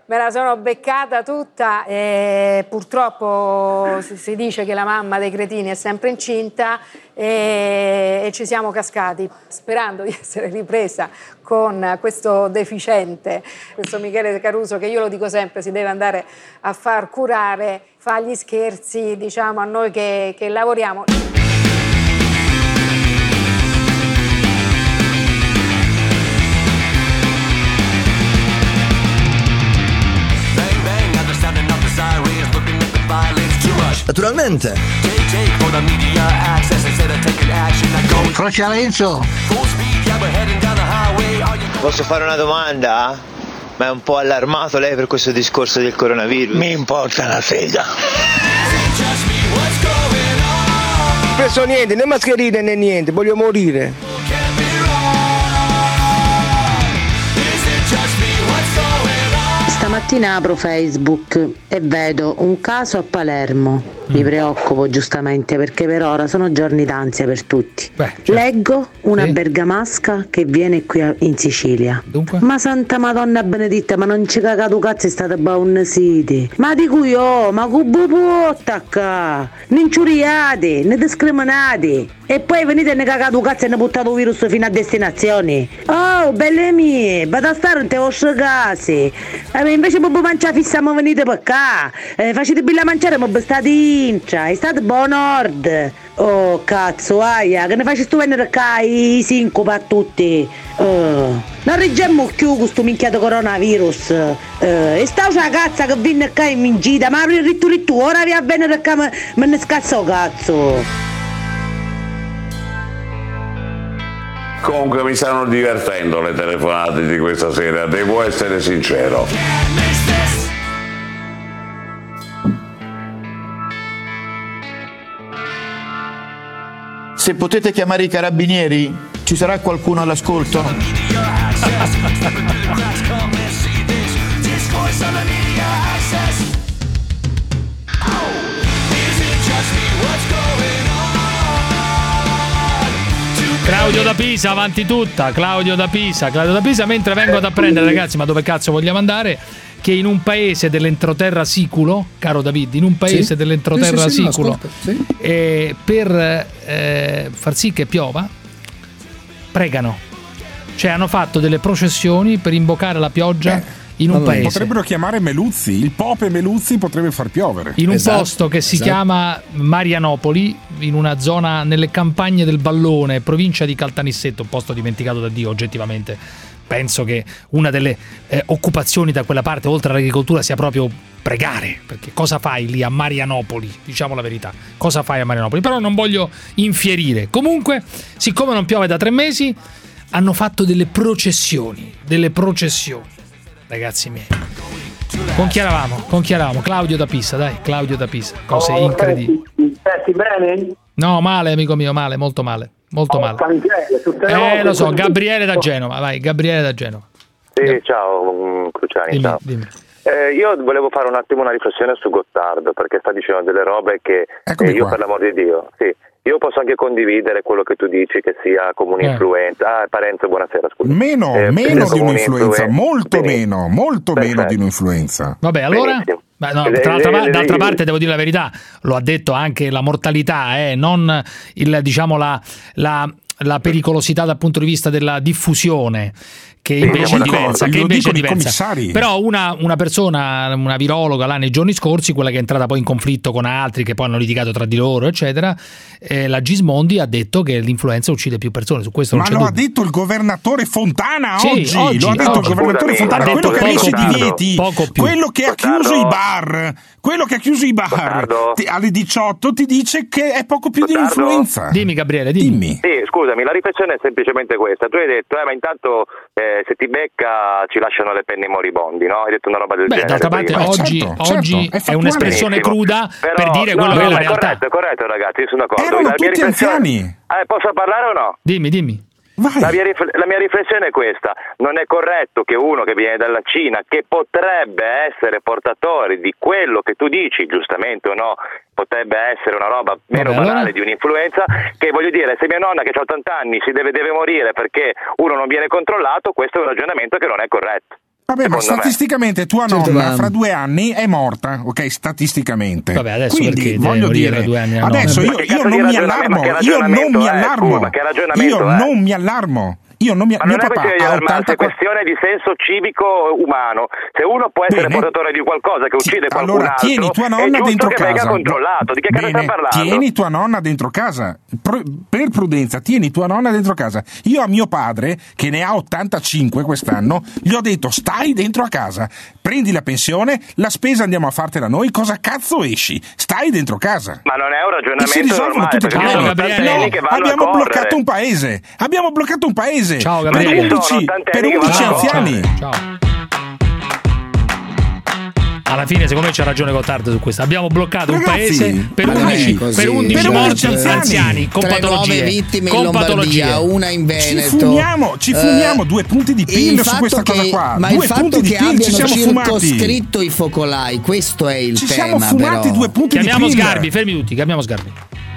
S9: me la sono beccata tutta e purtroppo si, si dice che la mamma dei cretini è sempre incinta e, e ci siamo cascati, sperando di essere ripresa con questo deficiente, questo Michele Caruso, che io lo dico sempre, si deve andare a far curare, fa gli scherzi, diciamo, a noi che, che lavoriamo.
S10: Naturalmente. Croce Renzo.
S13: Posso fare una domanda? Ma è un po' allarmato lei per questo discorso del coronavirus?
S10: Mi importa una sega.
S17: Non ho preso niente, né mascherine né niente, voglio morire.
S18: Stamattina apro Facebook e vedo un caso a Palermo. Mi preoccupo giustamente perché per ora sono giorni d'ansia per tutti.
S14: Beh, certo.
S18: Leggo una
S14: sì.
S18: bergamasca che viene qui a- in Sicilia.
S14: Dunque?
S18: Ma Santa Madonna benedetta, ma non ci cagato cazzo è stata Baun City. Ma di cui oh, ma cubo può attaccare? Ne inciuriate, ne discriminate. E poi venite e ne cagato cazzo e ne buttate il virus fino a destinazione. Oh, belle mie, vado a stare in te vostre case. Eh, invece proprio mangiare fissiamo venite per qua. Eh, facete bella mangiare, ma state intra. È stato buon nord. Oh, cazzo, aia, che ne facesti tu venire qua i sincopi a tutti? Oh. Non reggiamo più questo minchiato coronavirus. Eh, e sta una cazza che viene qua in mingita, ma rittu rittu, ora vi a venire qua, me, me ne scazzo cazzo.
S24: Comunque mi stanno divertendo le telefonate di questa sera, devo essere sincero.
S10: Se potete chiamare i carabinieri, ci sarà qualcuno all'ascolto?
S14: Claudio da Pisa, avanti tutta, Claudio da Pisa, Claudio da Pisa, mentre vengo ad apprendere, ragazzi, ma dove cazzo vogliamo andare? Che in un paese dell'entroterra siculo, caro David, in un paese
S26: sì.
S14: dell'entroterra
S26: sì, sì, sì,
S14: siculo,
S26: no, sì.
S14: eh, per eh, far sì che piova, pregano. Cioè hanno fatto delle processioni per invocare la pioggia eh, in un
S15: allora,
S14: paese.
S15: Potrebbero chiamare Meluzzi, il Pope Meluzzi potrebbe far piovere.
S14: In un
S15: esatto,
S14: posto che si
S15: esatto.
S14: chiama Marianopoli, in una zona nelle campagne del Ballone, provincia di Caltanissetta, un posto dimenticato da Dio oggettivamente. Penso che una delle eh, occupazioni da quella parte, oltre all'agricoltura, sia proprio pregare, perché cosa fai lì a Marianopoli? Diciamo la verità, cosa fai a Marianopoli? Però non voglio infierire. Comunque, siccome non piove da tre mesi, hanno fatto delle processioni, delle processioni, ragazzi miei. Con chi eravamo? Con chi eravamo? Claudio da Pisa, dai, Claudio da Pisa. Cose
S11: oh,
S14: incredibili.
S11: Senti bene?
S14: No, male, amico mio, male, molto male. Molto
S11: oh,
S14: male.
S11: Cangelo, tutte le
S14: eh,
S11: volte,
S14: lo so,
S11: così.
S14: Gabriele da Genova, vai, Gabriele da Genova.
S27: Sì, ciao, Cruciani,
S14: dimmi,
S27: ciao.
S14: Dimmi.
S27: Eh, io volevo fare un attimo una riflessione su Gottardo, perché sta dicendo delle robe che eh, io, qua. per l'amor di Dio, sì. Io posso anche condividere quello che tu dici, che sia come un'influenza. Ah, Parenzo, buonasera, scusa.
S15: Meno,
S27: eh,
S15: meno di un'influenza,
S27: influenza.
S15: molto
S27: Benissimo.
S15: meno, molto
S27: Perfetto.
S15: meno di un'influenza.
S14: Vabbè, allora... Beh, no, tra l'altra, d'altra parte devo dire la verità, lo ha detto anche la mortalità, eh, non il, diciamo, la, la, la pericolosità dal punto di vista della diffusione, che invece è diversa, che invece è diversa. Però una, una persona, una virologa là nei giorni scorsi, quella che è entrata poi in conflitto con altri che poi hanno litigato tra di loro eccetera, eh, la Gismondi ha detto che l'influenza uccide più persone, su questo non
S15: ma
S14: c'è
S15: lo
S14: dubbio.
S15: ha detto il governatore Fontana
S14: sì,
S15: oggi,
S14: oggi
S15: lo ha detto
S14: oggi.
S15: il governatore
S27: Scusami,
S15: Fontana, quello che ha messo i divieti, quello che ha chiuso i bar, quello che ha chiuso i bar ti, alle diciotto ti dice che è poco più
S27: Gottardo?
S15: di un'influenza.
S14: Dimmi Gabriele, dimmi.
S15: dimmi.
S27: Sì, scusami, la riflessione è semplicemente questa. Tu hai detto, eh, ma intanto eh, se ti becca ci lasciano le penne moribonди, no? Hai detto una roba del
S14: Beh,
S27: genere.
S14: d'altra parte
S27: prima.
S14: oggi,
S15: certo,
S14: oggi
S15: certo, è
S14: è un'espressione
S27: Benissimo.
S14: cruda
S27: Però,
S14: per dire
S27: no,
S14: quello
S27: no,
S14: che è la
S27: è
S14: realtà.
S27: Corretto, è corretto ragazzi, io sono d'accordo.
S15: Erano
S27: la mia
S15: tutti anziani.
S27: Eh, posso parlare o no?
S14: Dimmi, dimmi.
S27: La mia, rif- la mia riflessione è questa: non è corretto che uno che viene dalla Cina, che potrebbe essere portatore di quello che tu dici, giustamente o no, potrebbe essere una roba meno
S14: Vabbè,
S27: banale
S14: allora...
S27: di un'influenza, che voglio dire, se mia nonna che ha ottanta anni si deve, deve morire perché uno non viene controllato, questo è un ragionamento che non è corretto.
S15: Vabbè, ma statisticamente tua
S16: Certo,
S15: nonna
S16: ma-
S15: fra due anni è morta, ok? Statisticamente.
S14: Vabbè, adesso
S15: Quindi
S14: perché deve
S15: voglio
S14: morire
S15: dire,
S14: fra due anni la
S15: adesso
S14: nonna?
S15: io,
S14: Ma che
S15: io
S14: cazzo
S15: non
S14: di
S15: mi
S14: ragionamento,
S15: allarmo,
S14: ma che
S15: io non
S14: ragionamento
S15: mi
S14: è?
S15: allarmo,
S14: Scusa, che
S15: io
S14: ragionamento è?
S15: non mi allarmo. Io non mi,
S27: Ma
S15: mio
S27: non è
S15: papà
S27: questione di
S15: ha
S27: allarmarsi, è
S15: ottantaquattro.
S27: questione di senso civico umano. Se uno può essere
S15: Bene.
S27: portatore di qualcosa che uccide qualcun
S15: Allora
S27: altro,
S15: tieni tua
S27: è
S15: nonna
S27: giusto
S15: dentro
S27: che
S15: casa.
S27: venga controllato. Di che cosa
S15: Bene,
S27: stiamo parlando?
S15: tieni tua nonna dentro casa. Pro- per prudenza, tieni tua nonna dentro casa. Io a mio padre, che ne ha ottantacinque quest'anno, gli ho detto stai dentro a casa, prendi la pensione, la spesa andiamo a fartela noi, cosa cazzo esci? Stai dentro casa.
S27: Ma non è un
S15: E
S27: ragionamento
S15: si risolvono
S27: normale,
S15: tutti i
S27: perché ci
S15: problemi.
S27: sono tanti
S15: No,
S27: che vanno
S15: abbiamo
S27: a correre.
S15: bloccato un paese. Abbiamo bloccato un paese.
S14: Ciao,
S15: per
S14: Gabriele.
S15: undici,
S27: Sono tanti
S15: per
S27: anni che
S15: undici
S27: vanno a
S15: anziani.
S14: Ciao. Alla fine, secondo me, c'ha ragione Gottardo su questo. Abbiamo bloccato un
S15: Ragazzi,
S14: paese per
S16: ma non è
S14: undici,
S16: così.
S14: per undici
S16: Per
S14: morti
S16: undici
S14: anziani con
S16: Tre
S14: patologie.
S16: nuove vittime in
S14: con
S16: Lombardia,
S14: patologie.
S16: una in
S15: Ci
S16: Veneto.
S15: fumiamo, ci fumiamo
S16: Eh,
S15: due punti di P I
S16: il
S15: L su
S16: fatto
S15: questa
S16: che-
S15: cosa qua.
S16: Ma
S15: due
S16: il fatto
S15: punti di
S16: che
S15: P I L ci
S16: abbiano
S15: siamo fumati.
S16: circoscritto i focolai, questo è il
S15: Ci
S16: tema.
S15: siamo fumati
S16: però.
S15: due punti
S14: Chiamiamo
S15: di P I L.
S14: Sgarbi, fermi tutti, chiamiamo Sgarbi.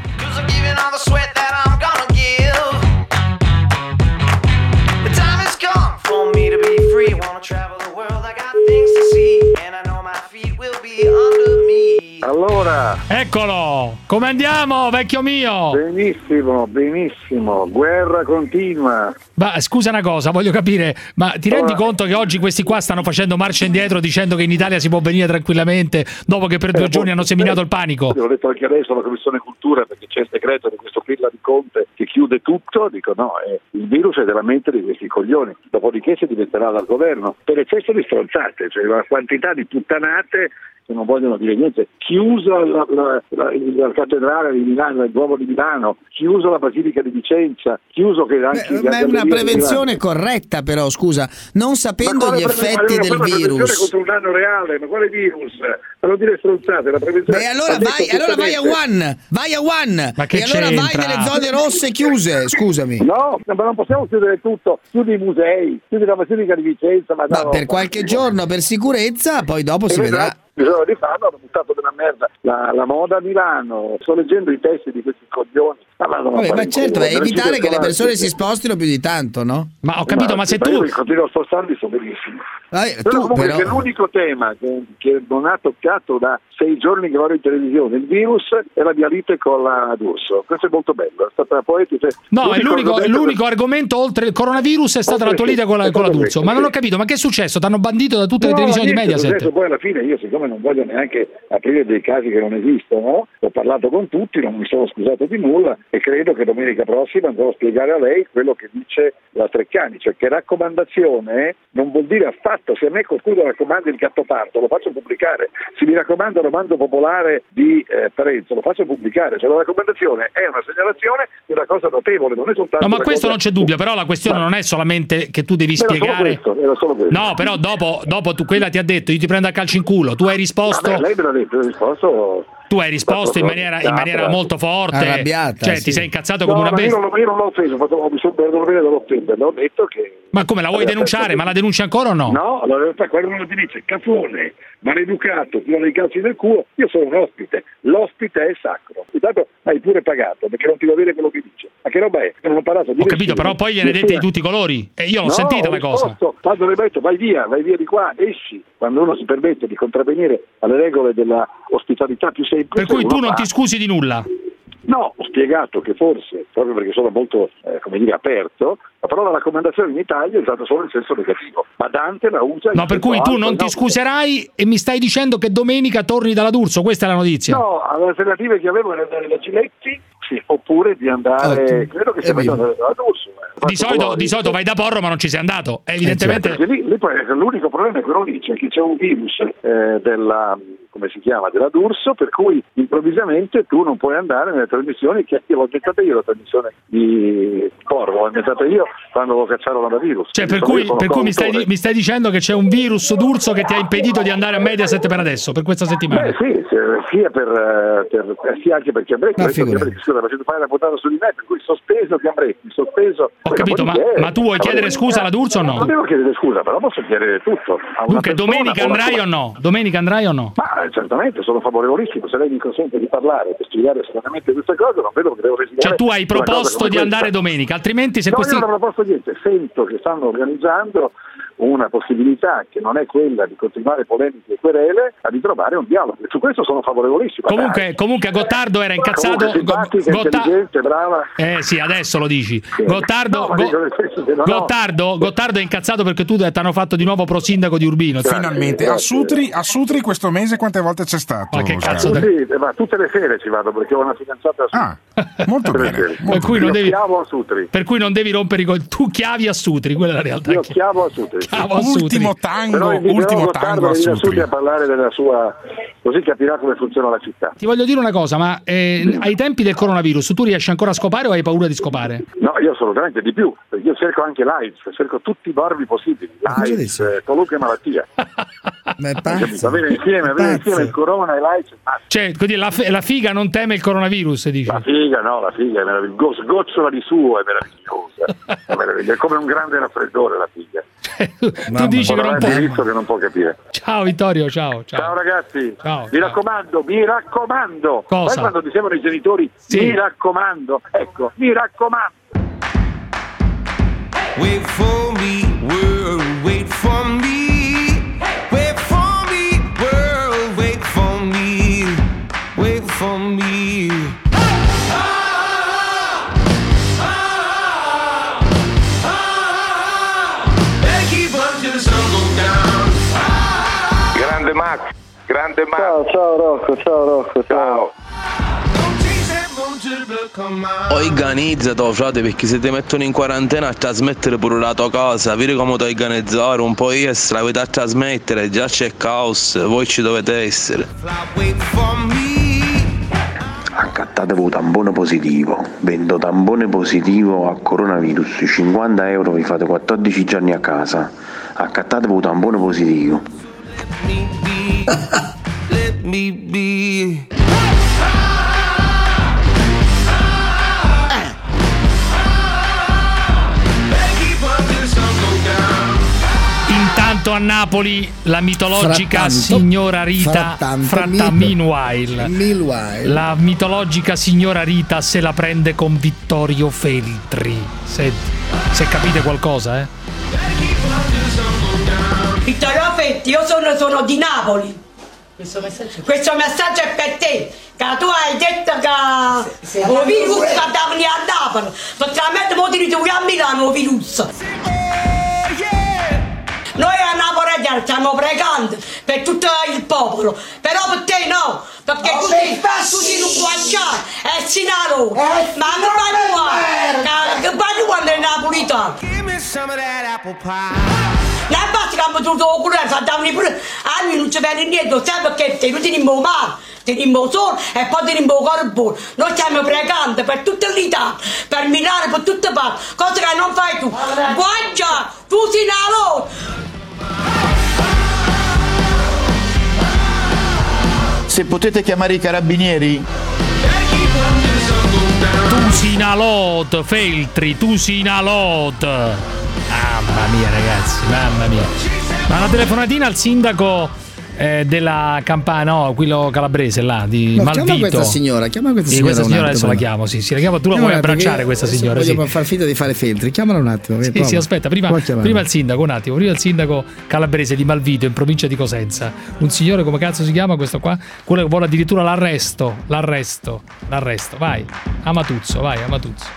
S1: Allora,
S14: Eccolo! Come andiamo, vecchio mio?
S1: benissimo, benissimo, guerra continua.
S14: Ma scusa una cosa, voglio capire, ma ti rendi
S1: Allora-
S14: conto che oggi questi qua stanno facendo marcia indietro dicendo che in Italia si può venire tranquillamente dopo che per due giorni hanno seminato il panico?
S1: L'ho detto anche adesso alla Commissione Cultura, perché c'è il decreto di questo Pirla di Conte che chiude tutto. Dico no, eh, il virus è della mente di questi coglioni, dopodiché si diventerà dal governo per eccesso di stronzate, cioè una quantità di puttanate che non vogliono dire niente. Chiusa la, la, la, la cattedrale di Milano, il Duomo di Milano, chiusa la Basilica di Vicenza, chiuso che anche
S16: Beh, ma è una prevenzione corretta, però, scusa, non sapendo gli effetti del
S1: virus
S16: virus.
S1: contro un danno reale, ma quale virus? Ma non dire stronzate, la prevenzione.
S16: Beh, allora
S1: Ha detto
S16: vai, allora vai a
S1: giustamente-
S16: One, vai a One,
S1: Ma che
S16: e allora vai
S1: c'entra?
S16: nelle zone rosse chiuse, scusami.
S1: No, ma non possiamo chiudere tutto, chiudi i musei, chiudi la Basilica di Vicenza, ma,
S16: Ma
S1: no,
S16: per qualche giorno, per sicurezza, poi dopo si
S1: E
S16: vedrà.
S1: vedrà, bisogna rifarlo, hanno buttato della merda la, la moda a Milano. Sto leggendo i testi di questi coglioni. Ma, ma, non
S16: Vabbè,
S1: fare
S16: ma
S1: in
S16: certo,
S1: culo,
S16: è evitare che le
S1: circolare.
S16: persone si spostino più di tanto, no?
S14: Ma ho capito, ma se
S1: Ma
S14: tu...
S1: io continuo a spostarli, sto benissimo.
S16: Vabbè,
S1: Però
S16: tu
S1: comunque
S16: però-
S1: che l'unico tema che, che non ha toccato da sei giorni che vado in televisione il virus è la dialite con la D'Urso. Questo è molto bello, è stata poetica.
S14: No, è l'unico, è l'unico argomento oltre il coronavirus è stata la tua lite con la, con la D'Urso. Ma non ho capito, ma che è successo? T'hanno bandito da tutte le
S1: No,
S14: televisioni di
S1: niente,
S14: Mediaset?
S1: adesso poi alla fine io, siccome non voglio neanche aprire dei casi che non esistono, ho parlato con tutti, non mi sono scusato di nulla e credo che domenica prossima andrò a spiegare a lei quello che dice la Treccani, cioè che raccomandazione non vuol dire affatto, se a me qualcuno raccomanda il Gattopardo lo faccio pubblicare, se mi raccomanda il romanzo popolare di eh, Parenzo lo faccio pubblicare, cioè la raccomandazione è una segnalazione di una cosa notevole, non è soltanto
S14: No, ma
S1: una
S14: questo
S1: cosa...
S14: non c'è dubbio, però la questione
S1: Ma-
S14: non è solamente che tu devi
S1: Era solo
S14: spiegare.
S1: questo, era solo questo.
S14: No, però dopo, dopo tu quella ti ha detto, io ti prendo a calci in culo, tu hai risposto.
S1: Vabbè, lei me l'ha detto, ho risposto...
S14: Tu hai risposto in maniera, in maniera molto forte,
S16: Arrabbiata,
S14: cioè
S16: sì.
S14: ti sei incazzato
S1: No,
S14: come una
S1: ma io
S14: bestia.
S1: non, io non l'ho offeso, ho fatto- ho- mi sono perdono bene dall'offenderla, ho detto che...
S14: Ma come la vuoi denunciare? Ma la denunci ancora o no?
S1: No, la realtà quello non ti dice cafone, maleducato, tira dei calci nel culo, io sono un ospite, l'ospite è sacro. Intanto hai pure pagato perché non ti va bene quello che dice. Ma che roba è? Non ho parlato di
S14: Ho capito, però poi gliene dette di tutti i colori. E io l'ho
S1: No,
S14: sentita
S1: ho
S14: la cosa.
S1: risposto. Quando le metto, vai via, vai via di qua, esci. Quando uno si permette di contravvenire alle regole della ospitalità più semplice.
S14: Per cui tu
S1: uno
S14: non
S1: fa.
S14: ti scusi di nulla.
S1: No, ho spiegato che forse, proprio perché sono molto, eh, come dire, aperto, la parola raccomandazione in Italia è usata solo in senso negativo, ma Dante la usa in
S14: No, per
S1: senso
S14: cui tu
S1: alto,
S14: non ti
S1: no.
S14: scuserai e mi stai dicendo che domenica torni dalla D'Urso, questa è la notizia.
S1: No, le alternative che avevo era andare da Giletti, sì, oppure di andare, credo che sia meglio andare da D'Urso. eh.
S14: Di solito, di solito vai da Porro ma non ci sei andato. Evidentemente...
S1: Perché lì, lì poi l'unico problema è quello lì, c'è che c'è un virus eh, della, come si chiama, della D'Urso, per cui improvvisamente tu non puoi andare nelle trasmissioni che io l'ho inventata io la trasmissione di Porro, l'ho inventata io quando lo cacciarono da virus.
S14: Cioè, per
S1: Quindi
S14: cui,
S1: sono
S14: per cui mi, stai,
S1: coautore.
S14: mi stai dicendo che c'è un virus d'Urso che ti ha impedito di andare a Mediaset per adesso, per questa settimana?
S1: Beh sì, se- sia per, eh, per eh, sia anche perché Ambretti,
S14: Ma
S1: ho detto che
S14: figurati.
S1: Ambretti, scusa, facendo fare la puntata su di me, per cui sospeso che Ambretti, sospeso.
S14: Ho capito, ma, ma tu vuoi chiedere scusa alla D'Urso o
S1: Non
S14: no?
S1: devo chiedere scusa, però posso chiedere tutto. A una
S14: Dunque,
S1: persona,
S14: domenica
S1: a una-
S14: andrai o no? Domenica andrai o no?
S1: Ma eh, certamente sono favorevolissimo, se lei mi consente di parlare, per spiegare serenamente queste cose, non vedo che devo resignare.
S14: Cioè tu hai
S1: una cosa
S14: proposto
S1: come
S14: di
S1: questa.
S14: andare domenica, altrimenti se
S1: No,
S14: questi...
S1: io non ho proposto niente, sento che stanno organizzando una possibilità che non è quella di continuare polemiche e querele, ma di trovare un dialogo. Su questo sono favorevolissimo.
S14: Comunque, comunque Gottardo era incazzato.
S1: Comunque, simpatica,
S14: Gotta-
S1: intelligente, brava.
S14: Eh sì, adesso lo dici.
S1: Sì.
S14: Gottardo,
S1: No,
S14: Go-
S1: dico nel senso che non ho-
S14: Gottardo, Gottardo è incazzato perché tu ti hanno fatto di nuovo pro sindaco di Urbino.
S15: Finalmente. A Sutri, a Sutri questo mese quante volte c'è stato?
S14: Ma che cazzo
S1: Sì,
S14: te-
S1: sì, ma tutte le sere ci vado perché ho una fidanzata a
S15: Ah, molto bene.
S14: Per cui, non
S1: Io
S14: devi,
S1: chiavo a Sutri.
S14: per cui non devi rompere i coglioni. Tu chiavi a Sutri, quella è la realtà.
S1: Io chiavo a Sutri.
S14: Chiavo a Sutri.
S15: Ultimo tango,
S1: Però inviterò
S15: ultimo
S1: Gottardo
S15: tango a
S1: a venire a
S15: Sutri.
S1: Sutri a parlare della sua, così capirà come funziona la città.
S14: Ti voglio dire una cosa, ma eh, ai tempi del coronavirus tu riesci ancora a scopare o hai paura di scopare?
S1: No, io assolutamente di più, perché io cerco anche l'AIDS, cerco tutti i morbi possibili, l'AIDS, eh, qualunque malattia.
S16: Ma è pazzo.
S1: Avere insieme, avere insieme il corona e l'AIDS.
S14: Cioè, quindi la, f- la figa non teme il coronavirus, dici?
S1: La figa, no, la figa è meravigliosa, gocciola di suo è meravigliosa, è meravigliosa, è come un grande raffreddore la figa.
S14: Tu dici che non può.
S1: Visto che non può capire.
S14: Ciao Vittorio, ciao. Ciao,
S1: Ciao ragazzi,
S14: Ciao,
S1: mi
S14: ciao.
S1: raccomando, mi raccomando.
S14: Cosa?
S1: Sai quando dicevano i genitori,
S14: Sì.
S1: mi raccomando, ecco, mi raccomando.
S22: Wait for me, world, wait for me. Wait for me, world, wait for me. Wait for me. And keep up till the sun goes down.
S27: Grande Max, grande Max.
S19: Ciao, ciao Rocco, ciao Rocco, ciao.
S2: Organizzato, frate, perché se ti mettono in quarantena a trasmettere pure la tua cosa, vedi come ti organizzare un po' io se l'avete a trasmettere, già c'è caos, voi ci dovete essere.
S6: Accattatevi un tampone positivo, vendo tampone positivo a coronavirus, cinquanta euro vi fate quattordici giorni a casa, accattatevi un tampone positivo.
S22: Let me be.
S14: Intanto a Napoli la mitologica
S16: Frattanto.
S14: signora Rita
S16: Frattanto.
S14: fratta
S16: Mil-
S14: meanwhile.
S16: Meanwhile.
S14: La mitologica signora Rita se la prende con Vittorio Feltri. Se, se capite qualcosa, eh?
S20: Vittorio Fetti, io sono, sono di Napoli. Questo messaggio... Questo messaggio è per te, che tu hai detto che il virus andava a Napoli, praticamente mo ti ritrovi a Milano il virus. Noi a Napoli stiamo pregando per tutto il popolo, però per te no, perché Oh, così per tu ti non puoi mangiare, è sinalo, ma che fai tu? Che fai tu quando è napolitano? Non basta che mi trovo con lei, fatemi pure, a noi non ci viene niente, sai perché te non teniamo male, teniamo solo e poi teniamo corpo. Noi stiamo pregando per tutta l'Italia, per Milano, per tutte parti, cosa che non fai tu. Guarda, tu sei una
S10: Se potete chiamare i carabinieri?
S14: Tu sei una lot, Feltri, tu sei una lot. Mamma mia ragazzi, mamma mia. Ma una telefonatina al sindaco eh, della Campania, no, quello calabrese là di
S16: No,
S14: Malvito.
S16: chiama questa signora, chiama questa
S14: Sì,
S16: signora.
S14: questa
S16: un
S14: signora
S16: attimo,
S14: adesso la chiamo, sì, sì, la chiamo, tu la vuoi
S16: Chiamala,
S14: abbracciare
S16: perché
S14: questa
S16: adesso
S14: signora, sì.
S16: Vogliamo far finta di fare Feltri, chiamala un attimo.
S14: Sì,
S16: prova.
S14: sì, aspetta, prima,
S16: Puoi chiamarla.
S14: prima il sindaco, un attimo, prima il sindaco calabrese di Malvito in provincia di Cosenza. Un signore, come cazzo si chiama questo qua? Quello che vuole addirittura l'arresto, l'arresto, l'arresto. Vai, Amatuzzo, vai, Amatuzzo.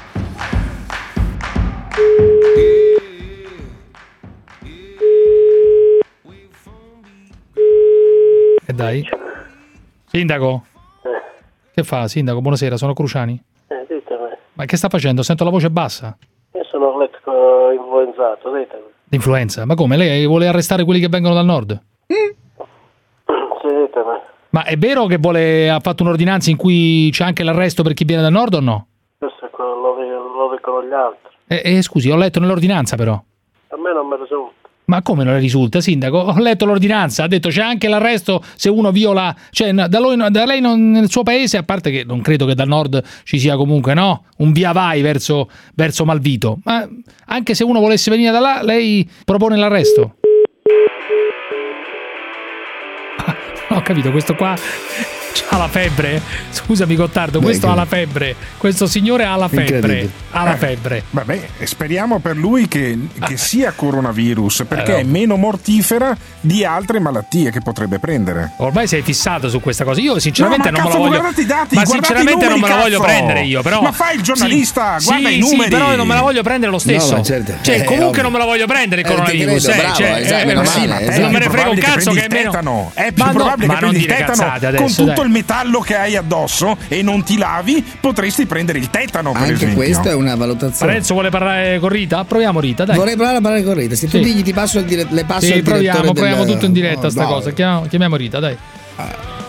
S14: E dai. Sindaco? Che fa, sindaco? Buonasera, sono Cruciani.
S21: Eh, ditemi.
S14: Ma che sta facendo? Sento la voce bassa.
S21: Io sono letto influenzato, ditemi.
S14: L'influenza? Ma come? Lei vuole arrestare quelli che vengono dal nord?
S21: Sì, ditemi.
S14: Ma è vero che vuole, ha fatto un'ordinanza in cui c'è anche l'arresto per chi viene dal nord o no?
S21: Questo è quello, lo, lo dicono gli altri.
S14: Eh, eh, scusi, ho letto nell'ordinanza però.
S21: A me non mi risulta.
S14: Ma come non le risulta, sindaco? Ho letto l'ordinanza, ha detto c'è anche l'arresto se uno viola, cioè da, lui, da lei non, nel suo paese, a parte che non credo che dal nord ci sia comunque, no? Un via vai verso, verso Malvito, ma anche se uno volesse venire da là, lei propone l'arresto? Ho capito, questo qua Ha la febbre? Scusami Gottardo, Beh, questo che... ha la febbre. Questo signore ha la febbre. Ha la febbre.
S15: Eh, vabbè, speriamo per lui che, che sia coronavirus, perché eh, no. è meno mortifera di altre malattie che potrebbe prendere.
S14: Ormai sei fissato su questa cosa. Io sinceramente
S15: no, ma
S14: non
S15: cazzo,
S14: me lo voglio.
S15: Guardate i dati,
S14: ma
S15: guardate
S14: sinceramente
S15: i numeri,
S14: non me la voglio
S15: cazzo.
S14: prendere io, però.
S15: Ma fai il giornalista,
S14: sì,
S15: guarda
S14: sì,
S15: i numeri.
S14: Sì, però non me la voglio prendere lo stesso.
S16: No, certo.
S14: Cioè,
S16: eh,
S14: comunque
S16: ovvio.
S14: non me la voglio prendere il
S16: eh,
S14: coronavirus.
S16: Credo,
S14: eh,
S16: bravo,
S14: cioè,
S16: esatto,
S14: eh,
S16: meno
S14: sì,
S16: male,
S14: eh, non me ne frega un cazzo che è meno.
S15: Tetano. È più
S14: ma
S15: probabile
S14: no,
S15: che prendi il tetano
S14: adesso,
S15: con tutto
S14: dai.
S15: il metallo che hai addosso e non ti lavi, potresti prendere il tetano, per
S16: Anche
S15: esempio.
S16: questa è una valutazione.
S14: Parenzo vuole parlare con Rita? Proviamo Rita, dai.
S16: Vorrei provare a parlare con Rita. Se tu
S14: sì.
S16: digli ti passo il dire- le passo
S14: sì,
S16: il
S14: proviamo,
S16: direttore
S14: proviamo
S16: del...
S14: tutto in diretta
S16: oh,
S14: sta
S16: no.
S14: cosa. Chiamiamo, chiamiamo Rita, dai.
S16: Ah.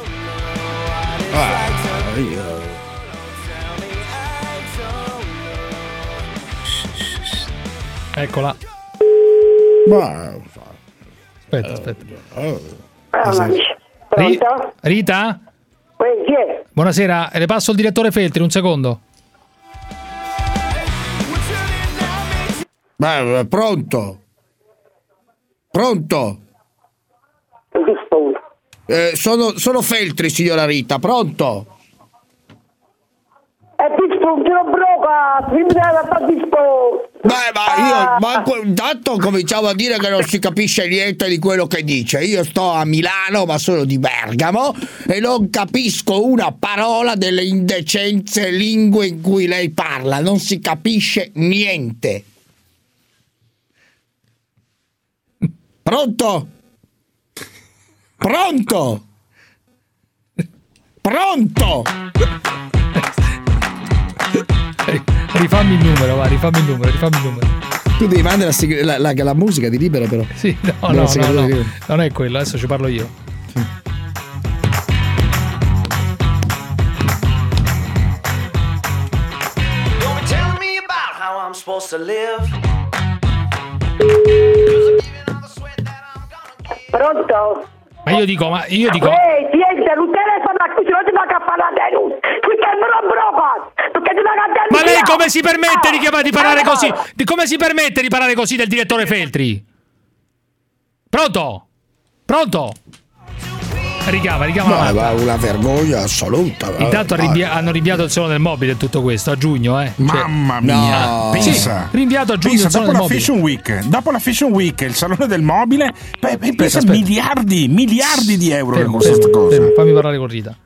S16: Ah, io...
S14: Eccola.
S16: Ma...
S14: Aspetta, aspetta.
S16: Oh.
S14: Ri- Rita? Buonasera, le passo il direttore Feltri, un secondo.
S16: Ma, pronto? Pronto? Eh, sono, sono Feltri, signora Rita, pronto?
S11: E Dispo, te lo broca, mi deve fare Dispo.
S16: Beh, ma io ma intanto cominciamo a dire che non si capisce niente di quello che dice. Io sto a Milano, ma sono di Bergamo, e non capisco una parola delle indecenze lingue in cui lei parla. Non si capisce niente. Pronto? Pronto? Pronto?
S14: Rifammi il numero, va, rifammi il numero, rifammi il numero.
S16: Tu devi mandare la, la, la, la musica di Libero, però.
S14: Sì, no, no, no, no, no, non è quello, adesso ci parlo io. Sì.
S11: Pronto?
S14: Ma io dico, ma io dico.
S11: Ehi, tieni, non telefono a qui, non ti va a parlare tu. Tu sei un broco, perché ti va a
S14: Ma lei come si permette di chiamare di parlare così? Di come si permette di parlare così del direttore Feltri? Pronto? Pronto? Richiama, richiama.
S16: Ma una vergogna assoluta.
S14: Intanto rinvia- hanno rinviato il suono del mobile e tutto questo a giugno, eh.
S15: Mamma mia,
S16: no.
S15: pensa.
S14: Sì, rinviato a giugno
S15: pensa,
S14: il salone
S15: dopo
S14: del
S15: la Fashion Week, dopo la Fashion Week, il salone del mobile, beh, beh, pensa
S14: aspetta.
S15: miliardi, miliardi di euro
S14: fermo,
S15: che costa questa cosa.
S14: Fermo, fammi parlare con Rita.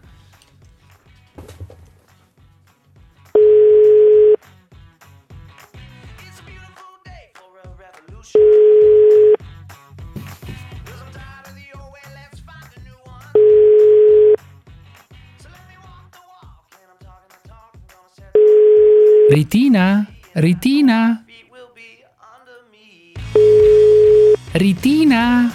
S14: Ritina? Ritina? Ritina?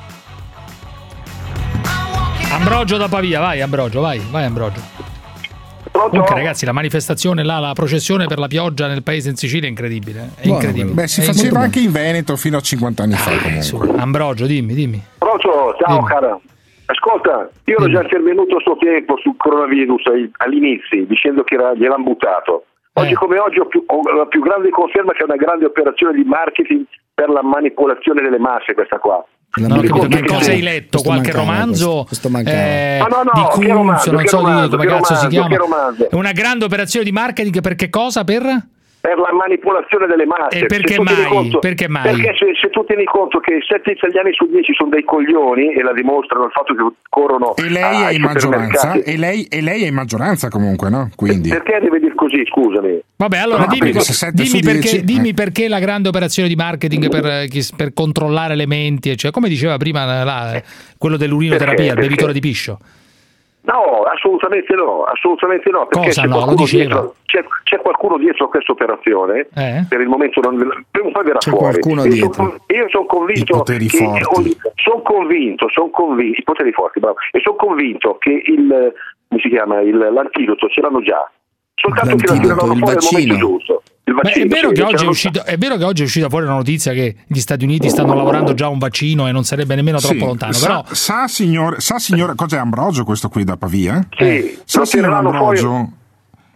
S14: Ambrogio da Pavia, vai Ambrogio, vai, vai Ambrogio. Comunque ragazzi, la manifestazione là, la processione per la pioggia nel paese in Sicilia è incredibile, è incredibile.
S15: Beh, si
S14: è
S15: faceva anche in Veneto fino a cinquanta anni fa comunque.
S14: Su, Ambrogio, dimmi, dimmi.
S3: Pronto, ciao
S14: dimmi.
S3: cara. Ascolta, io ero già intervenuto a suo tempo sul coronavirus all'inizio, dicendo che era, gliel'hanno buttato. Oggi
S14: Eh.
S3: come oggi ho, più, ho la più grande conferma che è una grande operazione di marketing per la manipolazione delle masse questa qua.
S14: Non ho capito che
S3: che
S14: cosa
S3: sì.
S14: hai letto, qualche romanzo
S16: questo, questo
S14: eh,
S3: Ah, no, no,
S14: di
S3: che
S14: Kunz,
S3: romanzo,
S14: non
S3: che
S14: so
S3: romanzo,
S14: di come
S3: che
S14: cazzo si
S3: romanzo,
S14: chiama.
S3: che romanzo.
S14: È una grande operazione di marketing per che cosa? Per?
S3: Per la manipolazione delle masse.
S14: E perché
S3: Se tu tieni
S14: mai?
S3: Conto,
S14: Perché mai?
S3: Perché se, se tu tieni conto che sette italiani su dieci sono dei coglioni e la dimostrano il fatto che corrono
S15: E lei
S3: ai
S15: è in maggioranza,
S3: supermercati.
S15: e lei, e lei è in maggioranza comunque, no? Quindi.
S3: Perché deve dire così, scusami?
S14: Vabbè, allora
S15: No,
S14: dimmi,
S15: perché se sette
S14: dimmi,
S15: su
S14: perché,
S15: dieci,
S14: dimmi
S15: eh.
S14: perché la grande operazione di marketing per, eh, chi- per controllare le menti, cioè, come diceva prima là, eh, quello dell'urinoterapia,
S3: Perché?
S14: il bevitore di piscio.
S3: No, assolutamente no, assolutamente no, perché
S14: Cosa
S3: c'è,
S14: no? Lo
S3: qualcuno
S14: diceva.
S3: dietro, c'è, c'è qualcuno dietro a questa operazione,
S14: Eh?
S3: per il momento non, prima o poi verrà
S16: C'è
S3: fuori.
S16: qualcuno
S3: Io
S16: dietro.
S3: sono, io sono convinto
S15: I poteri
S3: che,
S15: forti.
S3: sono convinto, sono convinto, i poteri forti, bravo, e sono convinto che il, come si chiama, il, l'antidoto ce l'hanno già, soltanto che la
S16: L'antidoto,
S3: tirano
S16: il
S3: fuori al momento
S16: vaccino.
S3: giusto. Il
S14: Ma
S3: vaccino,
S14: è vero,
S3: sì,
S14: che
S3: ce
S14: oggi è,
S3: l'hanno
S14: uscito, è vero che oggi è uscita fuori la notizia che gli Stati Uniti stanno lavorando già a un vaccino e non sarebbe nemmeno troppo
S15: Sì,
S14: lontano.
S15: sa,
S14: Però
S15: sa signor, sa signor, cos'è Ambrogio questo qui da Pavia?
S3: Sì,
S15: Sa
S3: lo
S15: signor
S3: tireranno fuori.
S15: Ambrogio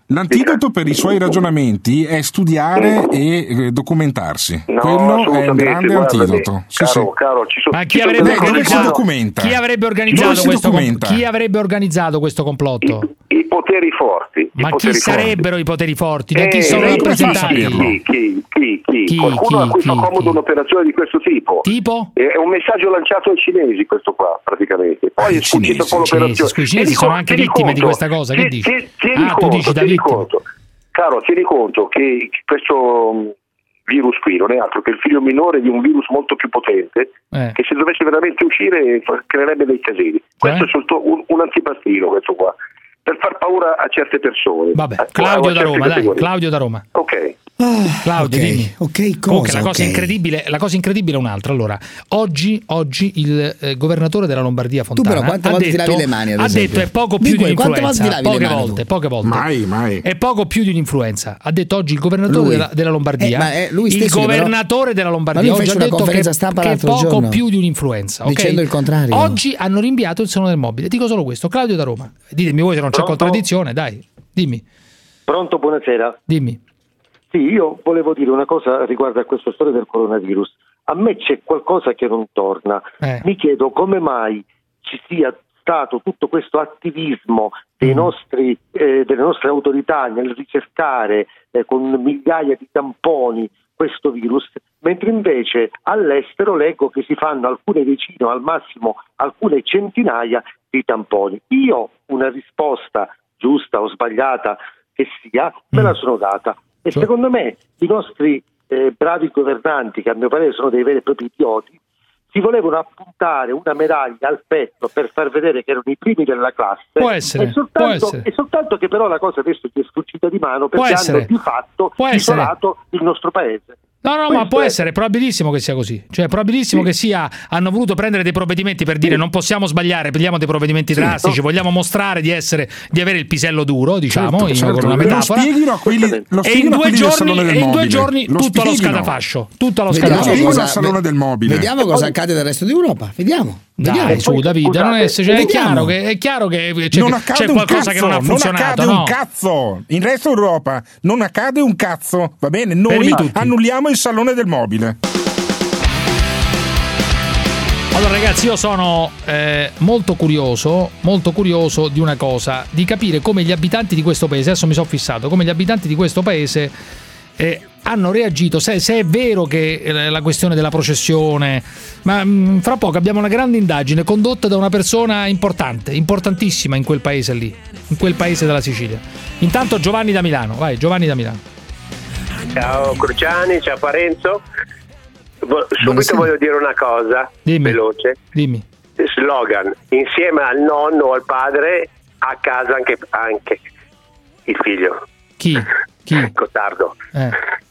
S15: L'antidoto per i suoi ragionamenti è studiare e eh, documentarsi.
S3: No,
S15: Quello è un grande
S3: guarda,
S15: antidoto. Sì,
S3: caro,
S15: sì.
S3: caro, ci sono,
S14: Ma chi
S3: ci sono
S14: avrebbe,
S3: delle cose
S14: organizzato,
S3: che-
S15: documenta?
S14: chi avrebbe
S15: Dove
S14: organizzato
S15: si
S14: questo com-
S15: documenta?
S14: chi avrebbe organizzato questo complotto?
S3: I poteri forti. i
S14: Ma chi
S3: poteri forti.
S14: sarebbero i poteri forti? Da
S3: Eh,
S14: chi sono
S3: lei come fa a
S14: rappresentati?
S3: saperlo? Chi, chi, chi, chi?
S14: Chi,
S3: Qualcuno
S14: chi,
S3: a cui fa
S14: chi,
S3: comodo
S14: chi?
S3: un'operazione di questo tipo.
S14: Tipo?
S3: È un messaggio lanciato ai cinesi questo qua, praticamente. Poi è sfuggito con l'operazione.
S14: Cinesi, i cinesi
S3: Tieni
S14: sono
S3: conto-
S14: anche
S3: tieni
S14: vittime di
S3: conto-
S14: questa cosa, che
S3: ti-
S14: dici?
S3: ti- Tieni
S14: Ah, tu
S3: conto,
S14: dici da
S3: tieni
S14: vittime.
S3: conto. Caro, tieni conto che questo mh, virus qui non è altro che il figlio minore di un virus molto più potente,
S14: Eh.
S3: che se dovesse veramente uscire fa- creerebbe dei casini. Questo è soltanto un, un antipastino, questo qua, per far paura a certe persone.
S14: Vabbè,
S3: a-
S14: Claudio
S3: a
S14: da
S3: certe
S14: Roma, dai,
S3: categorie.
S14: Claudio da Roma.
S3: Ok.
S14: Claudio,
S16: ok,
S14: dimmi.
S16: ok,
S14: Comunque
S16: cosa?
S14: la cosa
S16: ok.
S14: incredibile, la cosa incredibile è un'altra. Allora, oggi, oggi il eh, governatore della Lombardia Fontana
S16: però quante
S14: ha
S16: volte ti
S14: detto,
S16: lavi le mani, ad
S14: ha
S16: esempio?
S14: detto è poco
S16: Di
S14: più di
S16: quel, quante volte
S14: un'influenza,
S16: ti lavi le
S14: poche
S16: mani
S14: volte,
S16: tu?
S14: poche volte.
S15: Mai, mai.
S14: È poco più di un'influenza. Ha detto oggi il governatore
S16: Lui.
S14: della, della Lombardia,
S16: Eh, ma è lui
S14: il
S16: stesso che però-
S14: governatore della
S16: Ma
S14: Lombardia
S16: lui
S14: oggi
S16: fece
S14: ha
S16: una
S14: detto
S16: conferenza
S14: che,
S16: stampa
S14: che è
S16: l'altro
S14: poco
S16: giorno,
S14: più di un'influenza, ok?
S16: dicendo il contrario.
S14: Oggi hanno rinviato il Salone del Mobile. Dico solo questo. Claudio da Roma. Ditemi voi se non c'è
S21: Pronto?
S14: contraddizione, dai. Dimmi.
S21: Pronto, buonasera.
S14: Dimmi.
S21: Sì, io volevo dire una cosa riguardo a questa storia del coronavirus. A me c'è qualcosa che non torna.
S14: Eh.
S21: Mi chiedo come mai ci sia stato tutto questo attivismo dei
S14: Mm.
S21: nostri, eh, delle nostre autorità nel ricercare eh, con migliaia di tamponi questo virus, mentre invece all'estero leggo che si fanno alcune decine o al massimo alcune centinaia di tamponi. Io una risposta giusta o sbagliata che sia, me la sono data. E
S14: Cioè?
S21: secondo me i nostri eh, bravi governanti, che a mio parere sono dei veri e propri idioti, si volevano appuntare una medaglia al petto per far vedere che erano i primi della classe.
S14: Può essere,
S21: e soltanto,
S14: può essere.
S21: e soltanto che però la cosa adesso gli è sfuggita di mano
S14: Può
S21: perché
S14: essere.
S21: hanno di fatto
S14: Può essere.
S21: isolato il nostro paese.
S14: No, no,
S21: Questo
S14: ma può
S21: è-
S14: essere, è probabilissimo che sia così. Cioè, è probabilissimo
S21: Sì.
S14: che sia. Hanno voluto prendere dei provvedimenti per dire non possiamo sbagliare, prendiamo dei provvedimenti drastici, vogliamo mostrare di essere, di avere il pisello duro, diciamo,
S15: Certo,
S14: in-
S15: certo.
S14: con una
S15: Lo
S14: metafora.
S15: spieghino a quelli- lo
S14: E in
S15: spieghino a
S14: due
S15: quelli del
S14: giorni,
S15: Salone del
S14: e in due
S15: Mobile.
S14: giorni
S15: Lo
S14: tutto allo
S15: spieghino.
S14: scatafascio. Tutto allo
S16: Vediamo
S14: scatafascio.
S15: Spiegalo
S16: cosa-
S15: al Salone del Mobile.
S16: Vediamo cosa accade nel resto d'Europa. Vediamo. Vediamo.
S14: Dai, su, Davide, non è, cioè, è
S16: vediamo.
S14: chiaro che, è chiaro che c'è,
S15: non
S14: c'è
S15: accade un
S14: qualcosa
S15: cazzo,
S14: che non ha
S15: non
S14: funzionato.
S15: accade
S14: no?
S15: un cazzo. In resto Europa non accade un cazzo, va bene? Noi
S14: Fermi tutti.
S15: annulliamo il Salone del Mobile.
S14: Allora ragazzi, io sono eh, molto curioso, molto curioso di una cosa, di capire come gli abitanti di questo paese, adesso mi sono fissato, come gli abitanti di questo paese eh, hanno reagito, se, se è vero che eh, la questione della processione, ma mh, fra poco abbiamo una grande indagine condotta da una persona importante, importantissima in quel paese lì, in quel paese della Sicilia. Intanto Giovanni da Milano, vai Giovanni da Milano.
S4: Ciao Cruciani, ciao Parenzo. Vo- Subito
S14: Buonasera.
S4: voglio dire una cosa
S14: Dimmi.
S4: veloce.
S14: Dimmi.
S4: Slogan: insieme al nonno o al padre, a casa anche, anche il figlio.
S14: Chi? Chi?
S4: Cottardo.
S14: Eh.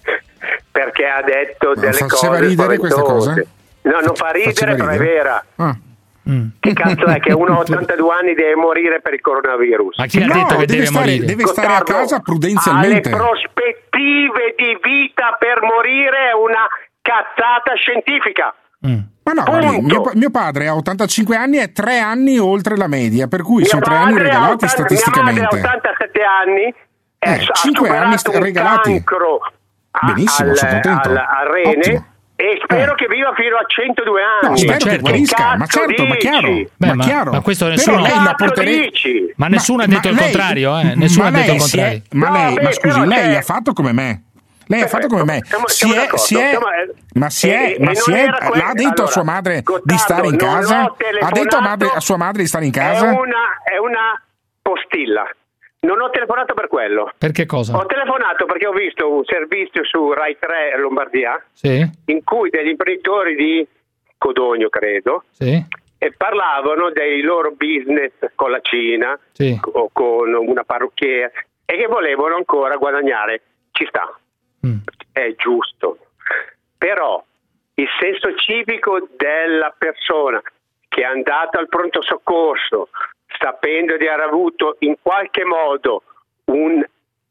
S4: Perché ha detto
S15: Ma
S4: delle
S15: faceva
S4: cose
S15: ridere questa cosa?
S4: spaventose. No, non fa ridere,
S15: Faceva
S4: però è
S15: ridere?
S4: vera.
S15: Ah.
S14: Mm.
S4: Che cazzo è che uno a ottantadue anni deve morire per il coronavirus?
S14: Ma chi ha
S15: No,
S14: detto che
S15: deve
S14: deve
S15: stare-
S14: morire?
S15: deve stare a
S4: Cottardo
S15: casa
S4: ha le
S15: prudenzialmente.
S4: prospettive di vita per morire, è una cazzata scientifica.
S15: Ma no, guardi,
S4: Punto.
S15: mio, mio padre ha ottantacinque anni e tre anni oltre la media, per cui
S4: Mio
S15: sono tre anni
S4: padre ha
S15: regalati
S4: ottanta
S15: statisticamente.
S4: Mia madre ha ottantasette anni, è,
S15: Eh,
S4: ha
S15: cinque anni
S4: superato un
S15: regalati.
S4: cancro a-
S15: Benissimo,
S4: al,
S15: sono contento.
S4: al, al rene.
S15: Ottimo.
S4: E spero
S15: Eh.
S4: che viva fino a centodue anni.
S15: No, spero che
S14: certo.
S15: guarisca, ma
S4: Cazzo
S15: certo, ma
S4: dici?
S15: chiaro,
S14: Beh,
S15: ma
S14: ma-
S15: chiaro.
S14: ma questo
S15: Però
S14: nessuno-
S15: lei la
S4: Cazzo
S15: porterebbe.
S4: dici?
S14: Ma nessuno ha detto il
S15: lei-
S14: contrario, eh? Nessuno
S15: ma
S14: ha detto
S15: lei
S14: il
S15: si è-
S14: contrario.
S15: ma
S4: No,
S15: lei,
S4: beh,
S15: ma scusi,
S4: però
S15: lei
S4: c'è-
S15: ha fatto come me. Lei ha fatto come me.
S4: Siamo-
S15: Si
S4: siamo
S15: è,
S4: d'accordo,
S15: si è,
S4: siamo- eh,
S15: ma si è,
S4: e-
S15: ma
S4: e
S15: si
S4: non
S15: è,
S4: era que-
S15: l'ha detto
S4: allora,
S15: a sua madre di
S4: Gottardo,
S15: stare in
S4: non
S15: casa?
S4: ho
S15: Ha detto a,
S4: telefonato-
S15: madre, a sua madre di stare in
S4: È
S15: casa?
S4: una, è una postilla. Non ho telefonato per quello.
S14: Per che cosa?
S4: Ho telefonato perché ho visto un servizio su Rai tre Lombardia
S14: Sì,
S4: in cui degli imprenditori di Codogno, credo,
S14: sì,
S4: e parlavano dei loro business con la Cina
S14: sì.
S4: o con una parrucchiera e che volevano ancora guadagnare. Ci sta,
S14: Mm.
S4: è giusto. Però il senso civico della persona che è andata al pronto soccorso sapendo di aver avuto in qualche modo un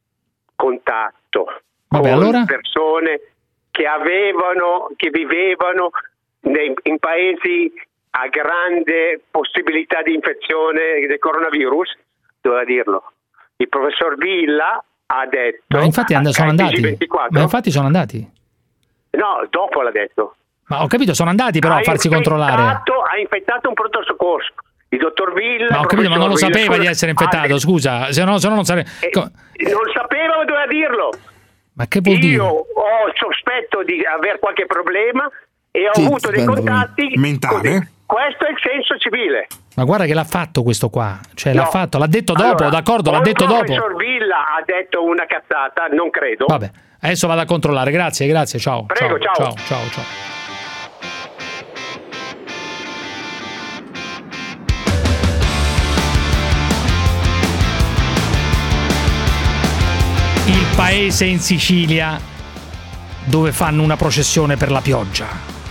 S4: contatto
S14: Vabbè,
S4: con
S14: allora?
S4: persone che avevano, che vivevano nei- in paesi a grande possibilità di infezione del coronavirus, doveva dirlo. Il professor Villa ha detto...
S14: Ma infatti and- sono
S4: a
S14: andati.
S4: T G ventiquattro,
S14: Ma infatti sono andati.
S4: no, dopo l'ha detto.
S14: Ma ho capito, sono andati però
S4: ha
S14: a farsi
S4: infettato,
S14: controllare.
S4: Ha infettato un pronto soccorso. Il dottor Villa...
S14: Ma ho capito, ma non lo
S4: professor
S14: sapeva
S4: Villa,
S14: di essere infettato,
S4: ha-
S14: scusa, se no, se no non sarebbe...
S4: Eh, non sapeva, ma doveva dirlo.
S14: Ma che vuol
S4: Io
S14: dire?
S4: ho il sospetto di aver qualche problema e ho
S15: Sì,
S4: avuto dei
S15: spendo-
S4: contatti.
S15: mentale?
S4: Così. Questo è il senso civile.
S14: Ma guarda che l'ha fatto questo qua, cioè
S4: No.
S14: l'ha fatto, l'ha detto dopo,
S4: Allora,
S14: d'accordo, l'ha
S4: o il
S14: detto dopo.
S4: professor Villa ha detto una cazzata, non credo.
S14: Vabbè, adesso vado a controllare, grazie, grazie, ciao.
S4: Prego,
S14: ciao,
S4: ciao.
S14: ciao, ciao, ciao. Il paese in Sicilia dove fanno una processione per la pioggia.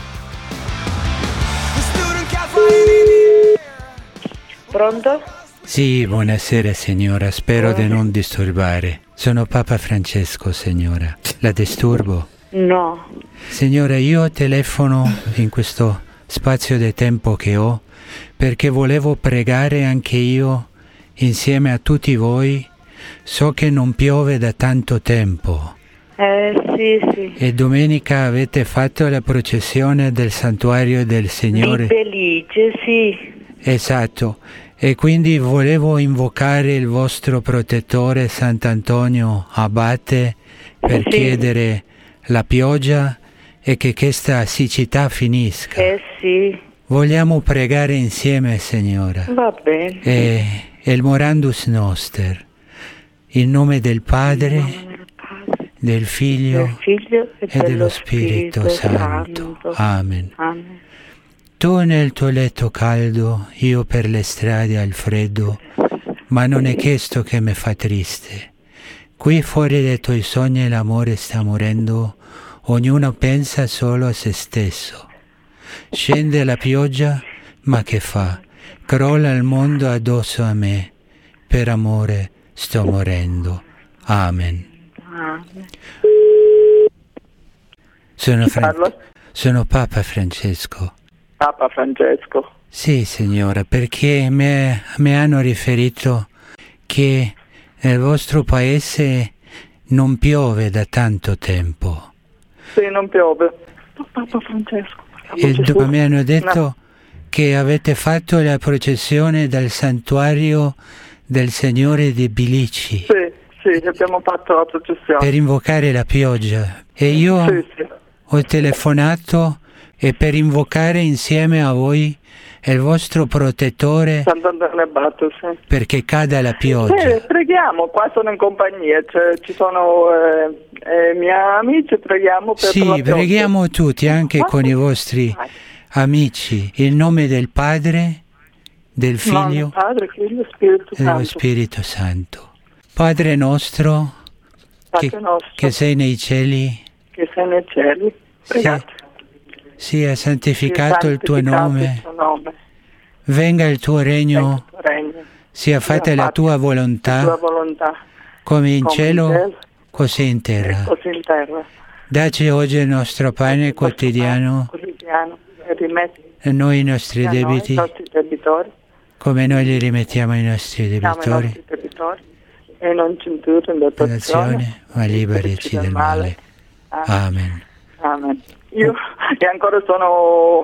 S5: Pronto?
S7: Sì, buonasera signora, spero di non disturbare. Sono Papa Francesco, signora. La disturbo?
S5: No.
S7: Signora, io telefono in questo spazio di tempo che ho perché volevo pregare anche io insieme a tutti voi. So che non piove da tanto tempo.
S5: Eh, sì, sì.
S7: E domenica avete fatto la processione del santuario del Signore.
S5: Di Belice, sì.
S7: Esatto. E quindi volevo invocare il vostro protettore Sant'Antonio Abate per
S5: Sì.
S7: chiedere la pioggia e che questa siccità finisca.
S5: Eh, sì.
S7: Vogliamo pregare insieme, signora.
S5: Va bene.
S7: E, e il Morandus Noster. In nome del Padre, del Figlio,
S5: Del Figlio e,
S7: e dello Spirito, Santo. Amen.
S5: Amen.
S7: Tu nel tuo letto caldo, io per le strade al freddo, ma non è questo che mi fa triste. Qui fuori dai tuoi sogni l'amore sta morendo, ognuno pensa solo a se stesso. Scende la pioggia, ma che fa? Crolla il mondo addosso a me, per amore sto morendo. Amen.
S5: Amen.
S7: Sono, Fran-
S5: Parlo?
S7: sono Papa Francesco.
S5: Papa Francesco.
S7: Sì, signora, perché mi, mi hanno riferito che nel vostro paese non piove da tanto tempo.
S5: Sì, non piove. Papa Francesco.
S7: E
S5: Gesù.
S7: dopo mi hanno detto
S5: No.
S7: che avete fatto la processione dal santuario del Signore di Bilici
S5: Sì, sì, abbiamo fatto la processione.
S7: per invocare la pioggia. E io
S5: Sì, sì.
S7: ho telefonato e per invocare insieme a voi e il vostro protettore
S5: Sant'Antonio Abate, sì.
S7: perché cada la pioggia.
S5: Sì, preghiamo, qua sono in compagnia, cioè, ci sono eh, eh, i miei amici, preghiamo per, per la
S7: Sì,
S5: pioggia.
S7: preghiamo tutti, anche con i vostri amici, in nome del Padre, del
S5: Nonno,
S7: Figlio
S5: Padre, Figlio, Spirito
S7: e dello
S5: Santo.
S7: Spirito Santo. Padre nostro,
S5: Padre
S7: che,
S5: nostro,
S7: che sei nei cieli,
S5: che sei nei cieli, pregate.
S7: sia santificato il tuo
S5: Santificato
S7: nome,
S5: il tuo nome,
S7: venga il tuo regno,
S5: il tuo regno,
S7: sia fatta la tua
S5: la tua
S7: volontà,
S5: volontà,
S7: come in
S5: come in
S7: cielo,
S5: cielo,
S7: così in terra.
S5: così in terra.
S7: Dacci oggi il nostro pane quotidiano,
S5: Quotidiano, e rimetti
S7: e noi i nostri
S5: a noi,
S7: debiti,
S5: i nostri debitori,
S7: come noi li rimettiamo ai nostri
S5: siamo i
S7: debitori,
S5: nostri debitori, e non ci indurre in tentazione,
S7: tentazione, ma liberaci del male. Amen.
S5: Amen. Io e ancora sono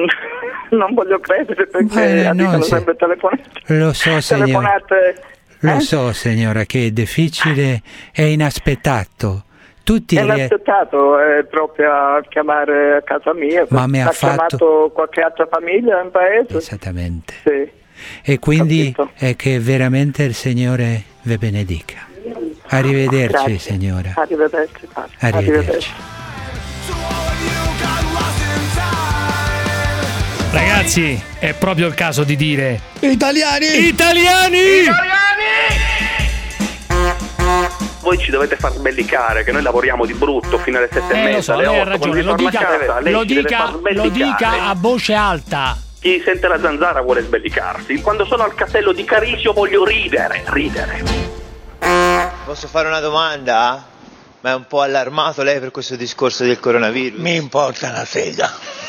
S5: eh, non voglio credere perché
S7: Ma no,
S5: dicono
S7: se-
S5: sempre telefonate.
S7: Lo so, signora.
S5: telefonate
S7: Lo
S5: eh?
S7: so, signora, che è difficile e inaspettato. Tutti
S5: È
S7: rie-
S5: inaspettato eh, proprio a chiamare a casa mia.
S7: Ma mi ha
S5: chiamato qualche altra famiglia in paese.
S7: Esattamente.
S5: Sì.
S7: E quindi è che veramente il Signore vi benedica. Arrivederci,
S5: Grazie.
S7: signora.
S5: Arrivederci, padre.
S7: Arrivederci.
S14: Ragazzi, è proprio il caso di dire
S16: Italiani!
S14: Italiani!
S3: Voi ci dovete far sbellicare, che noi lavoriamo di brutto fino alle sette e
S14: Eh,
S3: mezza,
S14: lo so,
S3: alle
S14: lei ha
S3: otto,
S14: ragione,
S3: quando
S14: lo
S3: vi torna a
S14: dica,
S3: casa, lei
S14: lo,
S3: ci deve
S14: dica,
S3: far
S14: lo
S3: sbellicare.
S14: dica a voce alta.
S3: Chi sente la zanzara vuole sbellicarsi. Quando sono al castello di Carisio voglio ridere, ridere.
S13: Posso fare una domanda? Ma è un po' allarmato lei per questo discorso del coronavirus?
S8: Mi importa una sega.